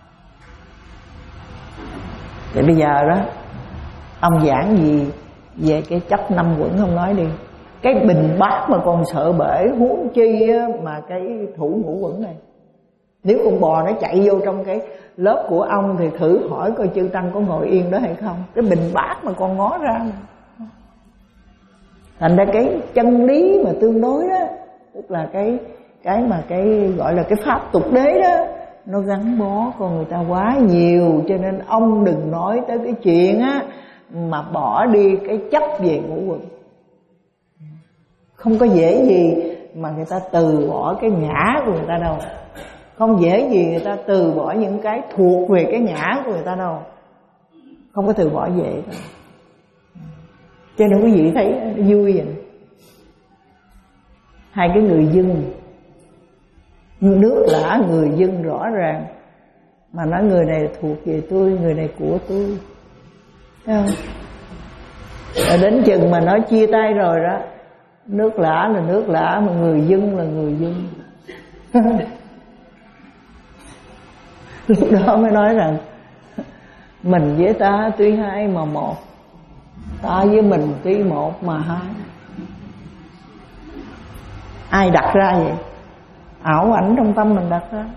Thì bây giờ đó ông giảng gì về cái chấp năm quẩn không nói đi. Cái bình bát mà còn sợ bể, huống chi mà cái thủ ngũ quẩn này. Nếu con bò nó chạy vô trong cái lớp của ông thì thử hỏi coi chư tăng có ngồi yên đó hay không. Cái bình bát mà còn ngó ra mà. Thành ra cái chân lý mà tương đối đó, tức là cái cái mà cái gọi là cái pháp tục đế đó, nó gắn bó con người ta quá nhiều. Cho nên ông đừng nói tới cái chuyện á mà bỏ đi cái chấp về ngũ quẩn. Không có dễ gì mà người ta từ bỏ cái ngã của người ta đâu. Không dễ gì người ta từ bỏ những cái thuộc về cái ngã của người ta đâu. Không có từ bỏ dễ đâu. Cho nên quý vị thấy vui vậy. Hai cái người dưng, nước lã người dưng rõ ràng, mà nói người này thuộc về tôi, người này của tôi, thấy không? Rồi đến chừng mà nói chia tay rồi đó, nước lã là nước lã, mà người dưng là người dưng. Lúc đó mới nói rằng mình với ta tuy hai mà một, ta với mình tuy một mà hai. Ai đặt ra vậy? Ảo ảnh trong tâm mình đặt ra.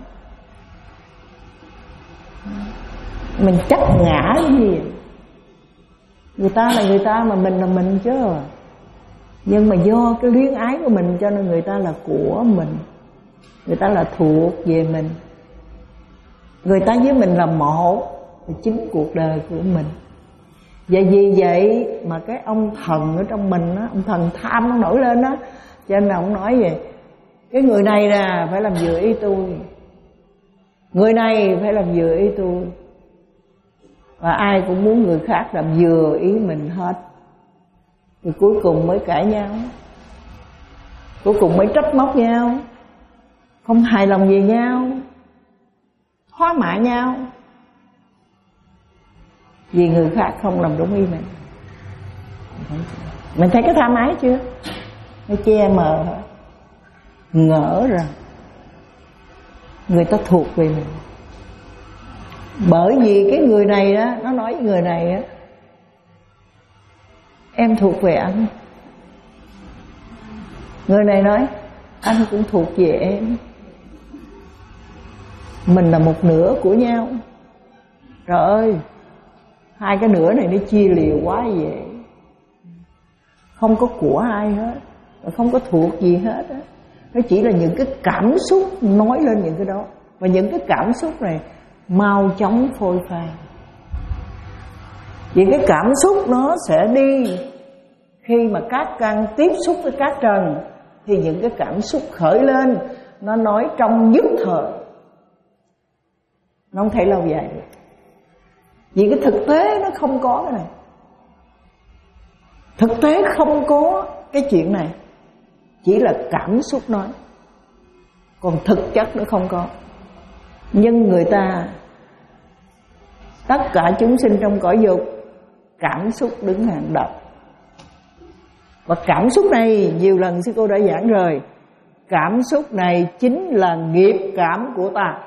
Mình chấp ngã cái gì vậy? Người ta là người ta mà mình là mình chứ. Nhưng mà do cái luyến ái của mình cho nên người ta là của mình, người ta là thuộc về mình, người ta với mình là một, là chính cuộc đời của mình. Và vì vậy mà cái ông thần ở trong mình á, ông thần tham nó nổi lên á, cho nên là ông nói về cái người này nè phải làm vừa ý tôi, người này phải làm vừa ý tôi, và ai cũng muốn người khác làm vừa ý mình hết. Thì cuối cùng mới cãi nhau, cuối cùng mới trách móc nhau, không hài lòng về nhau, thoá mạ nhau, vì người khác không làm đúng ý mình. Mình thấy cái tham ái chưa? Nó che mờ hết, ngỡ rằng người ta thuộc về mình. Bởi vì cái người này đó, nó nói với người này á, em thuộc về anh. Người này nói anh cũng thuộc về em, mình là một nửa của nhau. Trời ơi, hai cái nửa này nó chia lìa quá dễ, không có của ai hết, không có thuộc gì hết á. Nó chỉ là những cái cảm xúc nói lên những cái đó, và những cái cảm xúc này mau chóng phôi phai. Vì cái cảm xúc nó sẽ đi khi mà cát căn tiếp xúc với cát trần, thì những cái cảm xúc khởi lên nó nói trong nhất thời, nó không thể lâu dài được. Vì cái thực tế nó không có cái này, thực tế không có cái chuyện này, chỉ là cảm xúc nói, còn thực chất nó không có. Nhưng người ta, tất cả chúng sinh trong cõi dục, cảm xúc đứng hàng đầu. Và cảm xúc này nhiều lần sư cô đã giảng rồi, cảm xúc này chính là nghiệp cảm của ta.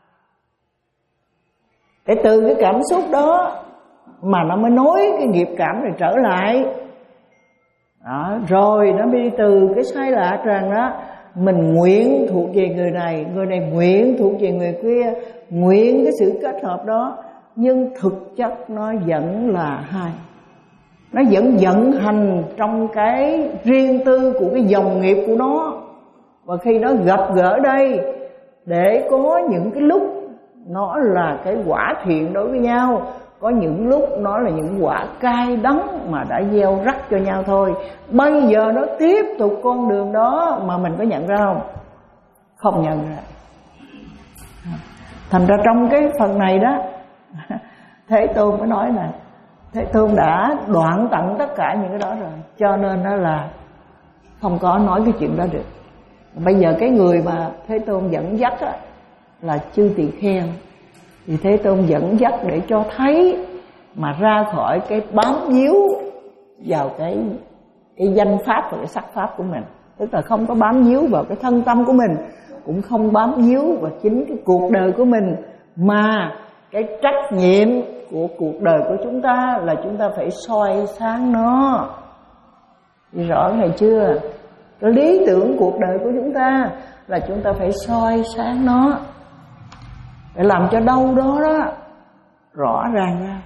Để từ cái cảm xúc đó mà nó mới nối cái nghiệp cảm này trở lại đó, rồi nó đi từ cái sai lạ rằng đó, mình nguyện thuộc về người này, người này nguyện thuộc về người kia, nguyện cái sự kết hợp đó. Nhưng thực chất nó vẫn là hai, nó vẫn vận hành trong cái riêng tư của cái dòng nghiệp của nó. Và khi nó gặp gỡ đây, để có những cái lúc nó là cái quả thiện đối với nhau, có những lúc nó là những quả cay đắng mà đã gieo rắc cho nhau thôi. Bây giờ nó tiếp tục con đường đó mà mình có nhận ra không? Không nhận ra. Thành ra trong cái phần này đó, Thế Tôn mới nói là Thế Tôn đã đoạn tận tất cả những cái đó rồi, cho nên đó là không có nói cái chuyện đó được. Bây giờ cái người mà Thế Tôn dẫn dắt á, là Chư Tỳ Kheo. Thì Thế Tôn dẫn dắt để cho thấy mà ra khỏi cái bám víu vào cái cái danh pháp và cái sắc pháp của mình, tức là không có bám víu vào cái thân tâm của mình, cũng không bám víu vào chính cái cuộc đời của mình, mà cái trách nhiệm của cuộc đời của chúng ta là chúng ta phải soi sáng nó. Thì rõ này chưa? Cái lý tưởng cuộc đời của chúng ta là chúng ta phải soi sáng nó, để làm cho đâu đó đó rõ ràng ra.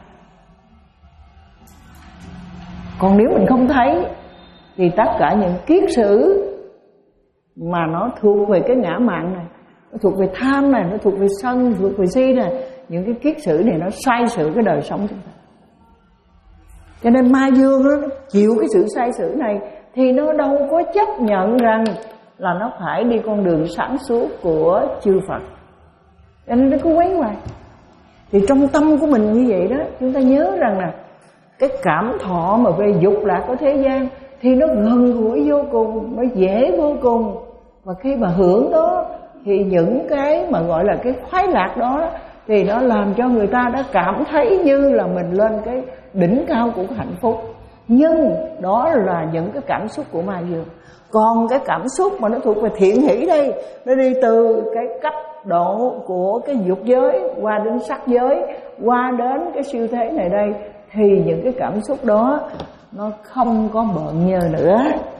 Còn nếu mình không thấy thì tất cả những kiết sử mà nó thuộc về cái ngã mạn này, nó thuộc về tham này, nó thuộc về sân, thuộc về si này, những cái kiết sử này nó sai sự cái đời sống chúng ta. Cho nên ma dương nó chịu cái sự sai sử này thì nó đâu có chấp nhận rằng là nó phải đi con đường sáng suốt của chư Phật, cho nên nó cứ quấy hoài. Thì trong tâm của mình như vậy đó, chúng ta nhớ rằng là cái cảm thọ mà về dục lạc của thế gian thì nó gần gũi vô cùng, nó dễ vô cùng. Và khi mà hưởng đó thì những cái mà gọi là cái khoái lạc đó thì nó làm cho người ta đã cảm thấy như là mình lên cái đỉnh cao của cái hạnh phúc. Nhưng đó là những cái cảm xúc của ma dương. Còn cái cảm xúc mà nó thuộc về thiện hỷ đây, nó đi từ cái cấp độ của cái dục giới qua đến sắc giới, qua đến cái siêu thế này đây, thì những cái cảm xúc đó nó không có bợn nhơ nữa.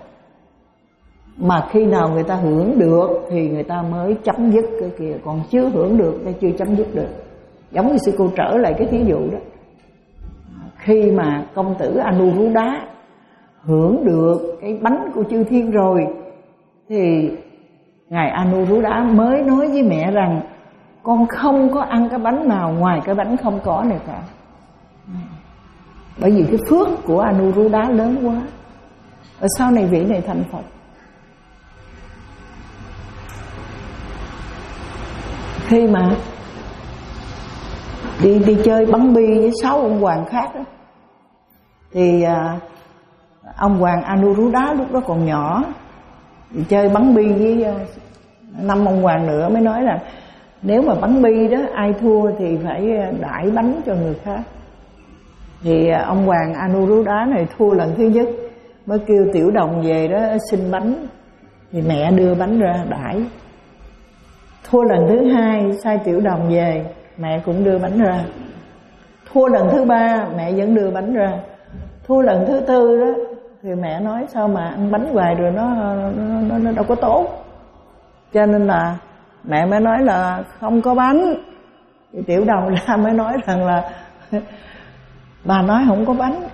Mà khi nào người ta hưởng được thì người ta mới chấm dứt cái kia, còn chưa hưởng được thì chưa chấm dứt được. Giống như sư cô trở lại cái thí dụ đó, khi mà công tử Anuruddha hưởng được cái bánh của chư thiên rồi, thì ngài Anuruddha mới nói với mẹ rằng con không có ăn cái bánh nào ngoài cái bánh không có này cả. Bởi vì cái phước của Anuruddha lớn quá. Ở sau này vị này thành Phật. Khi mà đi đi chơi bắn bi với sáu ông hoàng khác đó, thì à, ông hoàng Anuruddha lúc đó còn nhỏ, thì chơi bắn bi với à, năm ông hoàng nữa, mới nói là nếu mà bắn bi đó ai thua thì phải đãi bánh cho người khác. Thì à, ông hoàng Anuruddha này thua lần thứ nhất, mới kêu Tiểu Đồng về đó xin bánh, thì mẹ đưa bánh ra đãi. Thua lần thứ hai sai Tiểu Đồng về, mẹ cũng đưa bánh ra. Thua lần thứ ba mẹ vẫn đưa bánh ra. Thua lần thứ tư đó thì mẹ nói sao mà ăn bánh hoài rồi nó, nó, nó, nó đâu có tốt. Cho nên là mẹ mới nói là không có bánh. Thì Tiểu Đồng ra mới nói rằng là bà nói không có bánh.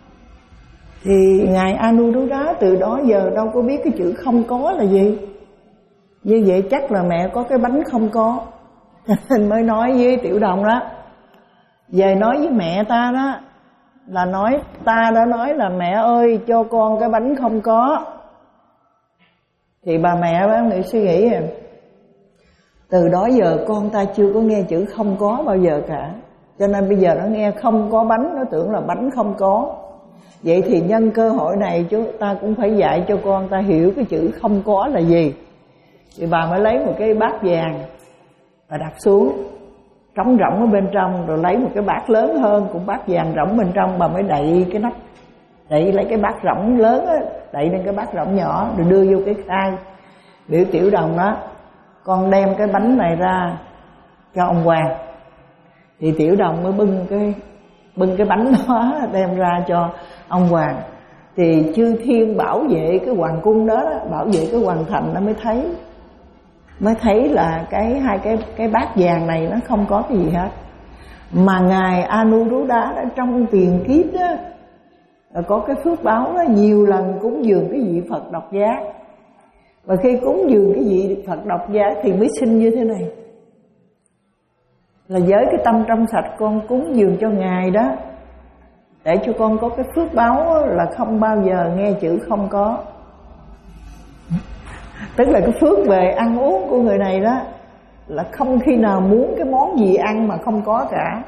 Thì ngài Anuruddha từ đó giờ đâu có biết cái chữ không có là gì. Như vậy chắc là mẹ có cái bánh không có. Cho nên mới nói với Tiểu Đồng đó, về nói với mẹ ta đó, là nói ta đã nói là mẹ ơi cho con cái bánh không có. Thì bà mẹ bà nghĩ suy nghĩ à, từ đó giờ con ta chưa có nghe chữ không có bao giờ cả. Cho nên bây giờ nó nghe không có bánh, nó tưởng là bánh không có. Vậy thì nhân cơ hội này chúng ta cũng phải dạy cho con ta hiểu cái chữ không có là gì. Thì bà mới lấy một cái bát vàng và đặt xuống, trống rỗng ở bên trong, rồi lấy một cái bát lớn hơn cũng bát vàng rỗng bên trong, bà mới đậy cái nắp, đậy lấy cái bát rỗng lớn á, đậy lên cái bát rỗng nhỏ, rồi đưa vô cái khay, biểu Tiểu Đồng đó, con đem cái bánh này ra cho ông hoàng. Thì Tiểu Đồng mới bưng cái bưng cái bánh đó đem ra cho ông hoàng. Thì chư thiên bảo vệ cái hoàng cung đó, đó bảo vệ cái hoàng thành nó mới thấy mới thấy là cái hai cái cái bát vàng này nó không có cái gì hết. Mà ngài Anuruddha đó, trong tiền kiếp đó có cái phước báo đó, nhiều lần cúng dường cái vị Phật độc giác. Và khi cúng dường cái vị Phật độc giác thì mới sinh như thế này. Là với cái tâm trong sạch con cúng dường cho ngài đó, để cho con có cái phước báo là không bao giờ nghe chữ không có. Tức là cái phước về ăn uống của người này đó, là không khi nào muốn cái món gì ăn mà không có cả.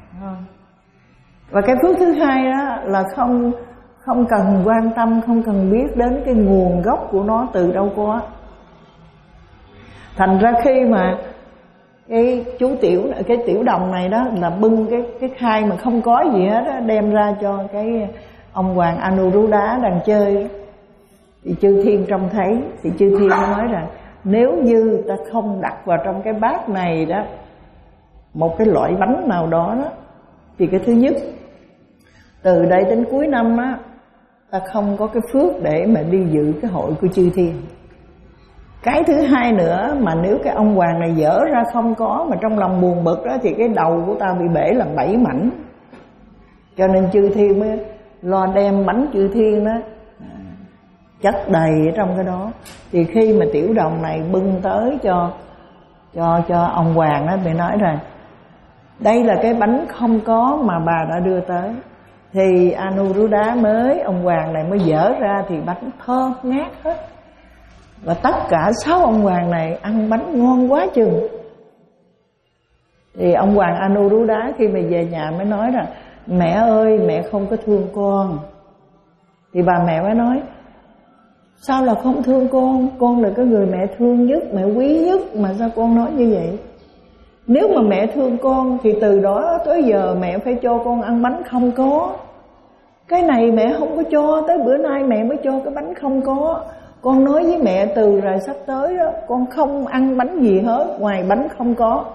Và cái phước thứ hai đó là không không cần quan tâm, không cần biết đến cái nguồn gốc của nó từ đâu có. Thành ra khi mà cái chú tiểu cái Tiểu Đồng này đó là bưng cái cái khay mà không có gì hết đó, đem ra cho cái ông hoàng Anuruddha đang chơi. Thì chư thiên trông thấy, thì chư thiên nói rằng nếu như ta không đặt vào trong cái bát này đó một cái loại bánh nào đó đó, thì cái thứ nhất, từ đây đến cuối năm á, ta không có cái phước để mà đi dự cái hội của chư thiên. Cái thứ hai nữa, mà nếu cái ông hoàng này dở ra không có mà trong lòng buồn bực đó, thì cái đầu của ta bị bể làm bảy mảnh. Cho nên chư thiên mới lo đem bánh chư thiên đó chất đầy ở trong cái đó. Thì khi mà Tiểu Đồng này bưng tới cho cho cho ông hoàng đó, bị nói rằng đây là cái bánh không có mà bà đã đưa tới. Thì Anuruddha mới, ông hoàng này mới dở ra, thì bánh thơm ngát hết. Và tất cả sáu ông hoàng này ăn bánh ngon quá chừng. Thì ông hoàng Anuruddha khi mà về nhà mới nói rằng mẹ ơi, mẹ không có thương con. Thì bà mẹ mới nói sao là không thương con? Con là cái người mẹ thương nhất, mẹ quý nhất, mà sao con nói như vậy? Nếu mà mẹ thương con thì từ đó tới giờ mẹ phải cho con ăn bánh không có. Cái này mẹ không có cho, tới bữa nay mẹ mới cho cái bánh không có. Con nói với mẹ từ rồi sắp tới đó, con không ăn bánh gì hết ngoài bánh không có.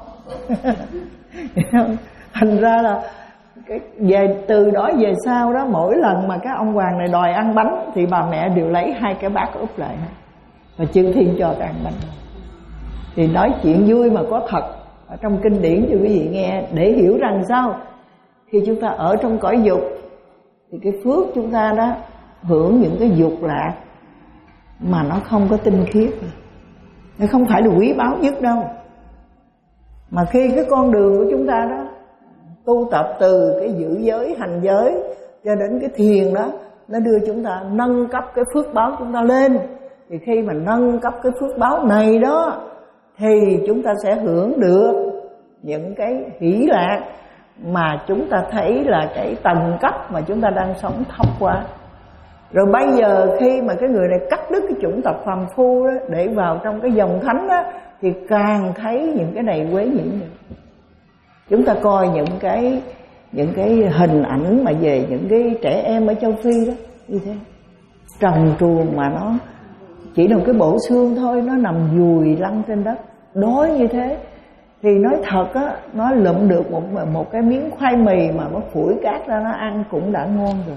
Thành ra là cái, về từ đó về sau đó, mỗi lần mà các ông hoàng này đòi ăn bánh thì bà mẹ đều lấy hai cái bát úp lại và chư thiên cho ăn bánh. Thì nói chuyện vui mà có thật ở trong kinh điển cho quý vị nghe, để hiểu rằng sao khi chúng ta ở trong cõi dục thì cái phước chúng ta đó hưởng những cái dục lạc mà nó không có tinh khiết, nó không phải là quý báu nhất đâu. Mà khi cái con đường của chúng ta đó tu tập từ cái giữ giới, hành giới cho đến cái thiền đó, nó đưa chúng ta nâng cấp cái phước báo chúng ta lên. Thì khi mà nâng cấp cái phước báo này đó thì chúng ta sẽ hưởng được những cái hỷ lạc mà chúng ta thấy là cái tầng cấp mà chúng ta đang sống thấp quá. Rồi bây giờ khi mà cái người này cắt đứt cái chủng tập phàm phu đó, để vào trong cái dòng thánh đó, thì càng thấy những cái này quấy nhiễm. Chúng ta coi những cái những cái hình ảnh mà về những cái trẻ em ở châu Phi đó như thế, trần truồng mà nó chỉ là cái bộ xương thôi, nó nằm dùi lăn trên đất, đói như thế. Thì nói thật á, nó lụm được một một cái miếng khoai mì mà nó phủi cát ra nó ăn cũng đã ngon rồi.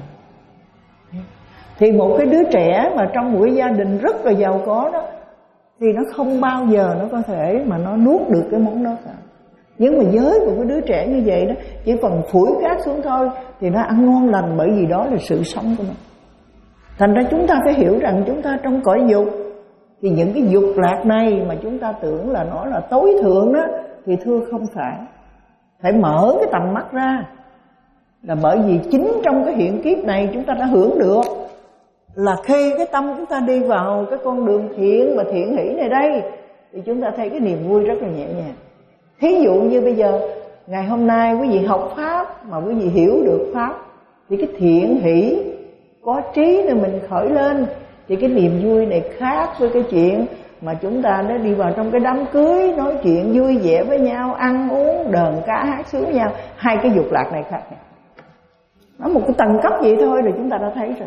Thì một cái đứa trẻ mà trong một cái gia đình rất là giàu có đó, thì nó không bao giờ nó có thể mà nó nuốt được cái món đó cả. Nhưng mà với một cái đứa trẻ như vậy đó, chỉ cần phủi cát xuống thôi thì nó ăn ngon lành, bởi vì đó là sự sống của nó. Thành ra chúng ta phải hiểu rằng chúng ta trong cõi dục, thì những cái dục lạc này mà chúng ta tưởng là nó là tối thượng đó, thì thưa không phải. Phải mở cái tầm mắt ra, là bởi vì chính trong cái hiện kiếp này chúng ta đã hưởng được, là khi cái tâm chúng ta đi vào cái con đường thiện và thiện hỷ này đây, thì chúng ta thấy cái niềm vui rất là nhẹ nhàng. Thí dụ như bây giờ ngày hôm nay quý vị học Pháp mà quý vị hiểu được Pháp, thì cái thiện hỷ có trí để mình khởi lên, thì cái niềm vui này khác với cái chuyện mà chúng ta đã đi vào trong cái đám cưới nói chuyện vui vẻ với nhau, ăn uống đờn ca hát sướng với nhau. Hai cái dục lạc này khác nhau, nó một cái tầng cấp vậy thôi rồi chúng ta đã thấy rồi.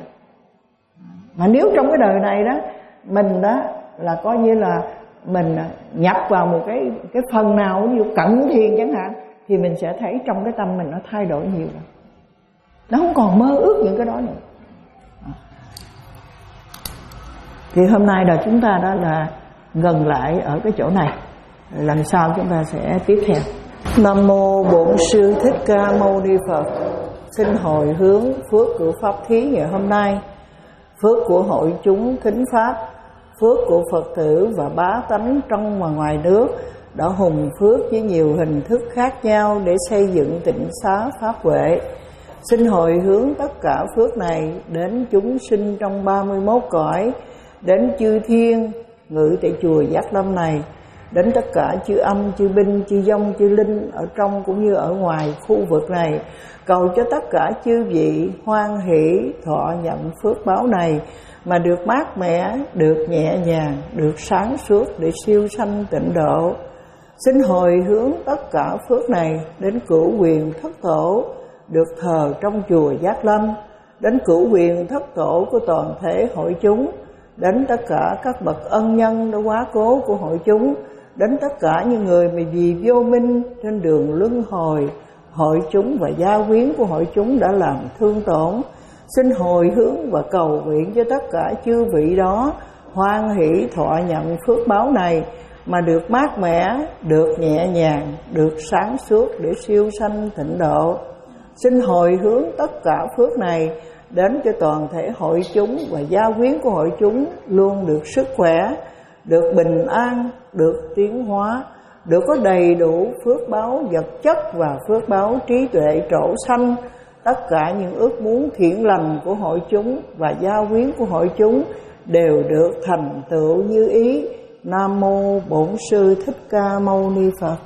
Mà nếu trong cái đời này đó mình đó là coi như là mình nhập vào một cái cái phần nào, ví dụ cận thiền chẳng hạn, thì mình sẽ thấy trong cái tâm mình nó thay đổi nhiều rồi. Nó không còn mơ ước những cái đó nữa. Thì hôm nay là chúng ta đã là ngừng lại ở cái chỗ này. Lần sau chúng ta sẽ tiếp theo. Nam mô Bổn Sư Thích Ca Mâu Ni Phật. Xin hồi hướng phước của pháp thí ngày hôm nay, phước của hội chúng thính pháp, phước của Phật tử và bá tánh trong và ngoài nước đã hùng phước với nhiều hình thức khác nhau để xây dựng tịnh xá pháp huệ. Xin hồi hướng tất cả phước này đến chúng sinh trong ba mươi mốt cõi, đến chư thiên ngự tại chùa Giác Lâm này, đến tất cả chư âm, chư binh, chư vong, chư linh ở trong cũng như ở ngoài khu vực này. Cầu cho tất cả chư vị hoan hỷ thọ nhận phước báo này, mà được mát mẻ, được nhẹ nhàng, được sáng suốt để siêu sanh tịnh độ. Xin hồi hướng tất cả phước này đến cửu quyền thất tổ được thờ trong chùa Giác Lâm, đến cửu quyền thất tổ của toàn thể hội chúng, đến tất cả các bậc ân nhân đã quá cố của hội chúng, đến tất cả những người mà vì vô minh trên đường luân hồi, hội chúng và gia quyến của hội chúng đã làm thương tổn. Xin hồi hướng và cầu nguyện cho tất cả chư vị đó hoan hỷ thọ nhận phước báo này, mà được mát mẻ, được nhẹ nhàng, được sáng suốt để siêu sanh tịnh độ. Xin hồi hướng tất cả phước này đến cho toàn thể hội chúng và gia quyến của hội chúng luôn được sức khỏe, được bình an, được tiến hóa, được có đầy đủ phước báo vật chất và phước báo trí tuệ trổ sanh. Tất cả những ước muốn thiện lành của hội chúng và gia quyến của hội chúng đều được thành tựu như ý. Nam mô Bổn Sư Thích Ca Mâu Ni Phật.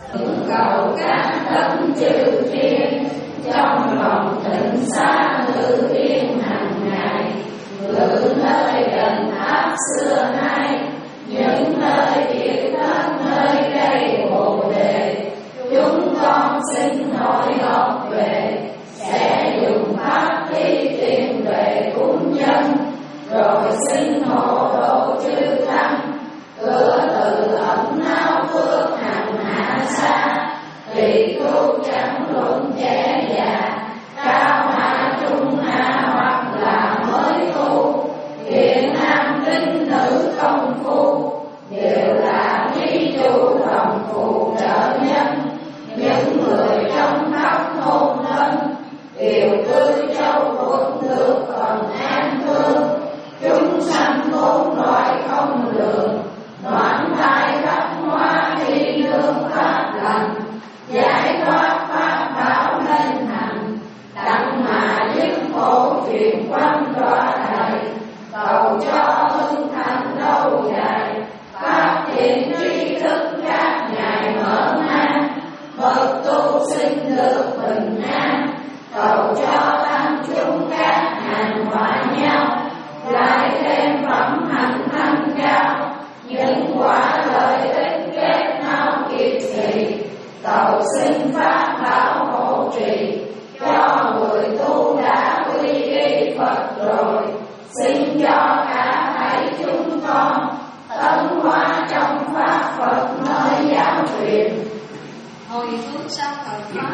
Cầu các đấng chư thiên trong vòng tịnh xá ngự yên hàng ngày, ngự nơi đền tháp xưa nay, những nơi địa thất, nơi cây bồ đề, chúng con xin hội họp về, sẽ dùng pháp thi tiền tuệ cúng nhân, rồi xin hộ độ chư tăng, cửa từ ẩn nao phước hằng hạ xa, tùy tu chẳng luận trẻ già, cao hạ trung hạ hoặc là mới tu, thiện nam tín nữ tiện tri thức các ngài mở mang, bậc tu sinh được bình an, cầu cho tăng chúng các hành hòa nhau, lại thêm phẩm hạnh thanh cao, những quả lợi ích kết nhau kiệt thị, cầu xin pháp bảo hộ trì cho người tu đã quy y Phật rồi, xin cho cả thảy chúng con tấn hóa trong pháp Phật nơi giáo truyền, hồi hướng sau thời pháp,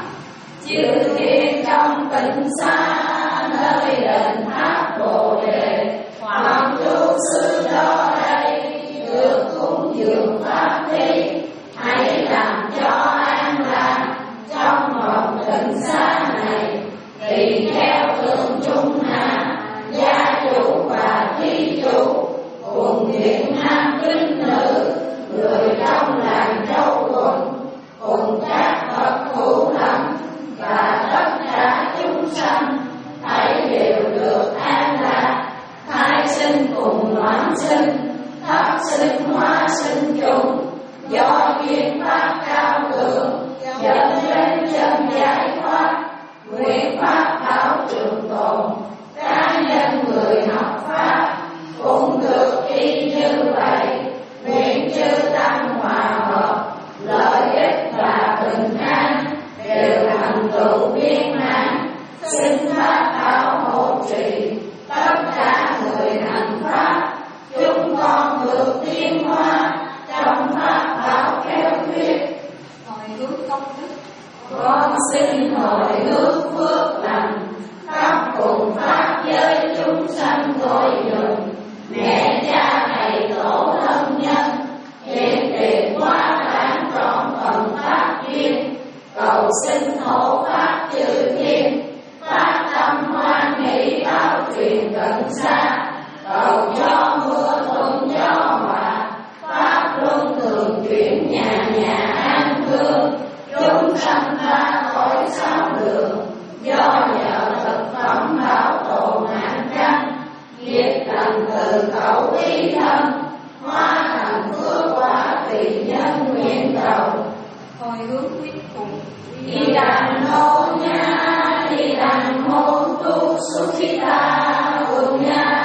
chư thiên trong tịnh xá nơi đền tháp Bồ Đề, hoàng tu sư đó đây được cúng dường pháp thi, hãy làm cho an lạc trong vòng tịnh xá này, tùy theo tượng trung hạ, gia chủ và thí chủ, cùng thiện nam tín nữ, người trong làng châu quận, cùng các bậc hữu lành và tất cả chúng sanh, hãy đều được an lạc, khai sinh cùng loạn sinh, thất sinh hóa sinh chung, do duyên pháp cao thượng dẫn đến chân giải thoát, nguyện pháp bảo trường tồn, cá nhân người học pháp cũng được y như vậy, nguyện chư tăng hòa hợp, lợi ích và bình an đều thành tựu viên mãn, xin pháp bảo hộ trì tất cả người hành pháp, chúng con được tiến hóa trong pháp bảo kéo thuyết. hồi hướng công đức, Con xin hồi hướng phước lành khắp cùng pháp giới chúng sanh cội dùng, mẹ cha thầy tổ thân nhân hiện tiền hóa bản trọn phần pháp duyên, cầu xin hộ pháp chư thiên phát tâm hoan hỷ báo truyền gần xa, cầu cho mưa thuận gió hòa, pháp luân thường chuyển nhà nhà an cư, chúng sanh ra khỏi sáu đường, do nhờ thực phẩm bảo tồn nạn căn, nghiệp lành từ khẩu ý thân, hóa thành phước quả tùy nhân nguyện cầu. hồi hướng quyết cùng, Đi đàn hô nha, đi đàn hô tu sukhita punya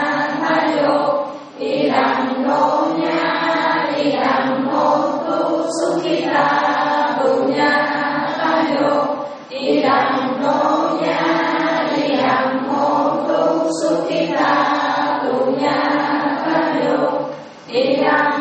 thayo, đi đàn hô nha, đi đàn hô tu sukhita punya thayo, đi đàn hô nha, đi đàn hô tu sukhita punya thayo, đi đàn